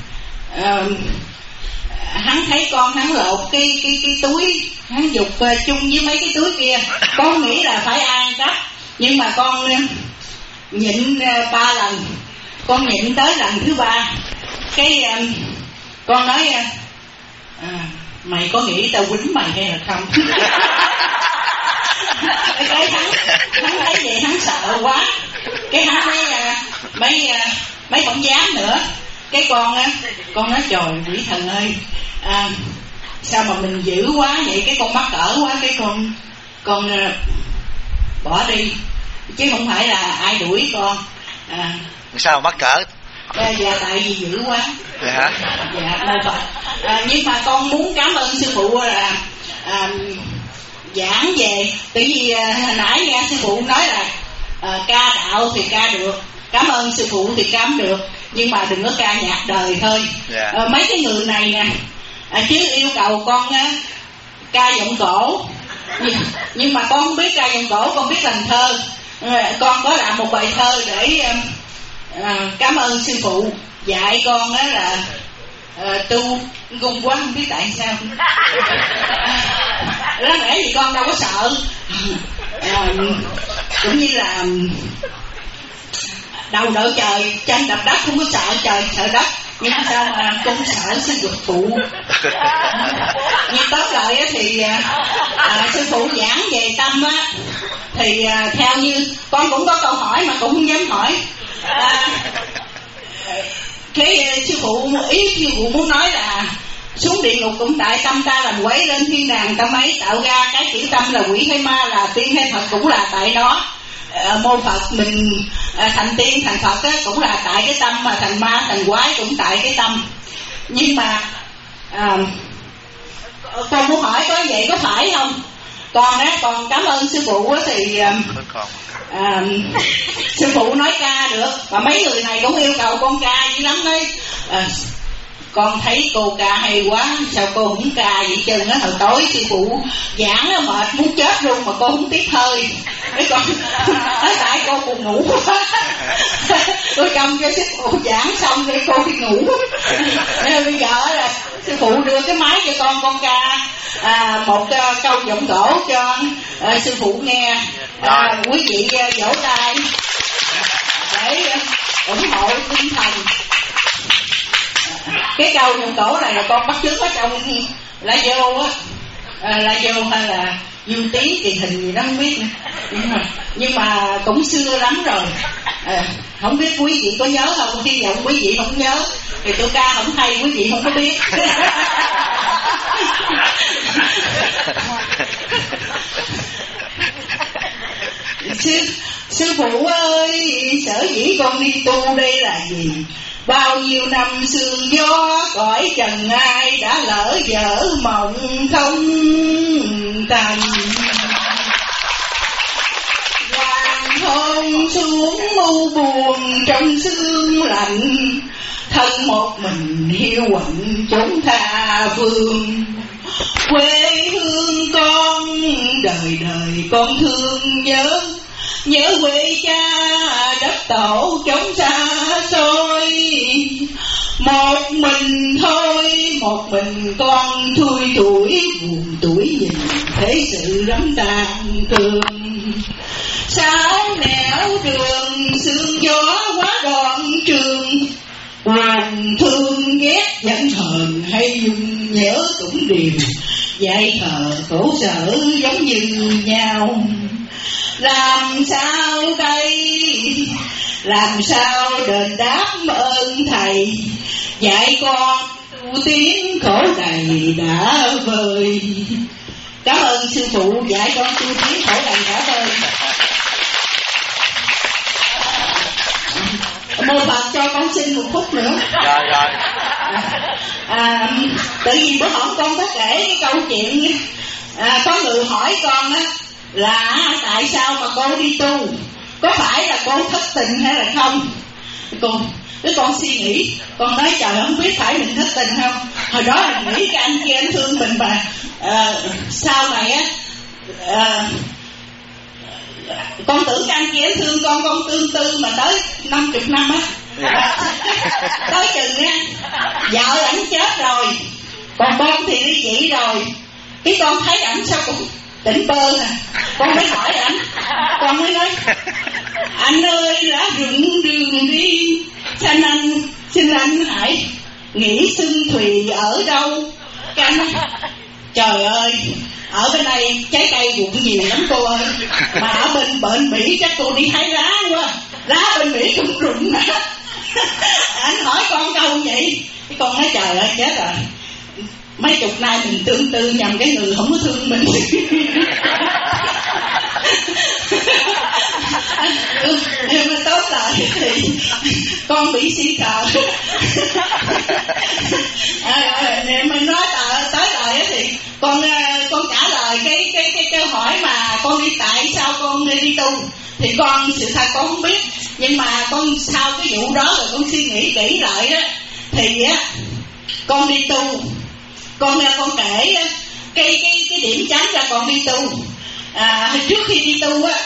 hắn thấy con, hắn lột cái túi, hắn dục chung với mấy cái túi kia. Con nghĩ là phải ăn cắp, nhưng mà con nhịn 3 lần, con nhịn tới lần thứ 3, cái con nói mày có nghĩ tao quýnh mày hay là không? Cái hắn thấy vậy hắn sợ quá, cái hắn mấy không dám nữa. Cái con nói trời quỷ thần ơi, sao mà mình dữ quá vậy, cái con mắc cỡ quá, cái con bỏ đi, chứ không phải là ai đuổi con. Sao mắc cỡ? Dạ tại vì dữ quá. Vậy hả? Dạ Phật. Nhưng mà con muốn cảm ơn sư phụ là giảng về, tại vì hồi nãy nghe sư phụ nói là ca đạo thì ca được, cảm ơn sư phụ thì cảm được, nhưng mà đừng có ca nhạc đời thôi. Mấy cái người này nè, chứ yêu cầu con ca giọng cổ, nhưng mà con không biết ca giọng cổ, con biết làm thơ. Con có làm một bài thơ để cảm ơn sư phụ dạy con đó là tu ngung quá không biết tại sao. Đáng lẽ thì con đâu có sợ, cũng như là đầu đỡ trời chân đập đất, không có sợ trời sợ đất, nhưng sao mà con sợ sư phụ. Nhưng tóm lại thì sư phụ giảng về tâm á, thì theo như con cũng có câu hỏi mà cũng không dám hỏi. Cái sư phụ muốn nói là xuống địa ngục cũng tại tâm ta, làm quấy lên thiên đàng tâm ấy tạo ra, cái chữ tâm là quỷ hay ma, là tiên hay Phật cũng là tại đó. Mô Phật mình thành tiên thành Phật á, cũng là tại cái tâm, mà thành ma thành quái cũng tại cái tâm. Nhưng mà con muốn hỏi có vậy có phải không? Con cảm ơn sư phụ á, thì sư phụ nói ca được, và mấy người này cũng yêu cầu con ca dữ lắm đấy. Con thấy cô ca hay quá, sao cô không ca vậy chừng á? Hồi tối sư phụ giảng nó mệt muốn chết luôn mà cô không tiếp hơi. Cái con nói tại cô buồn ngủ quá. Tôi cầm cho sư phụ giảng xong rồi cô đi ngủ. Bây giờ là sư phụ đưa cái máy cho con ca một câu giọng cổ cho sư phụ nghe. Quý vị vỗ tay để ủng hộ tinh thần. Cái câu giọng cổ này là con bắt chước ở trong lá vô á, lá vô hay là dương tí truyền hình gì đó không biết nữa, nhưng mà cũng xưa lắm rồi. Không biết quý vị có nhớ không? Hy vọng quý vị không nhớ thì tôi ca không hay, quý vị không có biết. Sư phụ ơi, sở dĩ con đi tu đây là gì? Bao nhiêu năm sương gió cõi trần ai đã lỡ dở mộng không thành. Hoàng hôn xuống u buồn trong sương lạnh, thân một mình hiu quạnh chốn tha phương. Quê hương con đời đời con thương nhớ, nhớ quê cha đất tổ chống xa xôi. Một mình thôi, một mình con thui tuổi, buồn tuổi nhìn thế sự lắm tàn thương. Sao nẻo đường sương gió quá đoạn trường, buồn thương ghét giận hờn hay dung nhớ cũng đều. Dạy thờ khổ sở giống như nhau. Làm sao đây, làm sao đền đáp ơn thầy, dạy con tu tiến khổ đầy đã vời. Cảm ơn sư phụ dạy con tu tiến khổ đầy đã vời. Mô Phật cho con xin một phút nữa. Rồi. Tự nhiên bữa hổm con có kể cái câu chuyện có người hỏi con á là tại sao mà con đi tu, có phải là con thất tình hay là không? Con suy nghĩ, con nói trời không biết phải mình thất tình không. Hồi đó mình nghĩ cái anh kia anh thương mình mà sau này á con tưởng cái anh kia anh thương con tương tư mà tới 50 năm á tới chừng á vợ ảnh chết rồi, còn con thì ly dị rồi. Cái con thấy ảnh sao cũng tỉnh bơ nè, con mới hỏi ảnh, con mới nói anh ơi lá rừng đường đi, xin anh hãy nghĩ Xuân Thùy ở đâu. Cái anh nói Trời ơi, ở bên đây trái cây cũng nhiều lắm cô ơi. Mà ở bên Mỹ chắc cô đi hái lá quá. Lá bên Mỹ cũng rụng hả? Anh hỏi con câu vậy, cái con nói trời ơi chết rồi, mấy chục nay mình tương tư nhầm cái người không có thương mình. Nhưng mà tốt lại thì con bị si cờ. Mình nói tới lại thì con trả lời cái câu hỏi mà con đi tại sao con đi tu thì con sự thật con không biết, nhưng mà con sau cái vụ đó rồi con suy nghĩ kỹ lại đó thì á con đi tu, con kể cái điểm chấm ra con đi tu. Trước khi đi tu á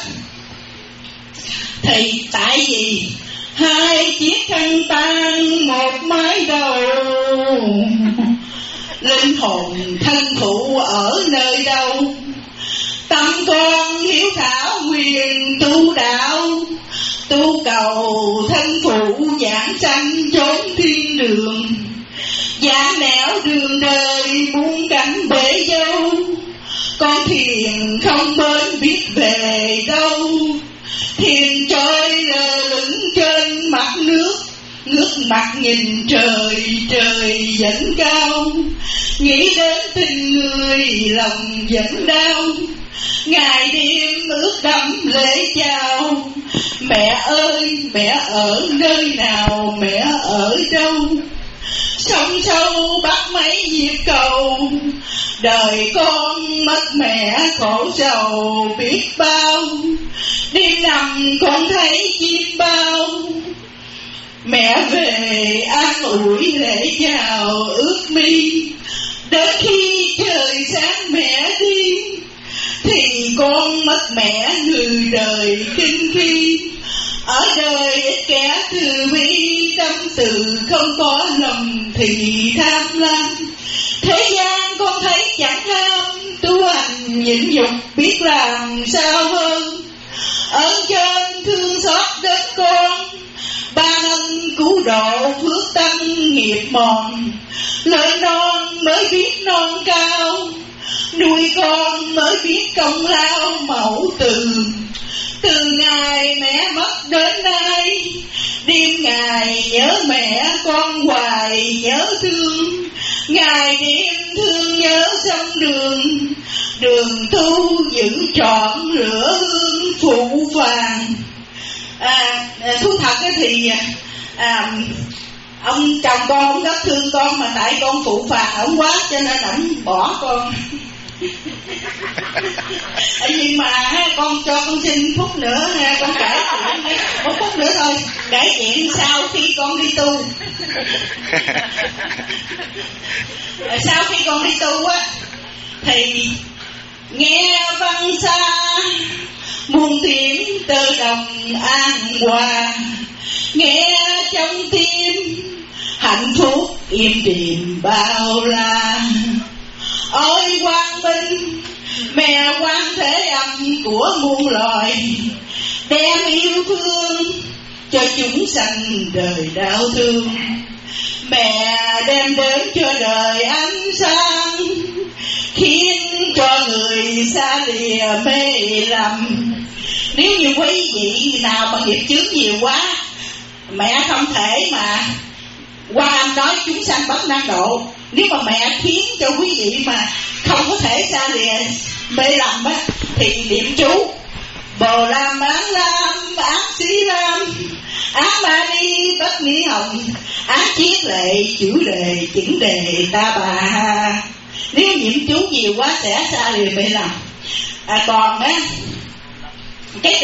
thì tại vì hai chiếc khăn tang một mái đầu, linh hồn thân phụ ở nơi đâu, tâm con hiếu thảo quyền tu đạo, tu cầu thân phụ giảng sanh chốn thiên đường, giảng nẻo đường đời buông cảnh bể dâu, con thiền không bên biết về đâu, thiền trôi lơ lửng trên mặt nước, ngước mặt nhìn trời, trời vẫn cao, nghĩ đến tình người lòng vẫn đau, ngày đêm ước đẫm lễ chào, mẹ ơi mẹ ở nơi nào, mẹ ở đâu, sông sâu bắt mấy nhịp cầu, đời con mất mẹ khổ sầu biết bao, đêm nằm con thấy chim bao, mẹ về an ủi lễ chào ước mi, đến khi trời sáng mẹ đi thì con mất mẹ người đời kinh khi, ở đời ít kẻ từ bi tâm từ không có lòng thì tham lam, thế gian con thấy chẳng ham, tu hành nhịn nhục biết làm sao hơn, ơn trên thương xót đến con, ba năm cứu độ phước tăng nghiệp mòn, lời non mới biết non cao, nuôi con mới biết công lao mẫu từ, từ ngày mẹ mất đến nay, đêm ngày nhớ mẹ con hoài nhớ thương, ngày đêm thương nhớ sông đường, đường tu giữ trọn lửa hương phụ phàng. Thú thật thì ông chồng con cũng rất thương con, mà tại con phụ phàng ổng quá cho nên ổng bỏ con. Nhưng mà con cho con xin phút nữa con kể chuyện, một phút nữa thôi, kể chuyện sau khi con đi tu. Sau khi con đi tu á thì nghe văn xa muôn tiếng tơ đồng an hòa, nghe trong tim hạnh phúc im đềm bao la. Ôi quang minh mẹ quan thế âm của muôn loài, đem yêu thương cho chúng sanh đời đau thương, mẹ đem đến cho đời ánh sáng, khiến cho người xa lìa mê lầm. Nếu như quý vị nào mà nghiệp chướng nhiều quá, mẹ không thể mà qua âm nói chúng sanh bất năng độ. Nếu mà mẹ khiến cho quý vị mà không có thể xa lìa mê lầm á, thì niệm chú Bồ Lam Án Lam Ác Xí Lam Ác Ma Ni Bất Ni Hồng Ác Chiết Lệ Chữ Đề Chỉnh Đề Ta Bà Ha. Nếu niệm chú nhiều quá sẽ xa lìa mê lầm. Còn á cái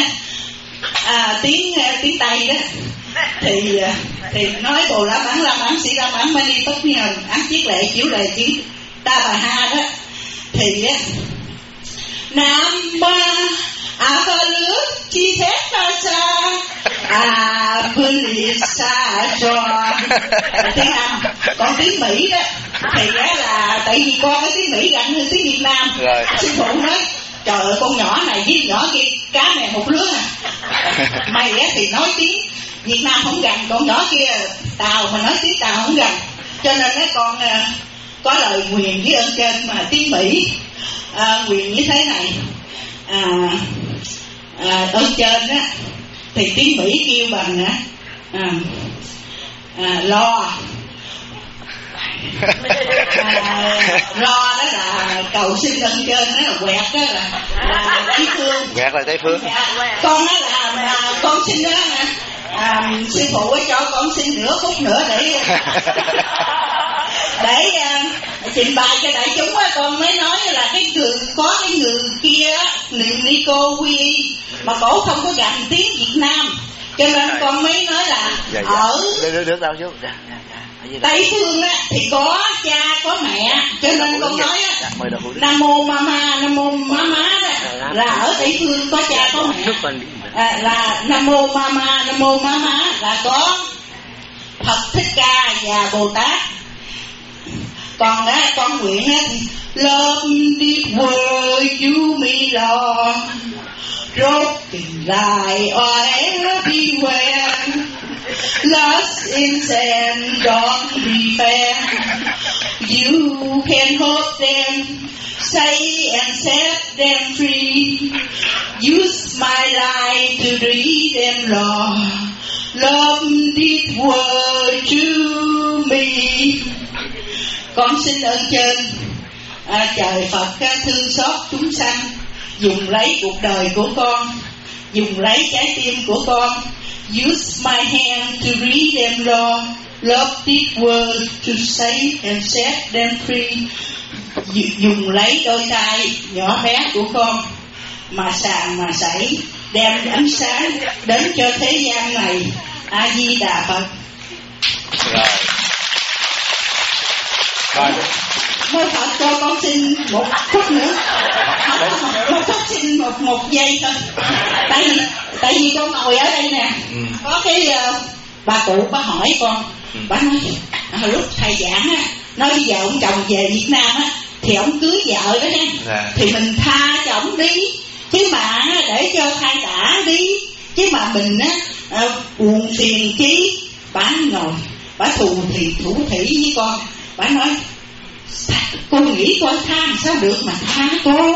tiếng Tây đó thì nói Bồ Lam Án Lam Án Xí Lam Án Ma Ni Bất Ni Hồng Ác Chiết Lệ Chữ Đề Chỉnh Ta Bà Ha đó thì á Nam Ma A Ba Lước Chi Thét Ta Sa A Bư Lì Sa Cho tiếng Anh. Còn tiếng Mỹ đó thì á là tại vì con cái tiếng Mỹ gần hơn tiếng Việt Nam. Sư phụ nói trời ơi con nhỏ này với nhỏ kia cá mè một lứa à. Mày á thì nói tiếng Việt Nam không gần, con nhỏ kia Tàu mà nói tiếng Tàu không gần, cho nên á con có lời nguyền với ơn trên mà tiếng Mỹ nguyền như thế này. Ơn trên á thì tiếng Mỹ kêu bằng lo. Lo đó là cầu xin ơn trên, đó là quẹt đó là Tây Phương. Quẹt là Tây Phương. Con đó là con xin đó sư phụ cho con xin nửa phút nữa để trình bày cho đại chúng á. Con mới nói là cái người có cái người kia niệm Nico Quy mà cổ không có gành tiếng Việt Nam, cho nên con mới nói là ở Tây Phương á thì có cha có mẹ, cho nên con nói á Nam Mô Mama Nam Mô Mama đó là ở Tây Phương có cha có mẹ, là Nam Mô Mama Nam Mô Mama là có Phật Thích Ca và Bồ Tát. Còn á con nguyện á thì love this world you me Lord, broken like oil everywhere, lost in sand don't be fair, you can hold them, say and set them free, use my life to read them Lord, love this world to me. Con xin ơn trên trời Phật thương xót chúng sanh, dùng lấy cuộc đời của con, dùng lấy trái tim của con, use my hand to read them Lord, love this world to save and set them free, dùng lấy đôi tay nhỏ bé của con mà sàng mà sảy, đem ánh sáng đến cho thế gian này. A Di Đà Phật. Mời Phật cho con xin một phút nữa, một phút xin một giây thôi. Tại vì con ngồi ở đây nè, có cái bà cụ bà hỏi con, bà nói lúc thầy giảng á, nói bây giờ ông chồng về Việt Nam á thì ông cưới vợ đó nha, thì mình tha cho ông đi, chứ mà để cho thai tả đi, chứ mà mình á buồn phiền chí. Bà ngồi bà thủ thỉ với con, bà nói cô nghĩ coi tha sao được mà tha cô.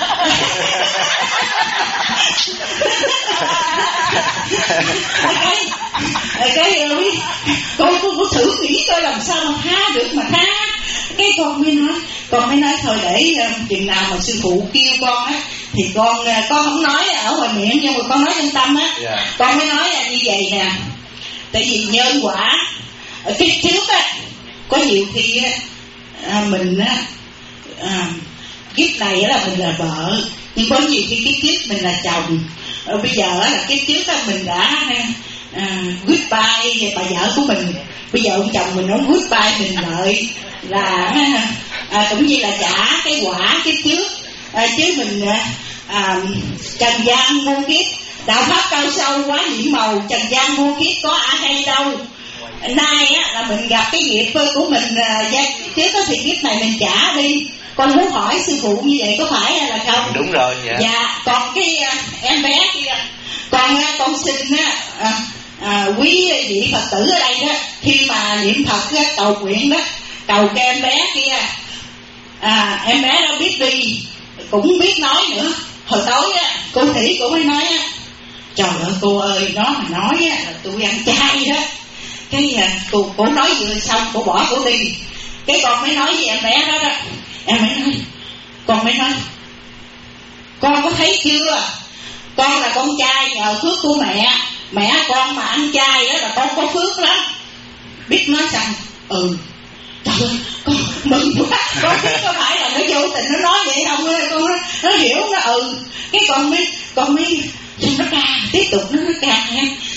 Cô thử nghĩ coi làm sao mà tha được mà tha. Cái con mới nói thôi để chừng nào mà sư phụ kêu con á thì con không nói ở ngoài miệng, nhưng mà con nói trong tâm á. Con mới nói là như vậy nè, tại vì nhân quả ở kiếp trước á có nhiều khi á mình á kiếp này là mình là vợ, nhưng có nhiều khi cái kiếp mình là chồng. Bây giờ là kiếp trước á mình đã goodbye bà vợ của mình, bây giờ ông chồng mình nói goodbye mình lợi là cũng như là trả cái quả kiếp trước. Chứ mình trần gian muôn kiếp, đạo pháp cao sâu quá nhiệm màu, trần gian muôn kiếp có ai hay đâu. Nay á là mình gặp cái nghiệp của mình trước đó thì kiếp này mình trả đi. Con muốn hỏi sư phụ như vậy có phải là không? Đúng rồi. Dạ. Còn cái em bé kia, con xin quý vị Phật tử ở đây đó, khi mà niệm Phật cầu nguyện đó, cầu cho em bé kia, em bé đâu biết đi cũng biết nói nữa. Hồi tối á cô Thủy cô mới nói á, trời ơi cô ơi, nó mà nói á là tôi ăn chay đó. Cái cô nói vừa xong cô bỏ cô đi. Cái con mới nói với em bé đó đó, con mới nói con có thấy chưa, con là con trai nhờ phước của mẹ con mà ăn chay đó là con có phước lắm. Biết nói xong trời ơi con mừng quá, con biết có phải là nó vô tình nó nói vậy không, con nó hiểu nó cái con mới nó ca tiếp tục, nó ca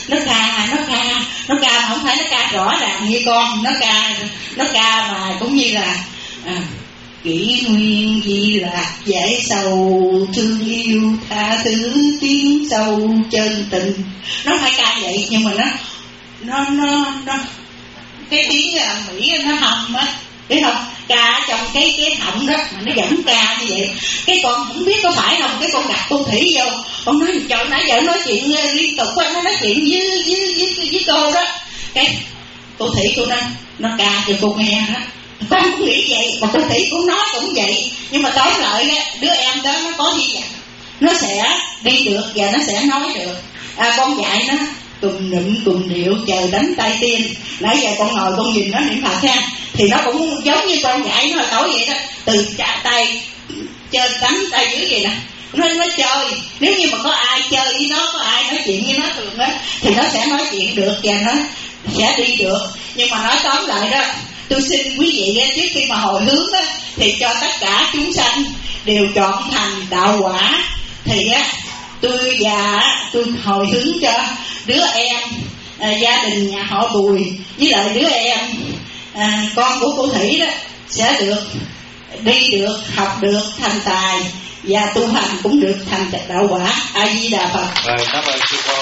mà không phải nó ca rõ ràng như con, nó ca mà cũng như là kỷ nguyên di lạc dễ sầu, thương yêu tha thứ tiếng sâu chân tình. Nó phải ca vậy, nhưng mà nó cái tiếng Mỹ nó hầm á, biết không, ca trong cái họng đó mà nó vẫn ca như vậy. Cái con không biết có phải không, cái con đặt cô Thủy vô, con nói trời nãy giờ nói chuyện liên tục quá, nó nói chuyện với cô đó. Cái cô Thủy cô nó ca cho cô nghe đó, Con cũng nghĩ vậy, mà cô Tỷ cũng nói cũng vậy. Nhưng mà tóm lại á, đứa em đó nó có hy vọng, nó sẽ đi được và nó sẽ nói được. Con dạy nó cùng nịnh cùng điệu chờ đánh tay tiên. Nãy giờ con ngồi con nhìn nó niệm Phật ha, thì nó cũng giống như con dạy nó hồi tối vậy đó. Từ tay chơi đánh tay dưới vậy nè, nó chơi. Nếu như mà có ai chơi với nó, có ai nói chuyện với nó thường á, thì nó sẽ nói chuyện được và nó sẽ đi được. Nhưng mà nói tóm lại đó, tôi xin quý vị trước khi mà hồi hướng đó, thì cho tất cả chúng sanh đều chọn thành đạo quả. Thì á, tôi hồi hướng cho đứa em gia đình nhà họ Bùi với lại đứa em con của cô Thủy đó sẽ được đi được, học được, thành tài và tu hành cũng được thành đạo quả. A Di Đà Phật. Rồi, cảm ơn sư cô.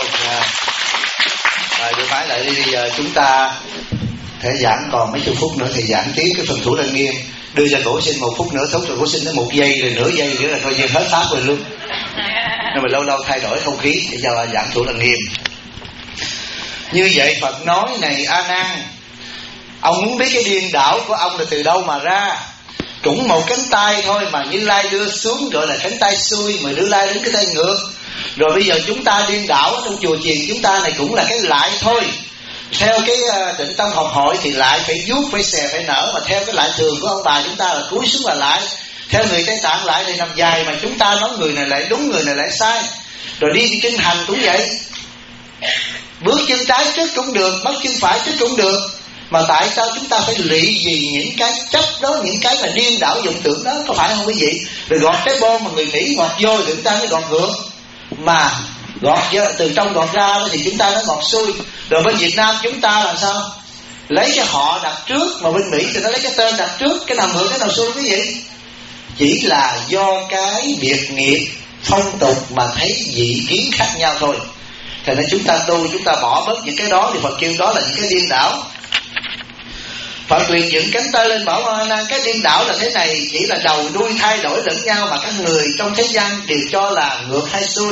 Rồi đưa máy lại đi. Bây giờ chúng ta thể giảng còn mấy chục phút nữa thì giảng tiếp cái phần Thủ Lăng Nghiêm. Đưa cho cổ sinh 1 phút nữa, thúc rồi cổ sinh tới 1 giây rồi nửa giây nữa là coi như hết pháp rồi luôn. Nhưng mà lâu lâu thay đổi không khí để cho giảng Thủ Lăng Nghiêm. Như vậy Phật nói này A Nan, ông muốn biết cái điên đảo của ông là từ đâu mà ra. Cũng một cánh tay thôi mà Như Lai đưa xuống gọi là cánh tay xuôi, mà Như Lai đến cái tay ngược. Rồi bây giờ chúng ta điên đảo trong chùa chiền chúng ta này cũng là cái lại thôi. Theo cái Định Tông học hội thì lại phải vuốt, phải xè, phải nở. Mà theo cái lại thường của ông bà chúng ta là cúi xuống là lại. Theo người Tây Tạng lại thì nằm dài, mà chúng ta nói người này lại đúng, người này lại sai. Rồi đi kinh hành cũng vậy, bước chân trái trước cũng được, bước chân phải trước cũng được. Mà tại sao chúng ta phải lụy vì những cái chấp đó, những cái mà điên đảo vọng tưởng đó, có phải không quý vị? Rồi gọt cái bom mà người Mỹ gọt vô thì chúng ta mới gọt ngược. Mà gọt từ trong gọt ra đó thì chúng ta nó gọt xuôi. Rồi bên Việt Nam chúng ta là sao? Lấy cái họ đặt trước, mà bên Mỹ thì nó lấy cái tên đặt trước. Cái nào ngược cái nào xuôi quý vị? Chỉ là do cái biệt nghiệp phong tục mà thấy dị kiến khác nhau thôi. Thế nên chúng ta tu, chúng ta bỏ bớt những cái đó thì Phật kêu đó là những cái điên đảo. Phật liền dựng cánh tay lên bảo A Nan, cái điên đảo là thế này, chỉ là đầu đuôi thay đổi lẫn nhau mà các người trong thế gian đều cho là ngược hay xuôi.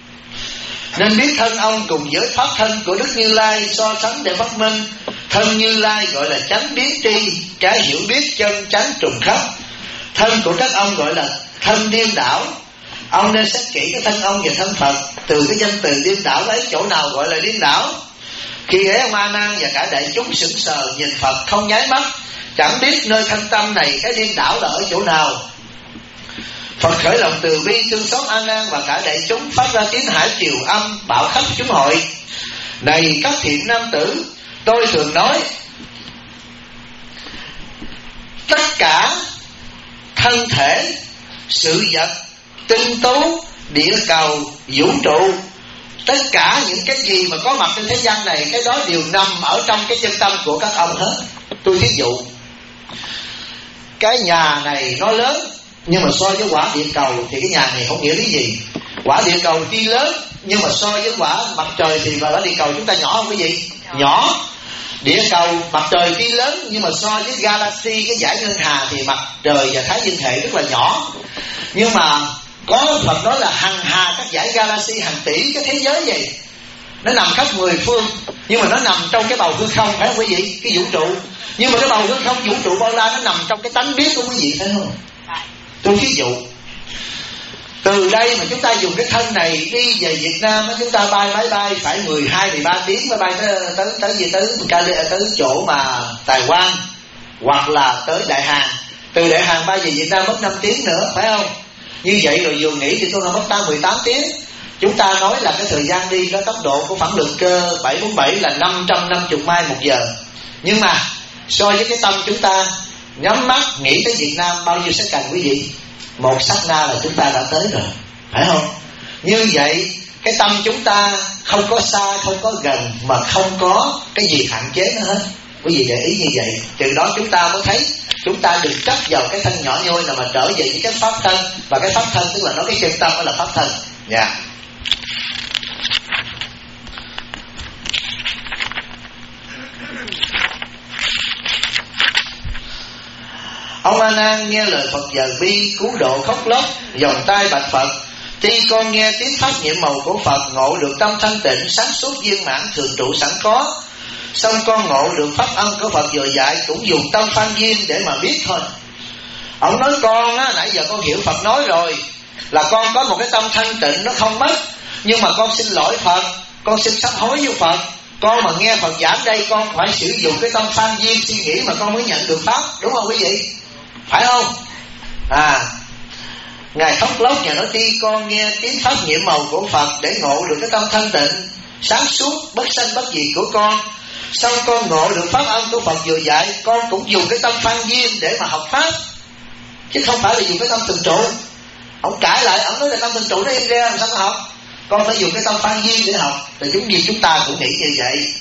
Nên biết thân ông cùng với pháp thân của Đức Như Lai so sánh để phát minh. Thân Như Lai gọi là chánh biến tri, cái hiểu biết chân chánh trùng khắp. Thân của các ông gọi là thân điên đảo. Ông nên xét kỹ cái thân ông và thân Phật. Từ cái danh từ điên đảo lấy chỗ nào gọi là điên đảo. Khi ấy ông A Nan và cả đại chúng sững sờ nhìn Phật không nháy mắt, chẳng biết nơi thân tâm này cái điên đảo là ở chỗ nào. Phật khởi lòng từ bi thương xót A Nan và cả đại chúng, phát ra tiếng hải triều âm bạo khắp chúng hội. Này các thiện nam tử, tôi thường nói tất cả thân thể, sự vật, tinh tú, địa cầu, vũ trụ, tất cả những cái gì mà có mặt trên thế gian này, cái đó đều nằm ở trong cái chân tâm của các ông hết. Tôi thí dụ, cái nhà này nó lớn, nhưng mà so với quả địa cầu thì cái nhà này không nghĩa lý gì. Quả địa cầu tuy lớn, nhưng mà so với quả mặt trời thì quả địa cầu chúng ta nhỏ không cái gì? Nhỏ. Địa cầu mặt trời tuy lớn, nhưng mà so với galaxy, cái dải ngân hà thì mặt trời và thái dương hệ rất là nhỏ. Nhưng mà có Phật nói là hằng hà các dải galaxy, hàng tỷ cái thế giới vậy, nó nằm khắp 10 phương, nhưng mà nó nằm trong cái bầu hư không, phải không quý vị? Cái vũ trụ. Nhưng mà cái bầu hư không, vũ trụ bao la, nó nằm trong cái tánh biết của quý vị, thấy không? Tôi ví dụ, từ đây mà chúng ta dùng cái thân này đi về Việt Nam, chúng ta bay máy bay phải 12-13 tiếng mới bay tới chỗ mà Đài Loan hoặc là tới Đại Hàn. Từ Đại Hàn bay về Việt Nam mất 5 tiếng nữa, phải không? Như vậy rồi vừa nghỉ thì tôi là mất 18 tiếng. Chúng ta nói là cái thời gian đi có tốc độ của phản lực cơ 747 là 550 mai một giờ. Nhưng mà so với cái tâm chúng ta nhắm mắt nghĩ tới Việt Nam bao nhiêu sẽ cần quý vị? Một sát na là chúng ta đã tới rồi, phải không? Như vậy cái tâm chúng ta không có xa, không có gần, mà không có cái gì hạn chế nữa hết. Quý vị để ý như vậy, từ đó chúng ta mới thấy chúng ta đừng chấp vào cái thân nhỏ nhoi nào mà trở về những cái pháp thân. Và cái pháp thân tức là nói cái chân tâm đó là pháp thân. Dạ. Ông A Nan nghe lời Phật dời bi cứu độ khóc lóc, vòng tay bạch Phật: tuy con nghe tiếng pháp nhiệm màu của Phật, ngộ được tâm thanh tịnh, sáng suốt viên mãn thường trụ sẵn có, Xong con ngộ được pháp âm của Phật vừa dạy, cũng dùng tâm phan duyên để mà biết thôi. Ông nói con á, nãy giờ con hiểu Phật nói rồi, là con có một cái tâm thanh tịnh nó không mất, nhưng mà con xin lỗi Phật, con xin sám hối với Phật. Con mà nghe Phật giảng đây, con phải sử dụng cái tâm phan duyên suy nghĩ mà con mới nhận được pháp, đúng không quý vị? Phải không? Ngài Khóc Lóc nhà nói tuy con nghe tiếng pháp nhiệm màu của Phật để ngộ được cái tâm thanh tịnh sáng suốt bất sanh bất diệt của con, xong con ngộ được pháp âm của Phật vừa dạy, con cũng dùng cái tâm phan duyên để mà học pháp, chứ không phải là dùng cái tâm thường trụ. Ông cãi lại, ông nói là tâm thường trụ nó im ra làm sao có học. Con phải dùng cái tâm phan duyên để học. Thì giống như chúng ta cũng nghĩ như vậy.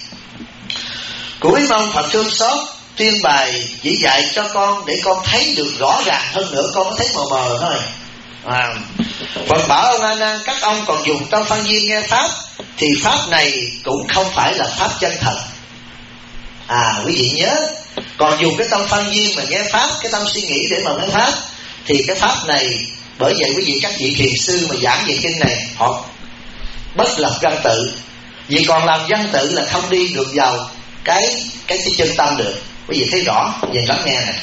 Cuối mong Phật thương xót tuyên bài chỉ dạy cho con để con thấy được rõ ràng hơn nữa, con có thấy mờ mờ thôi. Phật bảo ông A Nan, các ông còn dùng tâm phan duyên nghe pháp thì pháp này cũng không phải là pháp chân thật. Quý vị nhớ, còn dùng cái tâm phan duyên mà nghe pháp, cái tâm suy nghĩ để mà nghe pháp, thì cái pháp này, bởi vậy quý vị các vị thiền sư mà giảng về kinh này, họ bất lập văn tự. Vì còn làm văn tự là không đi được vào cái chân tâm được. Quý vị thấy rõ, về lắng nghe này.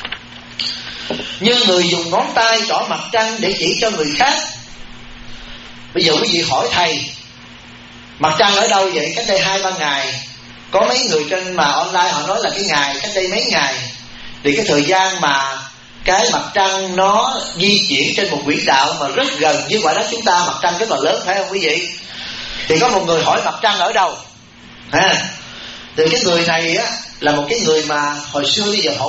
Như người dùng ngón tay trỏ mặt trăng để chỉ cho người khác. Bây giờ quý vị hỏi thầy, mặt trăng ở đâu vậy? Cách đây 2-3 ngày có mấy người trên mà online họ nói là cái ngày cách đây mấy ngày, thì cái thời gian mà cái mặt trăng nó di chuyển trên một quỹ đạo mà rất gần với quả đất chúng ta, mặt trăng rất là lớn, phải không quý vị? Thì có một người hỏi mặt trăng ở đâu. Thì cái người này á là một cái người mà hồi xưa bây giờ họ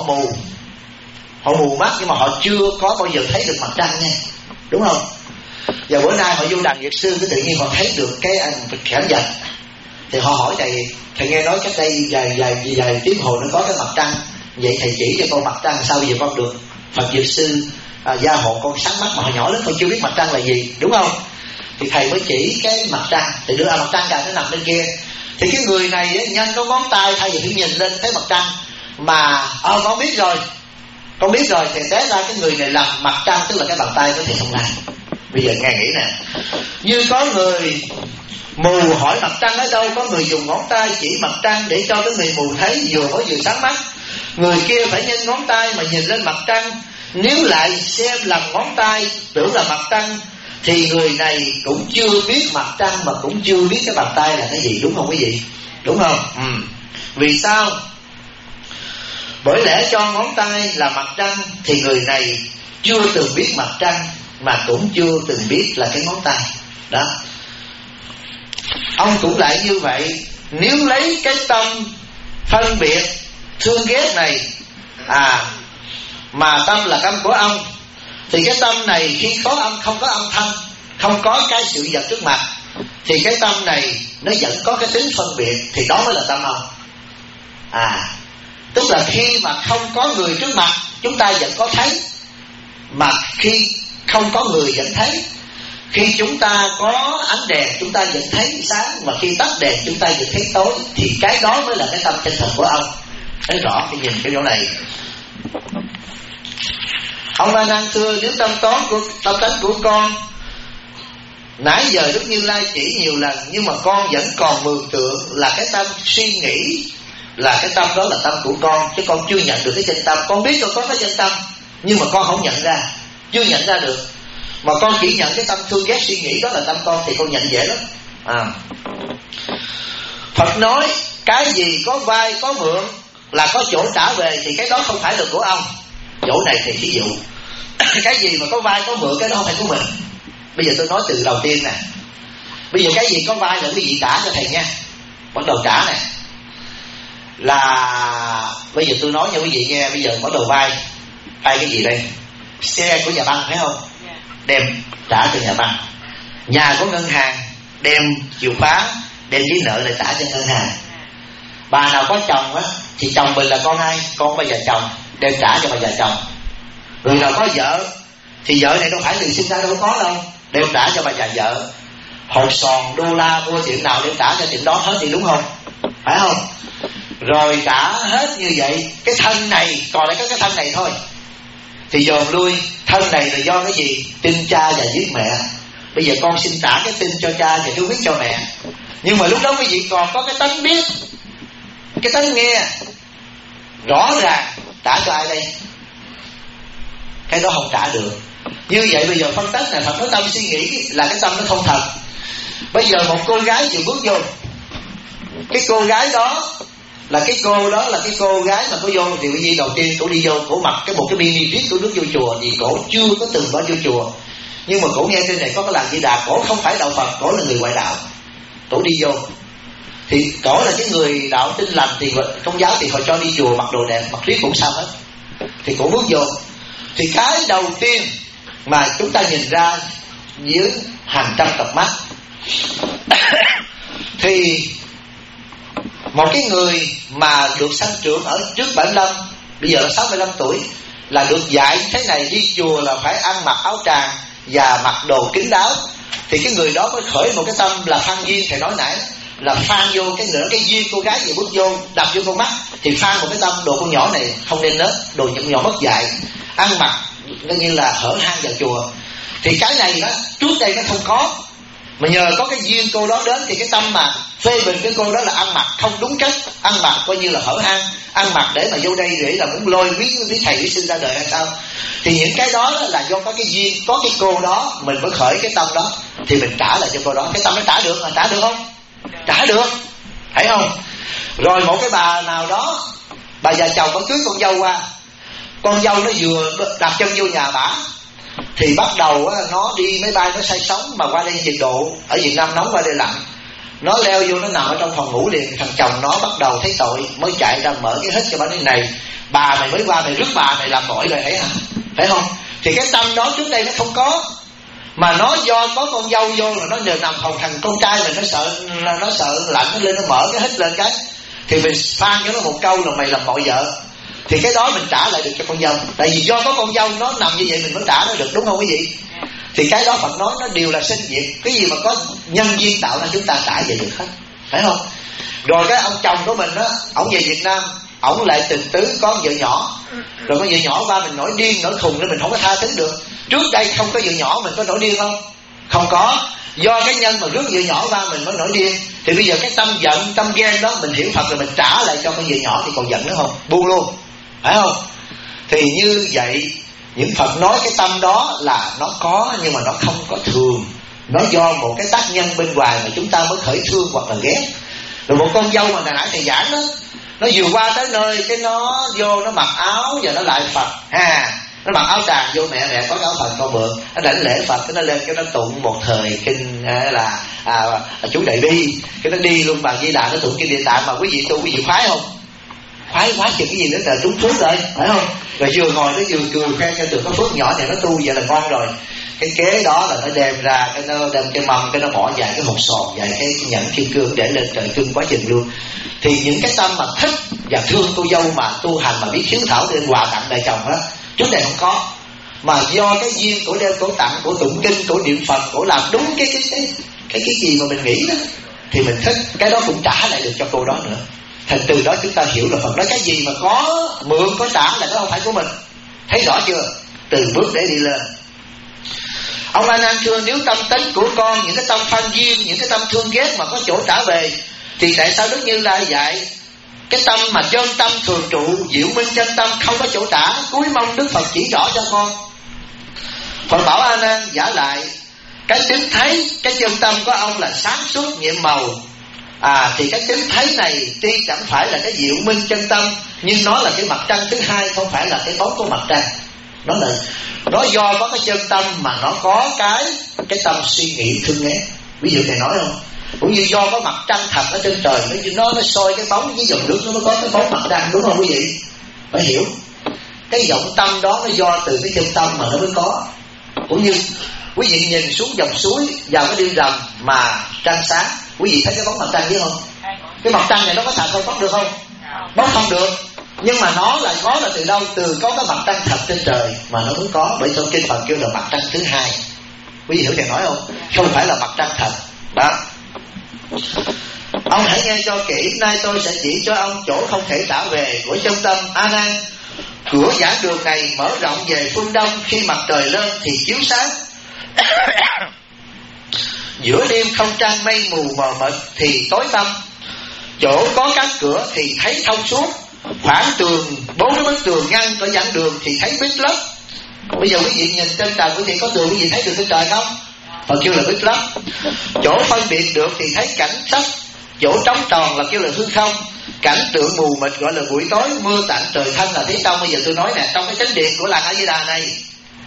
mù mắt, nhưng mà họ chưa có bao giờ thấy được mặt trăng nha, đúng không? Và bữa nay họ vô đàn Việt sư, cái tự nhiên họ thấy được cái cảnh vật. Thì họ hỏi thầy nghe nói cách đây vài tiếng hồ nó có cái mặt trăng, vậy thầy chỉ cho con mặt trăng sao bây giờ con được Phật Việt sư gia hộ con sáng mắt, mà hồi nhỏ lớn con chưa biết mặt trăng là gì, đúng không? Thì thầy mới chỉ cái mặt trăng, thì đưa mặt trăng cả nó nằm bên kia. Thì cái người này ấy, nhanh có ngón tay thay vì phải nhìn lên thấy mặt trăng mà con biết rồi, thì té ra cái người này làm mặt trăng, tức là cái bàn tay của thầy Thông Lai. Bây giờ nghe nghĩ nè, như có người mù hỏi mặt trăng ở đâu, có người dùng ngón tay chỉ mặt trăng để cho cái người mù thấy vừa mới vừa sáng mắt. Người kia phải nhân ngón tay mà nhìn lên mặt trăng, nếu lại xem lầm ngón tay tưởng là mặt trăng thì người này cũng chưa biết mặt trăng mà cũng chưa biết cái bàn tay là cái gì, đúng không quý vị? Đúng không? Vì sao? Bởi lẽ cho ngón tay là mặt trăng thì người này chưa từng biết mặt trăng mà cũng chưa từng biết là cái ngón tay đó. Ông cũng lại như vậy, nếu lấy cái tâm phân biệt thương ghét này mà tâm là tâm của ông, thì cái tâm này khi có âm không có âm thanh, không có cái sự vật trước mặt, thì cái tâm này nó vẫn có cái tính phân biệt, thì đó mới là tâm ông. Tức là khi mà không có người trước mặt chúng ta vẫn có thấy, mà khi không có người vẫn thấy. Khi chúng ta có ánh đèn chúng ta vẫn thấy sáng, mà khi tắt đèn chúng ta vẫn thấy tối, thì cái đó mới là cái tâm chân thật của ông. Thấy rõ cái nhìn cái chỗ này. Ông A Nan thưa, nếu tâm tánh của con nãy giờ Đức Như Lai chỉ nhiều lần, nhưng mà con vẫn còn mường tượng là cái tâm suy nghĩ, là cái tâm đó là tâm của con, chứ con chưa nhận được cái chân tâm. Con biết con có cái chân tâm, nhưng mà con không nhận ra, chưa nhận ra được. Mà con chỉ nhận cái tâm thương ghét suy nghĩ đó là tâm con, thì con nhận dễ lắm. Phật nói cái gì có vay có mượn là có chỗ trả về, thì cái đó không phải là của ông. Chỗ này thì ví dụ cái gì mà có vay có mượn cái đó không phải của mình. Bây giờ tôi nói từ đầu tiên nè, bây giờ cái gì có vay là quý vị trả cho thầy nha, bắt đầu trả nè. Là bây giờ tôi nói cho quý vị nghe, bây giờ bắt đầu vay cái gì đây? Xe của nhà băng phải không? Đem trả cho nhà băng. Nhà của ngân hàng đem chìa khóa, đem giấy nợ lại trả cho ngân hàng. Bà nào có chồng á thì chồng mình là con ai? Con bà già chồng, đem trả cho bà già chồng. Người nào có vợ thì vợ này đâu phải từ sinh ra đâu có đâu, đem trả cho bà già vợ. Hột sòn đô la mua chuyện nào đem trả cho chuyện đó hết, thì đúng không? Phải không? Rồi trả hết như vậy, cái thân này còn lại có cái thân này thôi, thì dồn lui. Thân này là do cái gì? Tin cha và giết mẹ. Bây giờ con xin trả cái tin cho cha và cái quyết cho mẹ. Nhưng mà lúc đó quý vị còn có cái tánh biết cái tánh nghe rõ ràng trả cho ai đây? Cái đó không trả được. Như vậy bây giờ phân tích là Phật nói tâm suy nghĩ là cái tâm nó không thật. Bây giờ một cô gái vừa bước vô, cái cô gái đó là cái cô gái mà cô vô thì cái gì đầu tiên cổ đi vô, cổ mặc một cái mini dress, cổ bước vô chùa thì cổ chưa có từng bao vô chùa, nhưng mà cổ nghe trên này có cái làng Di Đà, cổ không phải đạo Phật, cổ là người ngoại đạo, cổ đi vô thì cổ là cái người đạo Tin Lành thì Công giáo thì họ cho đi chùa mặc đồ đẹp, mặc dress cũng sao hết. Thì cổ bước vô thì cái đầu tiên mà chúng ta nhìn ra dưới hàng trăm cặp mắt thì một cái người mà được sanh trưởng ở trước 75, bây giờ là 65 tuổi, là được dạy thế này, đi chùa là phải ăn mặc áo tràng và mặc đồ kín đáo, thì cái người đó mới khởi một cái tâm là phan duyên. Thầy nói nãy là phan vô cái nữa, cái duyên cô gái vừa bước vô đập vô con mắt thì phan một cái tâm đồ con nhỏ này không nên nết, đồ nhỏ mất dạy, ăn mặc coi như là hở hang vào chùa. Thì cái này đó trước đây nó không có, mà nhờ có cái duyên cô đó đến thì cái tâm mà phê bình cái cô đó là ăn mặc không đúng cách, ăn mặc coi như là hở hang, ăn mặc để mà vô đây để là muốn lôi quý thầy quý sinh ra đời hay sao. Thì những cái đó là do có cái duyên, có cái cô đó mình mới khởi cái tâm đó, thì mình trả lại cho cô đó. Cái tâm nó trả được mà, trả được không? Trả được, thấy không? Rồi một cái bà nào đó, bà già chồng có cưới con dâu qua, con dâu nó vừa đặt chân vô nhà bả thì bắt đầu nó đi máy bay, nó say sóng mà qua đây nhiệt độ ở Việt Nam nóng, qua đây lạnh, nó leo vô nó nằm ở trong phòng ngủ liền. Thằng chồng nó bắt đầu thấy tội mới chạy ra mở cái hết cho bà nói này, bà mày mới qua mày rước bà mày làm tội rồi, thấy không? Thì cái tâm đó trước đây nó không có, mà nó do có con dâu vô là nó nhờ nằm phòng. Thằng con trai mình nó sợ lạnh, nó lên nó mở cái hết lên cái thì mình phan cho nó một câu là mày làm mọi vợ, thì cái đó mình trả lại được cho con dâu. Tại vì do có con dâu nó nằm như vậy mình mới trả nó được, đúng không quý vị? Thì cái đó Phật nói nó đều là sinh diệt, cái gì mà có nhân duyên tạo ra chúng ta trả về được hết, phải không? Rồi cái ông chồng của mình á, ổng về Việt Nam, ổng lại tình tứ có vợ nhỏ, rồi có vợ nhỏ qua mình nổi điên nổi khùng nên mình không có tha thứ được. Trước đây không có vợ nhỏ mình có nổi điên không? Không có. Do cái nhân mà rước vợ nhỏ qua mình mới nổi điên. Thì bây giờ cái tâm giận, tâm ghen đó mình hiểu Phật rồi mình trả lại cho con vợ nhỏ thì còn giận nữa không? Buông luôn, phải không? Thì như vậy những Phật nói cái tâm đó là nó có, nhưng mà nó không có thường, nó do một cái tác nhân bên ngoài mà chúng ta mới khởi thương hoặc là ghét. Rồi một con dâu mà hồi nãy thầy giảng đó, nó vừa qua tới nơi cái nó vô nó mặc áo và nó lại Phật nó mặc áo tràng vô, mẹ có cái áo Phật con mượn, nó đảnh lễ Phật, cái nó lên cái nó tụng một thời kinh là chú Đại Bi, cái nó đi luôn bà Di Đà nó tụng kinh Địa Tạng. Mà quý vị tu quý vị khoái không? Khoái quá chừng cái gì nữa là trúng phước rồi, phải không? Rồi vừa ngồi nó vừa cười khen cho từ có phước nhỏ này nó tu vậy là ngon rồi. Cái kế đó là nó đem ra, cái nó đem cái mâm, cái nó bỏ vài cái hột sòn, vài cái nhẫn kim cương để lên trời cưng quá chừng luôn. Thì những cái tâm mà thích và thương cô dâu mà tu hành mà biết hiếu thảo nên quà tặng đại chồng đó, trước đây không có, mà do cái duyên của đem cổ tặng, của tụng kinh, của niệm Phật, của làm đúng cái gì mà mình nghĩ đó thì mình thích, cái đó cũng trả lại được cho cô đó nữa. Thành từ đó chúng ta hiểu là Phật nói cái gì mà có mượn có trả là nó không phải của mình. Thấy rõ chưa? Từ bước để đi lên. Ông A Nan thưa, nếu tâm tính của con, những cái tâm phan duyên, những cái tâm thương ghét mà có chỗ trả về, thì tại sao Đức Như Lai dạy cái tâm mà chân tâm thường trụ, diệu minh chân tâm không có chỗ trả, cúi mong Đức Phật chỉ rõ cho con. Phật bảo A Nan giả lại, cái tính thấy, cái chân tâm của ông là sáng suốt nhiệm màu. Thì cái tính thấy này tuy chẳng phải là cái diệu minh chân tâm, nhưng nó là cái mặt trăng thứ hai, không phải là cái bóng của mặt trăng. Nó do có cái chân tâm mà nó có cái tâm suy nghĩ thương ghét. Ví dụ thầy nói không? Cũng như do có mặt trăng thật ở trên trời, nó soi cái bóng với dòng nước, nó mới có cái bóng mặt trăng, đúng không quý vị? Phải hiểu cái vọng tâm đó nó do từ cái chân tâm mà nó mới có. Cũng như quý vị nhìn xuống dòng suối vào cái đêm rằm mà trăng sáng, quý vị thấy cái bóng mặt trăng chứ không? Cái mặt trăng này nó có thật không? Bóc được không? Bóc không được. Nhưng mà nó lại có là từ đâu? Từ có cái mặt trăng thật trên trời mà nó mới có. Bởi trong kinh Phật kêu là mặt trăng thứ hai. Quý vị hiểu thầy nói không? Không phải là mặt trăng thật đó. Ông hãy nghe cho kỹ, nay tôi sẽ chỉ cho ông chỗ không thể trả về của chân tâm. A Nan, cửa giảng đường này mở rộng về phương đông, khi mặt trời lên thì chiếu sáng. Giữa đêm không trăng mây mù mờ mịt thì tối tăm. Chỗ có các cửa thì thấy thông suốt. Khoảng tường 4 bức tường ngăn có giảng đường thì thấy bít lấp. Bây giờ quý vị nhìn trên trời, quý vị có tường, quý vị thấy được trên trời không? Phật kêu là bít lấp. Chỗ phân biệt được thì thấy cảnh sắc. Chỗ trống tròn là kêu là hư không. Cảnh tượng mù mịt gọi là buổi tối. Mưa tạnh trời thanh là thấy trong. Bây giờ tôi nói nè, trong cái chánh điện của làng A Di Đà này,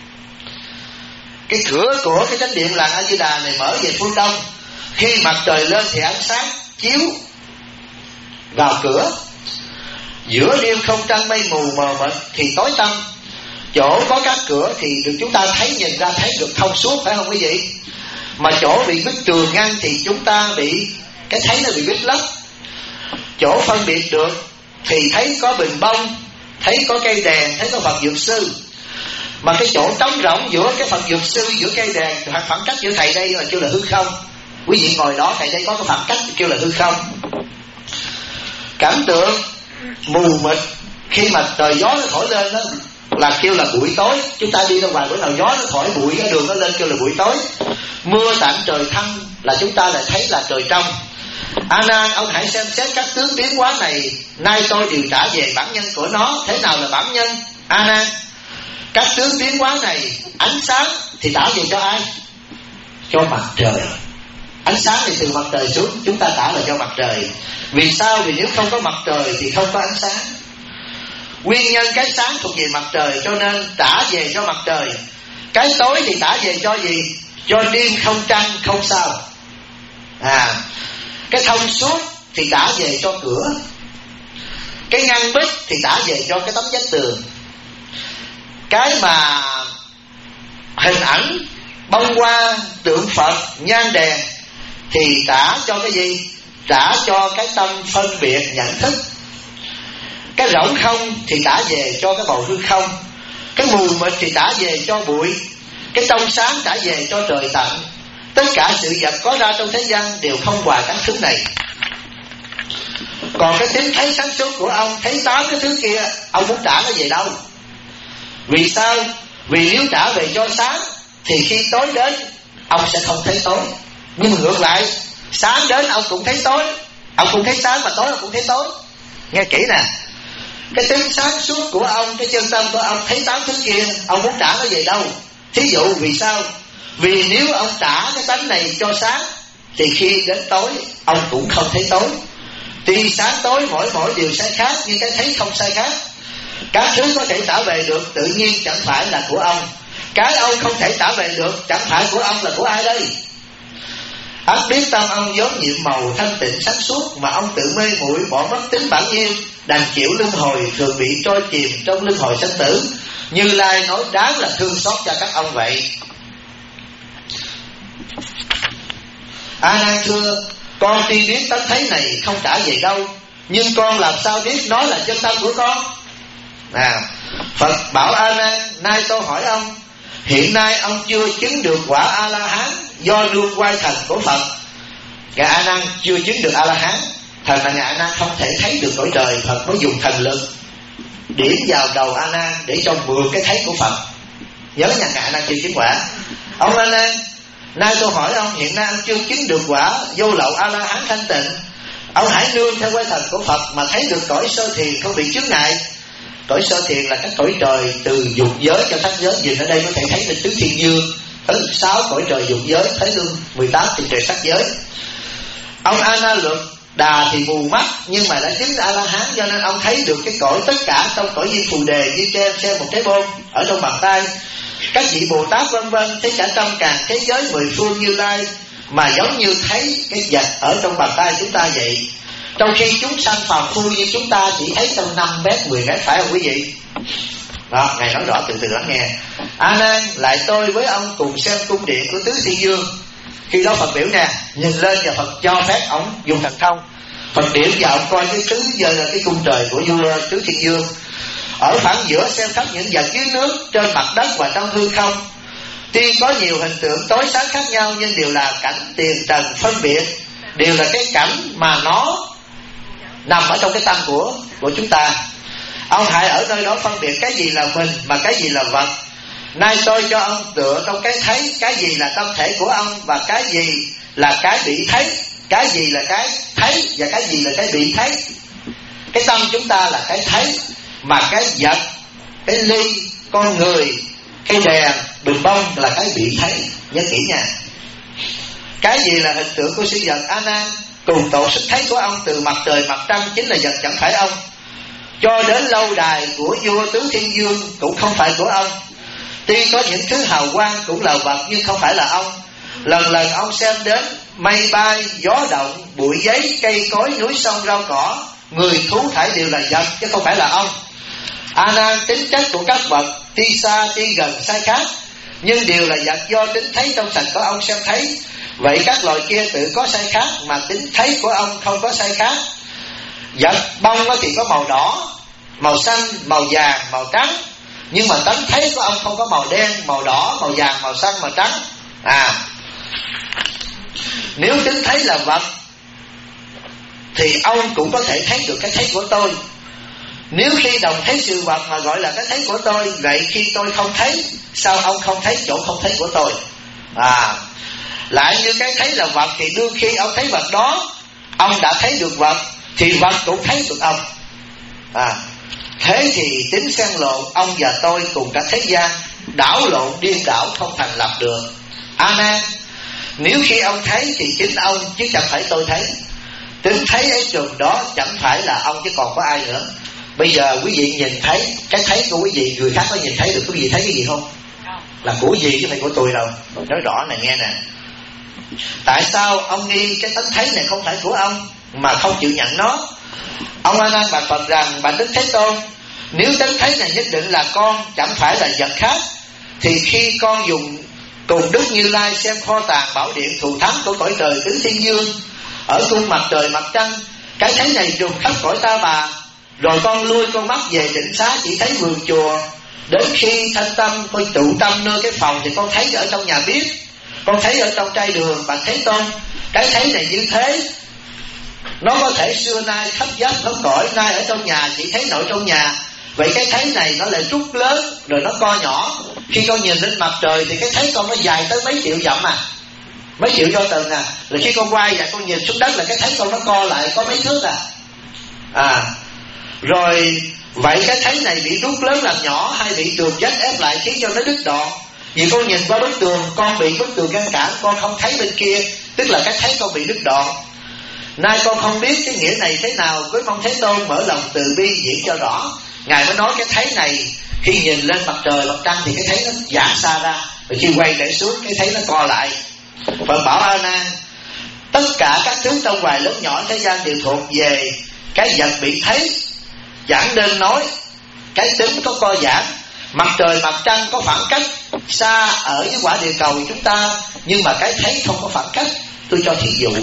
cái cửa của cái chánh điện làng A Di Đà này mở về phương đông. Khi mặt trời lên thì ánh sáng chiếu vào cửa. Giữa đêm không trăng mây mù mờ mịt thì tối tăm. Chỗ có các cửa thì được chúng ta thấy, nhìn ra thấy được thông suốt, phải không quý vị? Mà chỗ bị bức tường ngăn thì chúng ta bị cái thấy nó bị bít lấp. Chỗ phân biệt được thì thấy có bình bông, thấy có cây đèn, thấy có Phật Dược Sư. Mà cái chỗ trống rỗng giữa cái Phật Dược Sư, giữa cây đèn, hoặc khoảng cách giữa thầy đây là kêu là hư không. Quý vị ngồi đó, thầy đây có cái khoảng cách kêu là hư không. Cảnh tượng mù mịt khi mà trời gió nó thổi lên đó là kêu là buổi tối. Chúng ta đi ra ngoài bữa nào gió nó thổi bụi cái đường nó lên kêu là buổi tối. Mưa tạnh trời thanh là chúng ta lại thấy là trời trong. A Nan, ông hãy xem xét các tướng biến hóa này, nay tôi đều trả về bản nhân của nó. Thế nào là bản nhân? A Nan, các tướng biến hóa này, ánh sáng thì trả về cho ai? Cho mặt trời. Ánh sáng thì từ mặt trời xuống, chúng ta trả lại cho mặt trời. Vì sao? Vì nếu không có mặt trời thì không có ánh sáng. Nguyên nhân cái sáng thuộc về mặt trời, cho nên trả về cho mặt trời. Cái tối thì trả về cho gì? Cho đêm không trăng không sao. Cái thông suốt thì trả về cho cửa. Cái ngăn bích thì trả về cho cái tấm vách tường. Cái mà hình ảnh bông hoa, tượng Phật, nhang đèn thì trả cho cái gì? Trả cho cái tâm phân biệt nhận thức. Cái rỗng không thì trả về cho cái bầu hư không. Cái mù mịt thì trả về cho bụi. Cái trong sáng trả về cho trời tạnh. Tất cả sự vật có ra trong thế gian đều không hoài các thứ này. Còn cái tính thấy sáng suốt của ông, thấy 8 cái thứ kia, ông muốn trả nó về đâu? Vì sao? Vì nếu trả về cho sáng thì khi tối đến ông sẽ không thấy tối. Nhưng mà ngược lại, sáng đến ông cũng thấy tối. Ông cũng thấy sáng mà tối ông cũng thấy tối. Nghe kỹ nè. Cái tính sáng suốt của ông, cái chân tâm của ông thấy 8 thứ kia, ông muốn trả nó về đâu? Thí dụ vì sao? Vì nếu ông trả cái tánh này cho sáng thì khi đến tối ông cũng không thấy tối. Tuy sáng tối mỗi điều sai khác, nhưng cái thấy không sai khác. Các thứ có thể trả về được tự nhiên chẳng phải là của ông. Cái ông không thể trả về được chẳng phải của ông là của ai đây? Ắt biết tâm ông vốn nhiệm màu thanh tịnh sáng suốt, mà ông tự mê muội bỏ mất tính bản nhiên, đành chịu luân hồi, thường bị trôi chìm trong luân hồi sanh tử. Như Lai nói đáng là thương xót cho các ông vậy. A Nan thưa, con tuy biết tánh thấy này không trả về đâu, nhưng con làm sao biết nó là chân tâm của con? Phật bảo A Nan, nay tôi hỏi ông, hiện nay ông chưa chứng được quả A La Hán do nương quay thành của Phật. Ngài A Nan chưa chứng được A La Hán, thành là Ngài A Nan không thể thấy được cõi trời. Phật mới dùng thần lực điểm vào đầu A Nan để cho mượn cái thấy của Phật. Nhớ nha, Ngài A Nan chưa chứng quả. Ông A Nan, nay tôi hỏi ông, hiện nay ông chưa chứng được quả vô lậu A La Hán thanh tịnh, ông hãy nương theo quay thành của Phật mà thấy được cõi sơ thiền không bị chướng ngại. Cõi sơ thiền là các cõi trời từ dục giới cho sắc giới. Nhìn ở đây có thể thấy được tứ thiên dương, tới 6 cõi trời dục giới, thấy luôn 18 thiên trời sắc giới. Ông A Na Luật Đà thì mù mắt, nhưng mà đã chứng A La Hán, cho nên ông thấy được cái cõi tất cả trong cõi viên phù đề như xem một trái bom ở trong bàn tay. Các vị Bồ Tát vân vân thấy cả trăm càng thế giới 10 phương Như Lai, mà giống như thấy cái vật ở trong bàn tay chúng ta vậy. Trong khi chúng sanh phàm phu như chúng ta chỉ thấy trong 5 mét 10 mét, phải không quý vị? Đó, Ngài nói rõ, từ từ lắng nghe. A Nan, lại tôi với ông cùng xem cung điện của tứ thiên dương. Khi đó Phật biểu nè, nhìn lên và Phật cho phép ông dùng thần thông. Phật điểm vào ông coi cái tứ giờ là cái cung trời của vua tứ thiên dương. Ở phẳng giữa xem khắp những vật dưới nước, trên mặt đất và trong hư không. Tuy có nhiều hình tượng tối sáng khác nhau, nhưng đều là cảnh tiền trần phân biệt, đều là cái cảnh mà nó nằm ở trong cái tâm của chúng ta. Ông hãy ở nơi đó phân biệt cái gì là mình mà cái gì là vật. Nay tôi cho ông tựa trong cái thấy, cái gì là tâm thể của ông và cái gì là cái bị thấy. cái gì là cái thấy và cái gì là cái bị thấy. Cái tâm chúng ta là cái thấy, mà cái vật, cái ly, con người, cây đèn, bình bông là cái bị thấy. Nhớ kỹ nha. Cái gì là hình tượng của sự vật? A Nan, cùng tổ sức thấy của ông từ mặt trời mặt trăng chính là vật, chẳng phải ông. Cho đến lâu đài của vua tướng thiên vương cũng không phải của ông. Tuy có những thứ hào quang cũng là vật nhưng không phải là ông. Lần lần ông xem đến mây bay, gió động, bụi giấy, cây cối, núi sông, rau cỏ, người thú thải đều là vật chứ không phải là ông. A Nan, tính chất của các vật tuy xa tuy gần sai khác, nhưng đều là vật do tính thấy trong sạch của ông xem thấy. Vậy các loài kia tự có sai khác, mà tính thấy của ông không có sai khác. Vật bông thì có màu đỏ, màu xanh, màu vàng, màu trắng, nhưng mà tánh thấy của ông không có màu đen, màu đỏ, màu vàng, màu xanh, màu trắng. Nếu tính thấy là vật thì ông cũng có thể thấy được cái thấy của tôi. Nếu khi đồng thấy sự vật mà gọi là cái thấy của tôi, vậy khi tôi không thấy, sao ông không thấy chỗ không thấy của tôi? Lại như cái thấy là vật thì đương khi ông thấy vật đó, ông đã thấy được vật, thì vật cũng thấy được ông. Thế thì tính xen lộn, ông và tôi cùng cả thế gian đảo lộn điên đảo không thành lập được. A Nan, nếu khi ông thấy thì chính ông chứ chẳng phải tôi thấy. Tính thấy ấy trường đó chẳng phải là ông chứ còn có ai nữa. Bây giờ quý vị nhìn thấy cái thấy của quý vị, người khác có nhìn thấy được. Quý vị thấy cái gì không? Là của gì chứ không phải của tôi đâu. Nói rõ này nghe nè. Tại sao ông nghi cái tánh thấy này không phải của ông mà không chịu nhận nó? Ông A Nan bạch Phật rằng: bạch Đức Thế Tôn, nếu tánh thấy này nhất định là con, chẳng phải là vật khác, thì khi con dùng cùng Đức Như Lai xem kho tàng bảo điện thù thắng của cõi trời tứ thiên dương ở cung mặt trời mặt trăng, cái thấy này trùng khắp cõi ta bà, rồi con lui con mắt về định xá chỉ thấy vườn chùa. Đến khi thanh tâm con trụ tâm nơi cái phòng thì con thấy ở trong nhà bếp, con thấy ở trong trai đường. Bạch Thế Tôn, cái thấy này như thế, nó có thể xưa nay khắp giáp khắp cõi, nay ở trong nhà chỉ thấy nội trong nhà. Vậy cái thấy này nó lại rút lớn rồi nó co nhỏ. Khi con nhìn lên mặt trời thì cái thấy con nó dài tới mấy triệu dặm mấy triệu do tầng Rồi khi con quay và con nhìn xuống đất là cái thấy con nó co lại có mấy thước Rồi vậy cái thấy này bị rút lớn làm nhỏ hay bị tường vách ép lại khiến cho nó đứt đoạn. Vì con nhìn qua bức tường, con bị bức tường ngăn cản, con không thấy bên kia, tức là cái thấy con bị đứt đoạn. Nay con không biết cái nghĩa này thế nào, với mong Thế Tôn mở lòng từ bi diễn cho rõ. Ngài mới nói cái thấy này khi nhìn lên mặt trời mặt trăng thì cái thấy nó giãn xa ra, rồi khi quay lại xuống cái thấy nó co lại. Phật bảo A Nan, tất cả các thứ trong hoài lớn nhỏ thế gian đều thuộc về cái vật bị thấy, chẳng nên nói cái tính có co giãn. Mặt trời mặt trăng có khoảng cách xa ở với quả địa cầu chúng ta, nhưng mà cái thấy không có khoảng cách. Tôi cho thí dụ.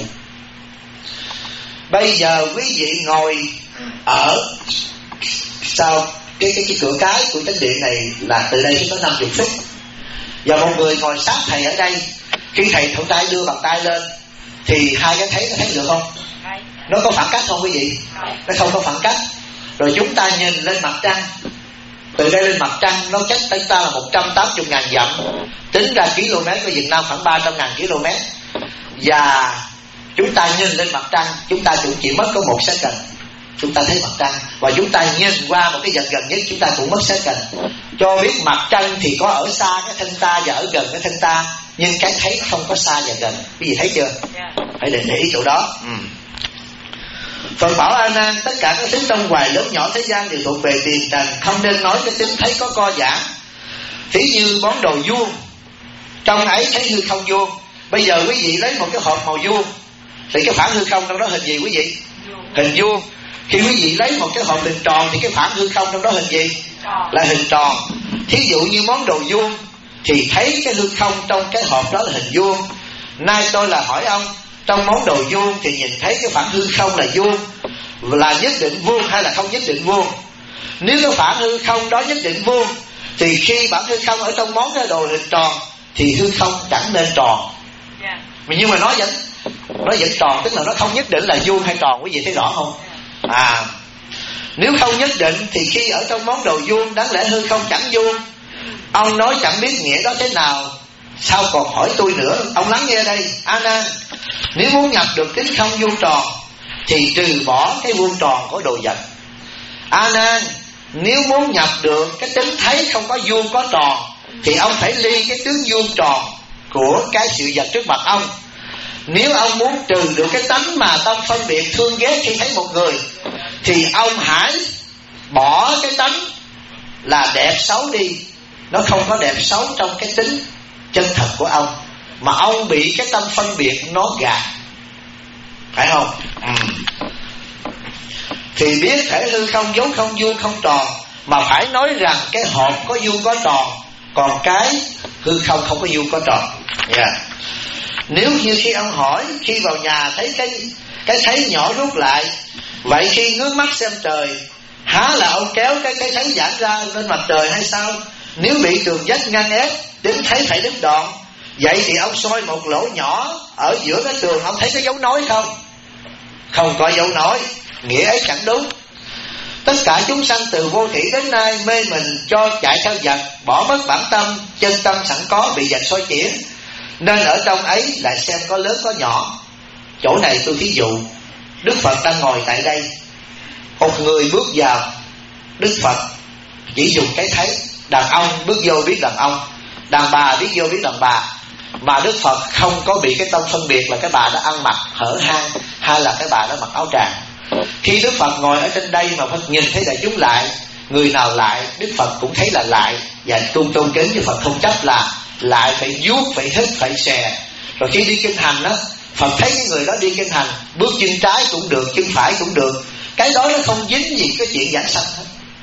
Bây giờ quý vị ngồi ở sau cái cửa cái của chánh điện này là từ đây có 50 phút, và một người ngồi sát thầy ở đây. Khi thầy thuận tay đưa bàn tay lên thì hai cái thấy nó thấy được không? Nó có khoảng cách không quý vị? Nó không có khoảng cách. Rồi chúng ta nhìn lên mặt trăng, từ đây lên mặt trăng nó cách tới ta là 180.000 dặm, tính ra km của Việt Nam khoảng 300.000 km. Và chúng ta nhìn lên mặt trăng, chúng ta cũng chỉ mất có 1 second chúng ta thấy mặt trăng. Và chúng ta nhìn qua một cái vật gần nhất chúng ta cũng mất second. Cho biết mặt trăng thì có ở xa cái thân ta và ở gần cái thân ta, nhưng cái thấy không có xa và gần. Quý vị thấy chưa? Hãy để ý chỗ đó. Phật bảo A Nan, tất cả các thứ trong hoài lớn nhỏ thế gian đều thuộc về tiền trần, không nên nói cái tính thấy có co giãn. Thí như món đồ vuông, trong ấy thấy hư không vuông. Bây giờ quý vị lấy một cái hộp màu vuông thì cái phản hư không trong đó hình gì quý vị? Hình vuông. Khi quý vị lấy một cái hộp hình tròn thì cái phản hư không trong đó hình gì? Là hình tròn. Thí dụ như món đồ vuông thì thấy cái hư không trong cái hộp đó là hình vuông. Nay tôi là hỏi ông, trong món đồ vuông thì nhìn thấy cái phản hư không là vuông, là nhất định vuông hay là không nhất định vuông? Nếu cái phản hư không đó nhất định vuông thì khi bản hư không ở trong món cái đồ hình tròn thì hư không chẳng nên tròn. Nhưng mà nó vẫn tròn, tức là nó không nhất định là vuông hay tròn. Quý vị thấy rõ không? Nếu không nhất định thì khi ở trong món đồ vuông đáng lẽ hư không chẳng vuông. Ông nói chẳng biết nghĩa đó thế nào, Sao còn hỏi tôi nữa? Ông lắng nghe đây. A Nan, nếu muốn nhập được tính không vuông tròn thì trừ bỏ cái vuông tròn của đồ vật. A Nan, nếu muốn nhập được cái tính thấy không có vuông có tròn thì ông phải ly cái tướng vuông tròn của cái sự vật trước mặt ông. Nếu ông muốn trừ được cái tánh mà tâm phân biệt thương ghét khi thấy một người thì ông hãy bỏ cái tánh là đẹp xấu đi. Nó không có đẹp xấu trong cái tính chân thật của ông, mà ông bị cái tâm phân biệt nó gạt, phải không? Thì biết thể hư không dấu không vuông không tròn, mà phải nói rằng cái hộp có vuông có tròn, còn cái hư không không có vuông có tròn. Nếu như khi ông hỏi, khi vào nhà thấy cái thấy nhỏ rút lại, vậy khi ngước mắt xem trời, há là ông kéo cái thấy giãn ra lên mặt trời hay sao? Nếu bị tường vách ngăn ép, đến thấy phải đứt đoạn, vậy thì ông soi một lỗ nhỏ ở giữa cái tường, ông thấy cái dấu nối không? Không có dấu nối, nghĩa ấy chẳng đúng. Tất cả chúng sanh từ vô thủy đến nay mê mình cho chạy theo vật, bỏ mất bản tâm, chân tâm sẵn có bị vật soi chuyển, nên ở trong ấy lại xem có lớn có nhỏ. Chỗ này tôi thí dụ, Đức Phật đang ngồi tại đây, một người bước vào, Đức Phật chỉ dùng cái thấy. Đàn ông bước vô biết đàn ông, đàn bà biết vô biết đàn bà, mà Đức Phật không có bị cái tâm phân biệt là cái bà đã ăn mặc hở hang hay là cái bà đã mặc áo tràng. Khi Đức Phật ngồi ở trên đây mà Phật nhìn thấy đại chúng lại, người nào lại Đức Phật cũng thấy là lại, và tôn kính với Phật không chấp là lại phải vuốt, phải hít, phải xè. Rồi khi đi kinh hành đó, Phật thấy cái người đó đi kinh hành, bước chân trái cũng được, chân phải cũng được, cái đó nó không dính gì cái chuyện giảng sanh hết.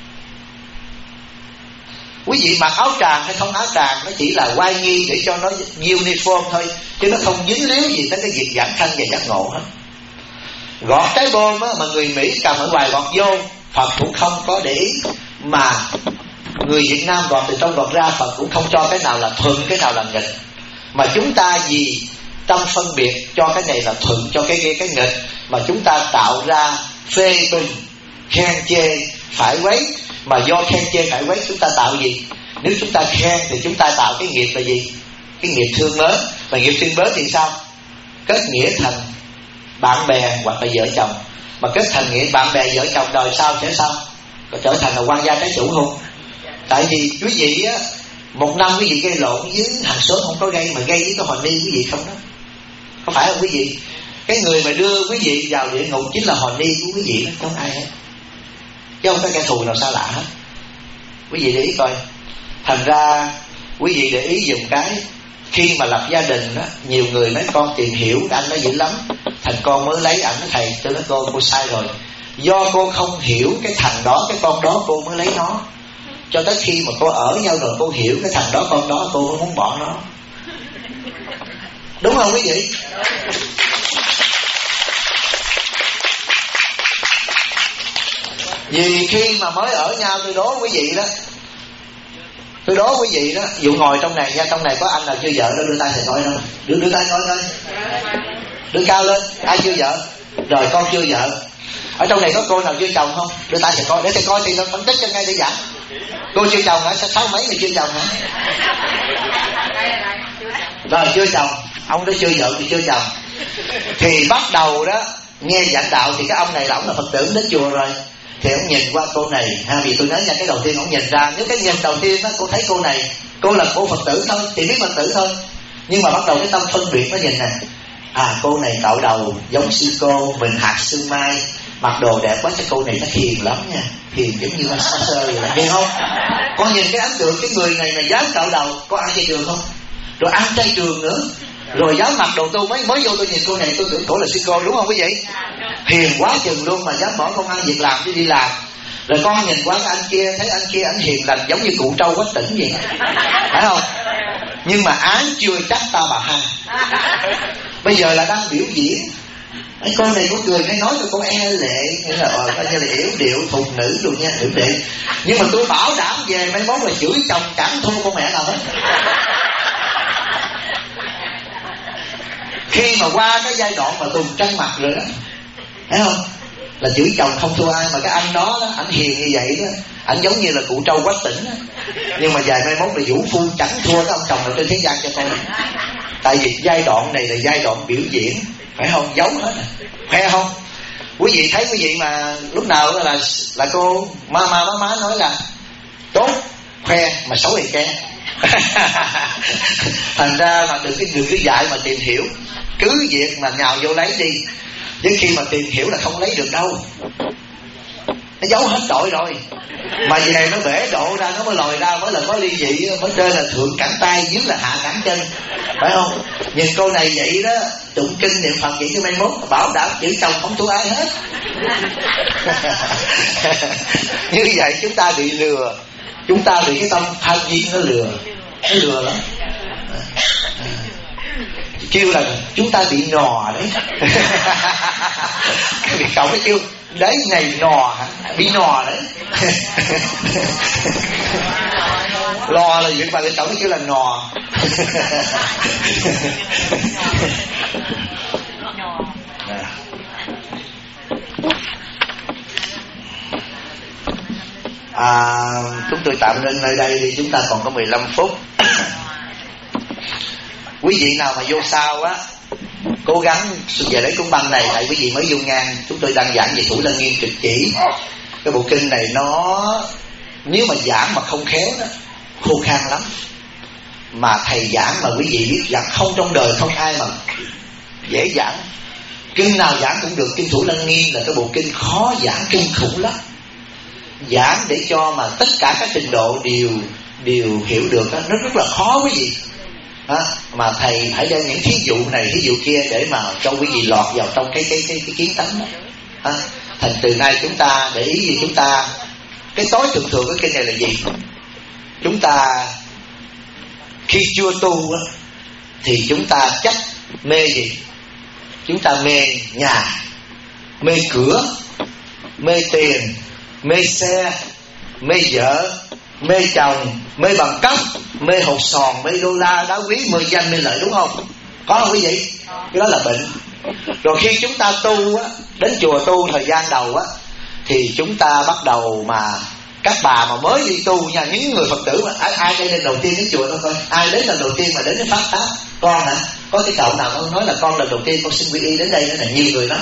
Quý vị mặc áo tràng hay không áo tràng, nó chỉ là oai nghi để cho nó uniform thôi, chứ nó không dính líu gì tới cái việc giảng sanh và giác ngộ hết. Gọt trái bom á, mà người Mỹ cầm ở ngoài gọt vô, Phật cũng không có để ý. Mà người Việt Nam gọt từ trong gọt ra, Phật cũng không cho cái nào là thuận, cái nào là nghịch. Mà chúng ta vì tâm phân biệt cho cái này là thuận, cho cái kia cái nghịch, mà chúng ta tạo ra phê bình, khen chê, phải quấy. Mà do khen chê phải quấy chúng ta tạo gì? Nếu chúng ta khen thì chúng ta tạo cái nghiệp là gì? Cái nghiệp thương mến. Và nghiệp thương mến thì sao? Kết nghĩa thành bạn bè hoặc là vợ chồng. Mà kết thành nghĩa bạn bè vợ chồng đời sau sẽ sao? Có trở thành là quan gia trái chủ không? Tại vì quý vị á, một năm quý vị gây lộn với hàng xóm không có gây, mà gây với cái hồn ni quý vị không đó. Có phải không quý vị? Cái người mà đưa quý vị vào địa ngục chính là hồn ni của quý vị đó, không ai hết, chứ không có kẻ thù nào xa lạ hết. Quý vị để ý coi. Thành ra quý vị để ý dùng cái khi mà lập gia đình đó, nhiều người mấy con tìm hiểu anh nó dữ lắm, thành con mới lấy ảnh. Thầy tôi nói cô sai rồi, do cô không hiểu cái thằng đó, cái con đó cô mới lấy nó. Cho tới khi mà cô ở nhau rồi cô hiểu cái thằng đó, con đó, cô mới muốn bỏ nó. Đúng không quý vị? Vì khi mà mới ở nhau, tôi đố quý vị đó, dụ ngồi trong này nha, trong này có anh nào chưa vợ đâu, đưa tay thầy coi đâu, đưa tay coi coi, đưa cao lên, ai chưa vợ, rồi con chưa vợ. Ở trong này có cô nào chưa chồng không? Đưa tay thầy coi, để thầy coi thì nó phân tích cho ngay để giảng. Cô chưa chồng hả? Sáu mấy người chưa chồng hả? Rồi chưa chồng, ông đó chưa vợ thì chưa chồng. Thì bắt đầu đó nghe giảng đạo thì cái ông này là ông là Phật tử đến chùa rồi, thì ông nhìn qua cô này ha, vì tôi nói nha, cái đầu tiên ông nhìn ra, nếu cái nhìn đầu tiên đó cô thấy cô này, cô là cô Phật tử thôi thì biết Phật tử thôi, nhưng mà bắt đầu cái tâm phân biệt nó nhìn nè, cô này cạo đầu giống sư cô, mình hạt sương mai, mặc đồ đẹp quá, chắc cô này chắc hiền lắm nha, hiền giống như sa sơ vậy, nghe không? Con nhìn cái ấn tượng cái người này mà dám cạo đầu, có ăn chay trường không? Rồi ăn chay trường nữa, rồi dám mặc đồ tu, mới vô tôi nhìn cô này tôi tưởng cổ là sư cô, đúng không quý vị? Hiền quá chừng luôn mà dám bỏ công ăn việc làm đi làm. Rồi con nhìn qua cái anh kia, thấy anh kia anh hiền lành giống như cụ trâu quách tỉnh vậy, phải không? Nhưng mà án chưa chắc ta bà ha. Bây giờ là đang biểu diễn. Cái con này có cười hay nói cho con e lệ, nghĩa là coi như là yểu điệu thục nữ luôn nha, yểu điệu. Nhưng mà tôi bảo đảm về mấy món là chửi chồng chẳng thua con mẹ nào hết. Khi mà qua cái giai đoạn mà Tùng trăng mặt rồi đó, thấy không? là chửi chồng không thua ai. Mà cái anh đó, ảnh hiền như vậy đó, ảnh giống như là cụ Trâu Quách Tỉnh đó. Nhưng mà vài mai mốt là vũ phu chẳng thua cái ông chồng nào trên thế gian cho tôi. Tại vì giai đoạn này là giai đoạn biểu diễn, phải không? Giấu hết à, khoe không? Quý vị thấy quý vị mà lúc nào là cô má nói là tốt khoe mà xấu thì che. Thành ra mà đừng cứ dạy mà tìm hiểu, cứ việc mà nhào vô lấy đi, chứ khi mà tìm hiểu là không lấy được đâu, nó giấu hết tội rồi. Mà về nó bể độ ra, nó mới lòi ra, mới là có ly dị, mới trên là thượng cẳng tay, dưới là hạ cẳng chân, phải không? Nhưng cô này vậy đó, tụng kinh niệm Phật vậy chứ mai mốt bảo đảm chữ chồng không thua ai hết. Như vậy chúng ta bị lừa, chúng ta bị cái tâm tham duyên nó lừa lắm. Kêu là chúng ta bị nò đấy. Bị cậu mới kêu đấy này nò hả? Bị nò đấy. Lò là việc mà người cậu mới kêu là nò. Chúng tôi tạm ngưng nơi đây đi, chúng ta còn có 15 phút. Quý vị nào mà vô sau á, cố gắng về lấy cuốn băng này, tại quý vị mới vô ngang. Chúng tôi đang giảng về Thủ Lăng Nghiêm Trực Chỉ. Cái bộ kinh này nó nếu mà giảng mà không khéo đó, khô khan lắm. Mà thầy giảng mà quý vị biết giảng không, trong đời không ai mà dễ giảng. Kinh nào giảng cũng được. Kinh Thủ Lăng Nghiêm là cái bộ kinh khó giảng kinh khủng lắm. Giảng để cho mà tất cả các trình độ đều hiểu được đó, nó rất là khó quý vị. Mà thầy phải đem những thí dụ này thí dụ kia để mà cho quý vị lọt vào trong cái kiến tánh đó. Thành từ nay chúng ta để ý gì, chúng ta cái tối thường cái kinh này là gì? Chúng ta khi chưa tu á, thì chúng ta chắc mê gì? Chúng ta mê nhà, mê cửa, mê tiền, mê xe, mê vợ, mê chồng, mê bằng cấp, mê hột sòn, mê đô la, đá quý, mê danh, mê lợi, đúng không? Có không quý vị? Cái đó là bệnh. Rồi khi chúng ta tu á, đến chùa tu thời gian đầu á, thì chúng ta bắt đầu mà các bà mà mới đi tu nha, những người Phật tử mà ai đây lần đầu tiên đến chùa thôi coi, ai đến lần đầu tiên mà đến cái pháp. Con hả? Có cái cậu nào con nói là con lần đầu tiên con xin quy y đến đây, là nhiều người đó.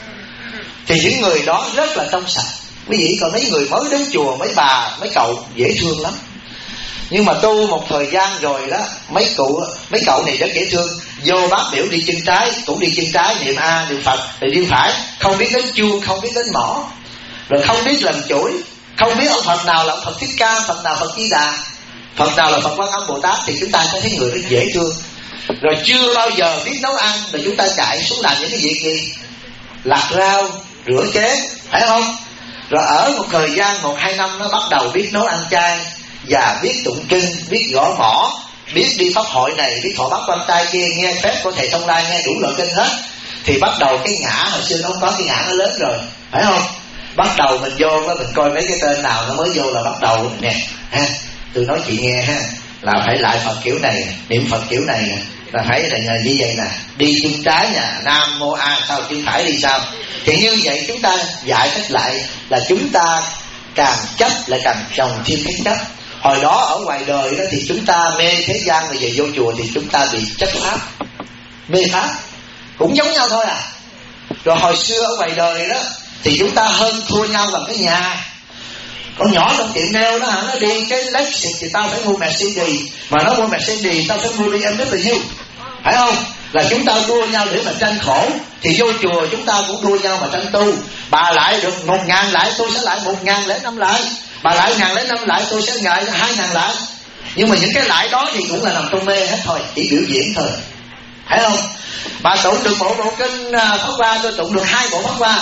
Thì những người đó rất là trong sạch quý vị. Còn mấy người mới đến chùa, mấy bà, mấy cậu dễ thương lắm. Nhưng mà tu một thời gian rồi đó, mấy cậu này rất dễ thương. Vô bát biểu đi chân trái, cũng đi chân trái, niệm A, niệm Phật, rồi đi phải, không biết đến chuông, không biết đến mõ, rồi không biết làm chuỗi, không biết ông Phật nào là ông Phật Thích Ca, Phật nào Phật Di Đà, Phật nào là Phật Quan Âm Bồ Tát. Thì chúng ta sẽ thấy người rất dễ thương. Rồi chưa bao giờ biết nấu ăn, rồi chúng ta chạy xuống làm những cái việc gì? Lặt rau, rửa chén, phải không? Rồi ở một thời gian 1-2 năm nó bắt đầu biết nấu ăn chay, và biết tụng kinh, biết gõ mõ, biết đi pháp hội này, biết thọ bát quan trai kia, nghe phép của thầy Thông Lai, nghe đủ loại kinh hết. Thì bắt đầu cái ngã, hồi xưa nó không có cái ngã, nó lớn rồi, phải không? Bắt đầu mình vô đó, mình coi mấy cái tên nào nó mới vô là bắt đầu nè ha. Tôi nói chị nghe ha, là phải lại Phật kiểu này, niệm Phật kiểu này nè, là phải là như vậy nè, đi chân trái nè, Nam Mô A, sao chân phải đi sao. Thì như vậy chúng ta giải thích lại là chúng ta càng chấp lại càng trồng thêm cái chấp. Hồi đó ở ngoài đời đó thì chúng ta mê thế gian, rồi về vô chùa thì chúng ta bị chấp pháp, mê pháp, cũng giống nhau thôi à. Rồi hồi xưa ở ngoài đời đó thì chúng ta hơn thua nhau bằng cái nhà. Con nhỏ trong tiệm nail đó hả, nó đi cái Lexus thì tao phải mua Mercedes, mà nó mua Mercedes tao phải mua BMW, phải không? Là chúng ta đua nhau để mà tranh khổ. Thì vô chùa chúng ta cũng đua nhau mà tranh tu. Bà lại được 1.000 lại, tôi sẽ lại 1.005 lại. Bà lại 1.005 lại, tôi sẽ lại 2.000 lại. Nhưng mà những cái lại đó thì cũng là nằm trong mê hết thôi, chỉ biểu diễn thôi, phải không? Bà tụng được một bộ kinh Pháp Hoa, tôi tụng được 2 bộ Pháp Hoa.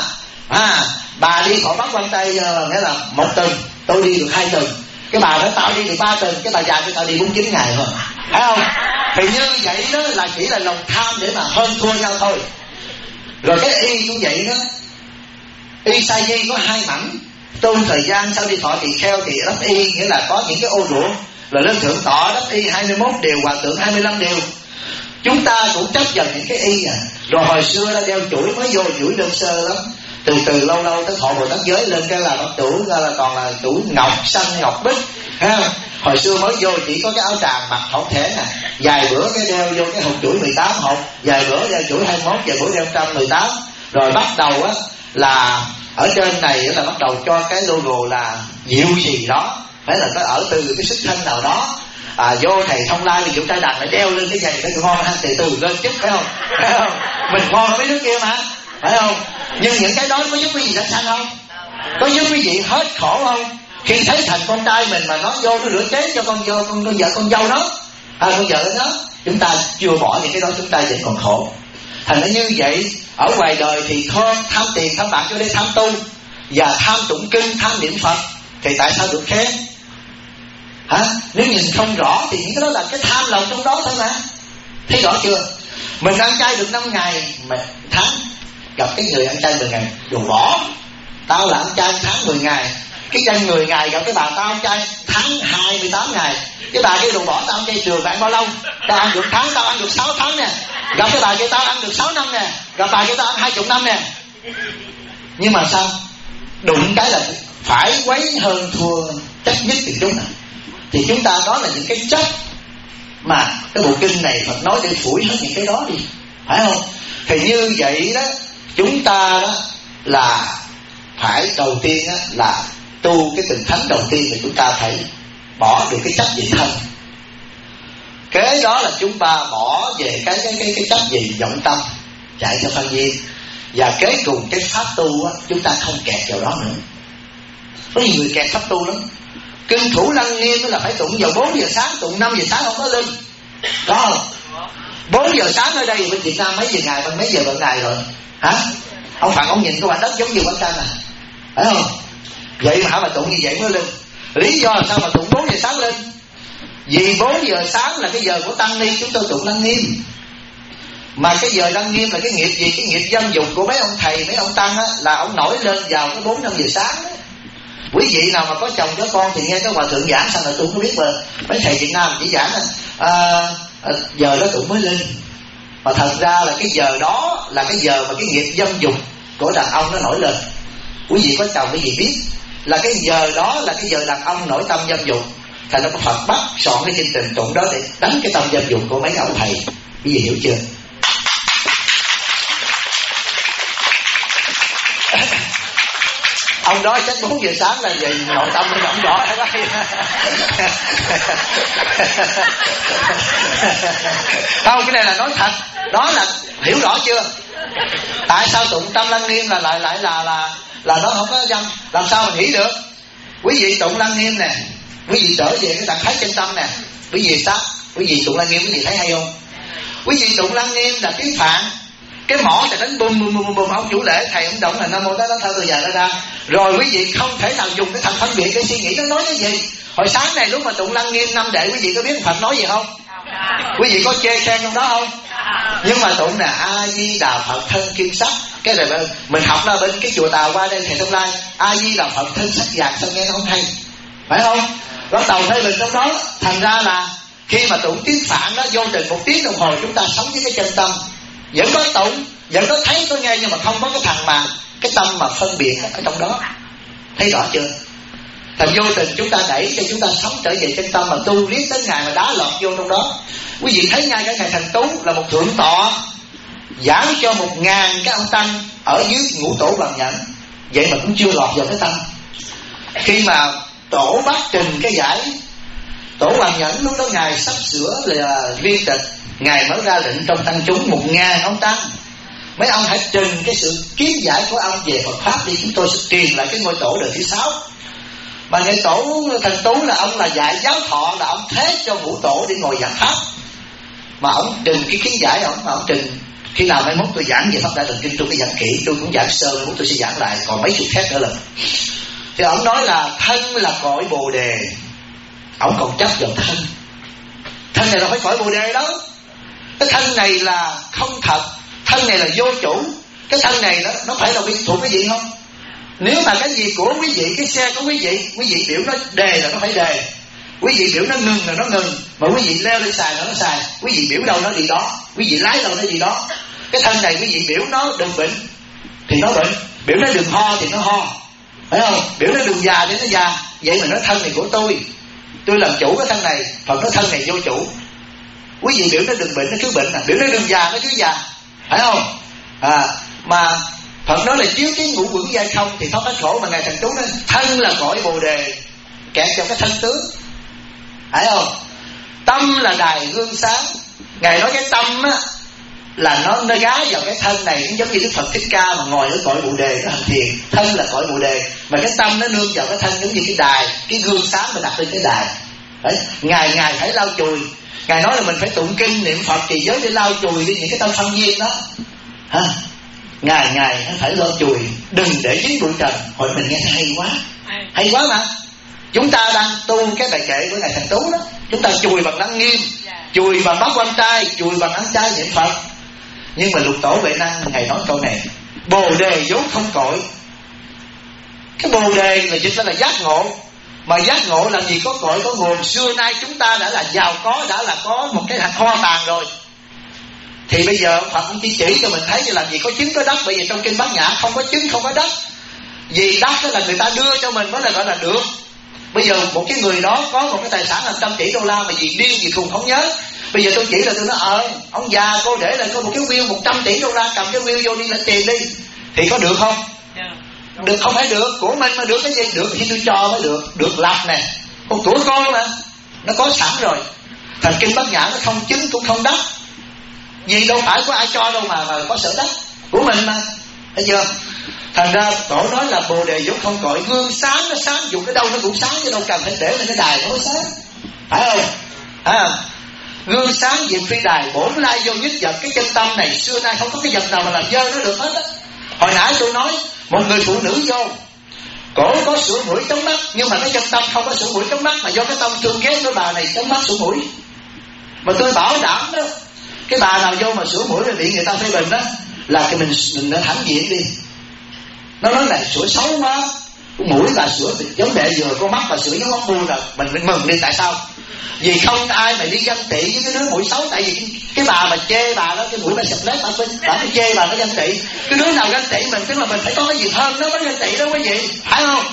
Bà đi thọ bát quan Tây nghĩa là 1 tuần, tôi đi được 2 tuần. Cái bà đó tao đi được 3 tuần, cái bà già của tao đi 49 ngày thôi, phải không? Thì như vậy đó là chỉ là lòng tham để mà hơn thua nhau thôi. Rồi cái y cũng vậy đó. Y sa di có 2 mảnh. Tu thời gian sau đi thọ tỳ kheo thì đắp y, nghĩa là có những cái ô ruộng. Rồi lên thượng tọa đắp y 21 điều, hòa thượng 25 điều. Chúng ta cũng chấp vào những cái y à. Rồi hồi xưa đã đeo chuỗi, mới vô chuỗi đơn sơ lắm. từ từ lâu lâu tới thọ Bồ Tát giới lên cái là bắt tuổi là còn là tuổi ngọc xanh ngọc bích ha. Hồi xưa mới vô chỉ có cái áo tràng mặc không thể nè, vài bữa cái đeo vô cái hộp chuỗi 18 hộp, vài bữa đeo chuỗi 21, vài bữa đeo 118. Rồi bắt đầu á là ở trên này là bắt đầu cho cái logo là diệu gì đó, phải là nó ở từ cái xuất thân nào đó. Vô thầy Thông Lai thì chúng ta đặt lại đeo lên cái giày cái ngon ha, từ từ lên chút phải không? Phải không? Mình ngon hơn mấy đứa kia mà, phải không? Nhưng những cái đó có giúp quý vị đã sanh không? Có giúp quý vị hết khổ không? Khi thấy thành con trai mình mà nó vô nó rửa chén cho con vợ con dâu nó, con vợ nó, chúng ta chưa bỏ những cái đó, chúng ta vẫn còn khổ. Thành ra như vậy, ở ngoài đời thì tham tiền tham bạc cho để tham tu và tham tụng kinh, tham niệm Phật, thì tại sao được khen? Hả? Nếu nhìn không rõ thì những cái đó là cái tham lòng trong đó thôi mà. Thấy rõ chưa? Mình ăn chay được 5 ngày mà tháng gặp cái người ăn chay 10 ngày đồ bỏ. Tao là ăn chay tháng 10 ngày, cái chân 10 ngày gặp cái bà tao ăn chay tháng 28 ngày. Cái bà kia đồ bỏ, tao ăn chay trường bạn bao lâu? Tao ăn được tháng, tao ăn được 6 tháng nè. Gặp cái bà kia tao ăn được 6 năm nè. Gặp bà kia tao ăn 20 năm nè. Nhưng mà sao? Đụng cái là phải quấy hơn thua trách nhất thì chúng này. Thì chúng ta đó là những cái chấp mà cái bộ kinh này Phật nói để phủi hết những cái đó đi, phải không? Thì như vậy đó, chúng ta đó là phải đầu tiên đó là tu cái tình thánh đầu tiên, thì chúng ta phải bỏ được cái chấp về thân. Kế đó là chúng ta bỏ về cái chấp về vọng tâm, chạy theo phân duyên. Và kế cùng cái pháp tu á, chúng ta không kẹt vào đó nữa. Có nhiều người kẹt pháp tu lắm. Kinh Thủ Lăng Nghiêm là phải tụng vào 4 giờ sáng, tụng 5 giờ sáng không có linh. Đó không? 4 giờ sáng ở đây bên Việt Nam mấy giờ ngày, bên mấy giờ bên ngày rồi? Hả? Ông Phật ông nhìn cái quả đất giống như quả tranh à? Phải không? Vậy mà hả mà tụng như vậy mới linh. Lý do là sao mà tụng 4 giờ sáng linh? Vì 4 giờ sáng là cái giờ của Tăng Ni chúng tôi tụng Lăng Nghiêm. Mà cái giờ Lăng Nghiêm là cái nghiệp gì? Cái nghiệp dâm dục của mấy ông thầy, mấy ông Tăng á, là ông nổi lên vào cái 4-5 giờ sáng đó. Quý vị nào mà có chồng có con thì nghe cái hòa thượng giảng sao là tôi không biết, mà mấy thầy Việt Nam chỉ giảng giờ đó tụng mới linh. Mà thật ra là cái giờ đó là cái giờ mà cái nghiệp dâm dục của đàn ông nó nổi lên. Quý vị có chồng quý vị biết là cái giờ đó là cái giờ đàn ông nổi tâm dâm dục. Thành ra Phật bắt soạn cái chương trình tụng đó để đánh cái tâm dâm dục của mấy ông thầy. Quý vị hiểu chưa? Ông đó chắc 4 giờ sáng là về nội tâm của ông đó đó. Không, cái này là nói thật. Đó là hiểu rõ chưa? Tại sao tụng tâm Lăng Nghiêm là lại là nó không có dâm? Làm sao mình nghĩ được? Quý vị tụng Lăng Nghiêm nè, quý vị trở về cái trạng thái chân tâm nè. Quý vị sát, quý vị tụng Lăng Nghiêm quý vị thấy hay không? Quý vị tụng Lăng Nghiêm là tiếng Phạn, cái mỏ thì đánh bùm ông chủ lễ thầy ông động là Nam Mô Tát Tát Tôi Già ra. Rồi quý vị không thể nào dùng cái thành phân biệt cái suy nghĩ nó nói cái gì. Hồi sáng này lúc mà tụng Lăng Nghiêm 5 đệ quý vị có biết Phật nói gì không? Quý vị có chê khen trong đó không? Nhưng mà tụng là A Di Đà Phật thân kim sắc. Cái này mình học ra bên cái chùa Tàu qua đây thầy Thông Lai, A Di Đà Phật thân sắc vàng, sao nghe nó không hay, phải không? Bắt đầu thấy mình trong đó. Thành ra là khi mà tụng tiếng Phạn đó, vô tình 1 tiếng đồng hồ chúng ta sống với cái chân tâm, vẫn có tụng, vẫn có thấy có nghe, nhưng mà không có cái thằng mà cái tâm mà phân biệt ở trong đó. Thấy rõ chưa? Thành vô tình chúng ta đẩy cho chúng ta sống trở về chân tâm, mà tu riết tới ngày mà đá lọt vô trong đó. Quý vị thấy ngay cái ngày Thành Tú là một thượng tọa giảng cho 1000 cái ông tăng ở dưới Ngũ Tổ Bằng Nhẫn, vậy mà cũng chưa lọt vào cái tâm. Khi mà tổ bắt trình cái giải, Tổ Bằng Nhẫn lúc đó ngài sắp sửa là viên tịch, ngài mới ra lệnh trong tăng chúng 1000 ông tăng, mấy ông hãy trình cái sự kiến giải của ông về Phật pháp đi, chúng tôi sẽ truyền lại cái ngôi tổ đời thứ 6. Mà ngài tổ Thành Tú là ông là dạy giáo thọ, là ông thế cho Ngũ Tổ để ngồi giảng pháp. Mà ông trình cái kiến giải mà ông trình, khi nào mai mốt tôi giảng về Pháp Đại Thần Kinh tôi phải giảng kỹ, tôi cũng giảng sơ, mai mốt tôi sẽ giảng lại còn mấy chục khác nữa lần. Thì ông nói là thân là cõi Bồ Đề, ông còn chấp vào thân. Thân này là phải cõi Bồ Đề đó. Cái thân này là không thật, thân này là vô chủ. Cái thân này nó phải là thuộc cái gì không? Nếu mà cái gì của quý vị, cái xe của quý vị biểu nó đề là nó phải đề, quý vị biểu nó ngừng là nó ngừng, mà quý vị leo lên xài là nó xài, quý vị biểu đâu nó đi đó, quý vị lái đâu nó đi đó. Cái thân này quý vị biểu nó đừng bệnh thì nó bệnh, Biểu nó đừng ho thì nó ho, phải không? Biểu nó đừng già thì nó già. Vậy mà nói thân này của tôi làm chủ cái thân này, Phật nói thân này vô chủ. Quý vị biểu nó đừng bệnh nó cứ bệnh, biểu nó đừng già nó cứ già, phải không? Mà Phật nói là chiếu cái ngũ quẩn giai không thì thoát hết khổ. Mà Ngài Thần Tú nói thân là cõi Bồ Đề kẹt trong cái thân tướng, phải không? Tâm là đài gương sáng. Ngài nói cái tâm á là nó gái vào cái thân này, cũng giống như Đức Phật Thích Ca mà ngồi ở cõi Bồ Đề nó hành thiền. Thân là cõi Bồ Đề, mà cái tâm nó nương vào cái thân giống như cái đài, cái gương sáng mà đặt lên cái đài. Đấy, Ngài phải lau chùi. Ngài nói là mình phải tụng kinh niệm Phật trì giới để lau chùi đi những cái tâm phân viên đó. Ngài phải lau chùi, đừng để dính bụi trần. Hồi mình nghe hay quá mà. Chúng ta đang tu cái bài kệ của Ngài Thần Tú đó. Chúng ta chùi bằng Lăng Nghiêm, chùi bằng Bát Quan Trai, chùi bằng ăn chay niệm Phật. Nhưng mà Lục Tổ Huệ Năng Ngài nói câu này: Bồ Đề vốn không cội. Cái Bồ Đề là chính là giác ngộ. Mà giác ngộ làm gì có cội có nguồn. Xưa nay chúng ta đã là giàu có, đã là có một cái hạt hoa tàn rồi. Thì bây giờ Phật cũng chỉ cho mình thấy như làm gì có trứng có đất. Bây giờ trong kinh Bát Nhã không có trứng không có đất. Vì đất đó là người ta đưa cho mình mới là gọi là được. Bây giờ một cái người đó có một cái tài sản là 100 tỷ đô la mà vì điên vì khùng không nhớ. Bây giờ tôi chỉ là tôi nói ông già cô để là có một cái wheel 100 tỷ đô la, cầm cái wheel vô đi lãnh tiền đi. Thì có được không? Được không phải được. Của mình mà được cái gì? Được thì tôi cho mới được. Được lập nè. Còn của con mà nó có sẵn rồi. Thành kinh Bát Nhã nó không trứng cũng không đất. Vì đâu phải có ai cho đâu mà có sở đất. Của mình mà. Thấy chưa? Thành ra Tổ nói là Bồ Đề vốn không cội. Gương sáng nó sáng, dùng cái đâu nó cũng sáng, chứ đâu cần phải để lên cái đài nó mới sáng, phải không? Gương sáng diệt phi đài, bổn lai vô nhất vật. Cái chân tâm này xưa nay không có cái vật nào mà làm dơ nó được hết á. Hồi nãy tôi nói một người phụ nữ vô, cổ có sủi mũi chống mắt, nhưng mà cái chân tâm không có sủi mũi chống mắt, mà do cái tâm thương ghét với bà này chống mắt sủi mũi. Mà tôi bảo đảm đó, cái bà nào vô mà sủi mũi là bị người ta phê bình đó, là cái mình nó hãnh diện đi. Nó nói này sủi xấu quá, mũi bà sủi giống mẹ vừa, con mắt bà sủi giống móc bu rồi. Mình mừng đi. Tại sao? Vì không ai mà đi ganh tị với cái đứa mũi xấu. Tại vì cái bà mà chê bà đó, cái mũi bà sập lép bà mới chê bà nó ganh tị. Cái đứa nào ganh tị mình, tức là mình phải có cái gì hơn nó mới ganh tị đó quý vị, phải không?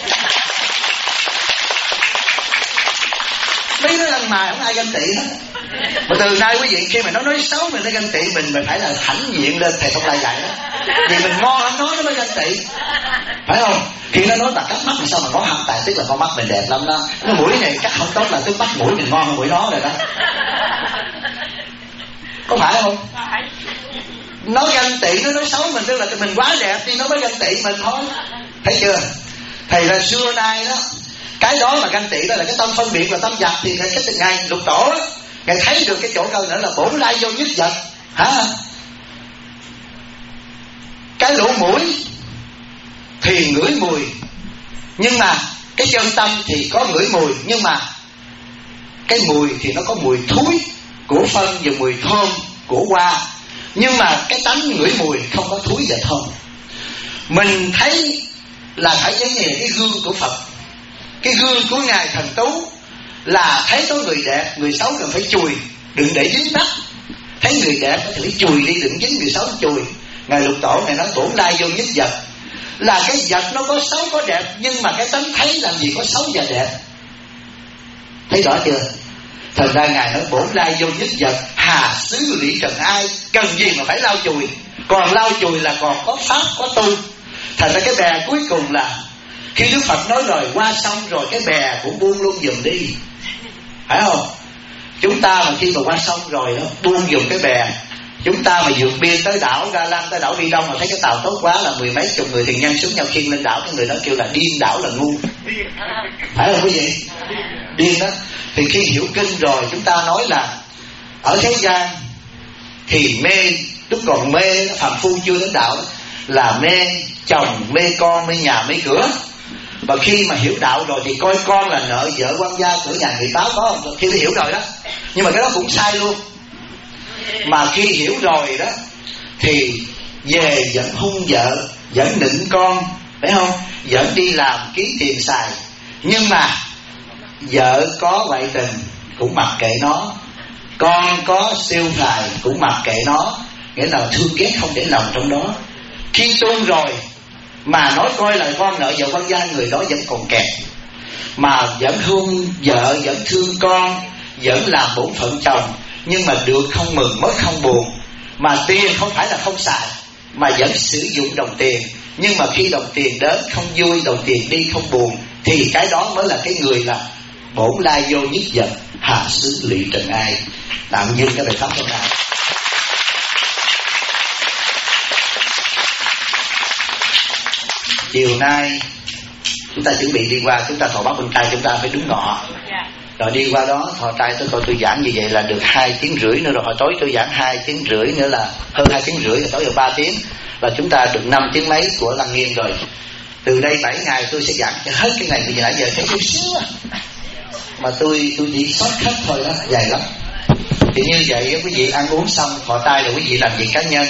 Mấy đứa ăn mài không ai ganh tị hết. Mà từ nay quý vị khi mà nó nói xấu mình nó ganh tị, mình phải là hãnh diện lên. Thầy không lại dạy đó. Vì mình ngon hơn nó mới ganh tị, phải không? Khi nó nói bà cắt mắt thì sao mà có hâm, tại tức là con mắt mình đẹp lắm đó. Cái mũi này cắt không tốt là tức bắt mũi mình ngon hơn mũi nó rồi đó. Có phải không? Nó ganh tị, nó nói xấu mình, tức là mình quá đẹp thì nó mới ganh tị mình thôi. Thấy chưa? Thầy là xưa nay đó, cái đó mà ganh tị đó là cái tâm phân biệt và tâm giặc. Thì cái Ngài Lục Tổ đó, Ngài thấy được cái chỗ câu nữa là bổn lai vô nhất vật. Cái lỗ mũi thì ngửi mùi, nhưng mà cái chân tâm thì có ngửi mùi, nhưng mà cái mùi thì nó có mùi thúi của phân và mùi thơm của hoa, nhưng mà cái tánh ngửi mùi không có thúi và thơm. Mình thấy là phải giống như cái gương của Phật, cái gương của Ngài Thần Tú là thấy có người đẹp, người xấu cần phải chùi, đừng để dính mắt. Thấy người đẹp thì phải chùi đi, đừng dính người xấu chùi. Ngài Lục Tổ Ngài nói bổn lai vô nhất vật, là cái vật nó có xấu có đẹp, nhưng mà cái tánh thấy làm gì có xấu và đẹp. Thấy rõ chưa? Thành ra Ngài nói bổn lai vô nhất vật, hà xứ lý trần ai, cần gì mà phải lau chùi. Còn lau chùi là còn có pháp có tu. Thành ra cái bè cuối cùng là khi Đức Phật nói rồi qua xong rồi, cái bè cũng buông luôn giùm đi, phải không? Chúng ta mà khi mà qua xong rồi đó, buông giùm cái bè. Chúng ta mà vượt biên tới đảo Ga Lan, tới đảo Bi Đông mà thấy cái tàu tốt quá là mười mấy chục người thiền nhân xuống nhau khiêng lên đảo, cái người đó kêu là điên đảo là ngu, phải không quý vị? Điên đó. Thì khi hiểu kinh rồi chúng ta nói là ở thế gian thì mê, lúc còn mê phàm phu chưa đến đạo đó, là mê chồng, mê con, mê nhà, mê cửa. Và khi mà hiểu đạo rồi thì coi con là nợ vợ quan gia, cửa nhà người Táo, có không? Khi đã hiểu rồi đó. Nhưng mà cái đó cũng sai luôn. Mà khi hiểu rồi đó thì về vẫn hung vợ, vẫn nịnh con, phải không? Vẫn đi làm kiếm tiền xài. Nhưng mà vợ có ngoại tình cũng mặc kệ nó, con có siêu xài cũng mặc kệ nó. Nghĩa là thương ghét không để lòng trong đó. Khi tu rồi mà nói coi lời con nợ vợ quan gia, người đó vẫn còn kẹt. Mà vẫn thương vợ, vẫn thương con, vẫn làm bổn phận chồng, nhưng mà được không mừng mất không buồn. Mà tiền không phải là không xài, mà vẫn sử dụng đồng tiền. Nhưng mà khi đồng tiền đến không vui, đồng tiền đi không buồn, thì cái đó mới là cái người là bổn lai vô nhất vật, hà xứ lụy trần ai. Tạm dừng cái bài pháp hôm nay. Chiều nay chúng ta chuẩn bị đi qua, chúng ta thọ báo bên tay, chúng ta phải đứng ngọ. Rồi đi qua đó thọ trai, tôi giảng như vậy là được 2 tiếng rưỡi nữa. Rồi hồi tối tôi giảng 2 tiếng rưỡi nữa, là hơn 2 tiếng rưỡi, rồi tối được 3 tiếng, là chúng ta được 5 tiếng mấy của Lăng Nghiêm rồi. Từ đây 7 ngày tôi sẽ giảng cho hết cái ngày từ nãy giờ thấy chút xíu mà tôi chỉ sót khách thôi đó, dài lắm. Thì như vậy quý vị ăn uống xong thọ trai rồi quý vị làm việc cá nhân,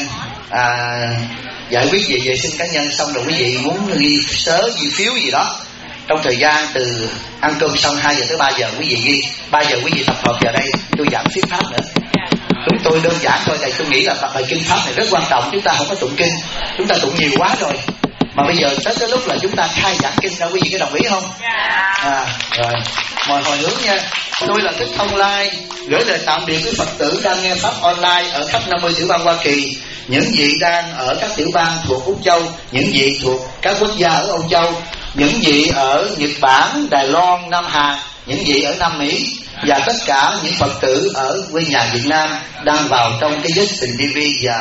giải quyết về vệ sinh cá nhân xong rồi quý vị muốn ghi sớ ghi phiếu gì đó, trong thời gian từ ăn cơm xong 2 giờ tới 3 giờ quý vị ghi. 3 giờ quý vị tập hợp vào đây tôi giảng thuyết pháp nữa. Chúng tôi đơn giản thôi, tại tôi nghĩ là bài kinh pháp này rất quan trọng. Chúng ta không có tụng kinh, chúng ta tụng nhiều quá rồi, mà bây giờ tới cái lúc là chúng ta khai giảng kinh ra, quý vị có đồng ý không? Rồi mời hồi hướng nha. Tôi là Thích Thông Lai, gửi lời tạm biệt với Phật tử đang nghe pháp online ở khắp 50 tiểu bang Hoa Kỳ, những vị đang ở các tiểu bang thuộc Úc Châu, những vị thuộc các quốc gia ở Âu Châu, những vị ở Nhật Bản, Đài Loan, Nam Hàn, những vị ở Nam Mỹ, và tất cả những Phật tử ở quê nhà Việt Nam đang vào trong cái Justin TV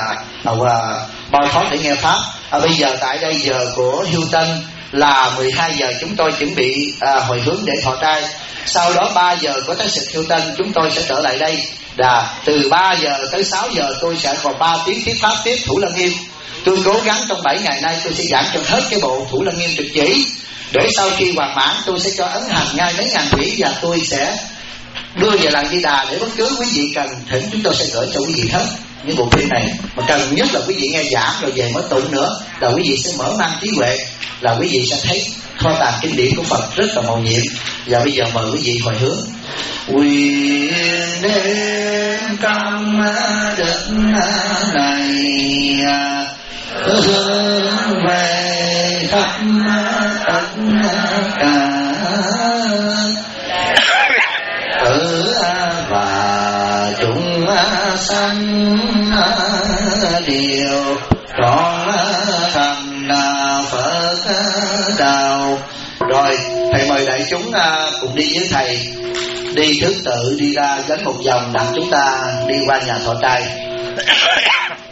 và bao thoát để nghe pháp. Bây giờ tại đây giờ của Hilton là 12 giờ, chúng tôi chuẩn bị hồi hướng để thọ trai. Sau đó 3 giờ của Thái Sịch Hilton chúng tôi sẽ trở lại đây. Từ 3 giờ tới 6 giờ tôi sẽ còn 3 tiếng thuyết pháp tiếp Thủ Lăng Nghiêm. Tôi cố gắng trong 7 ngày nay tôi sẽ giảng cho hết cái bộ Thủ Lăng Nghiêm trực chỉ, để sau khi hoàn mãn tôi sẽ cho ấn hành ngay mấy ngàn quỷ, và tôi sẽ đưa về làng Di Đà để bất cứ quý vị cần thỉnh chúng tôi sẽ gửi cho quý vị hết những bộ phim này. Mà cần nhất là quý vị nghe giảng rồi về mới tụng nữa, là quý vị sẽ mở mang trí huệ, là quý vị sẽ thấy kho tàng kinh điển của Phật rất là màu nhiệm. Và bây giờ mời quý vị hồi hướng. Quyền đến trong đất này hướng về khắp tất cả tử và chúng sanh đều trọn thành Phật đạo. Rồi thầy mời đại chúng cùng đi với thầy, đi thứ tự đi ra gánh một vòng, đặng chúng ta đi qua nhà thọ trai.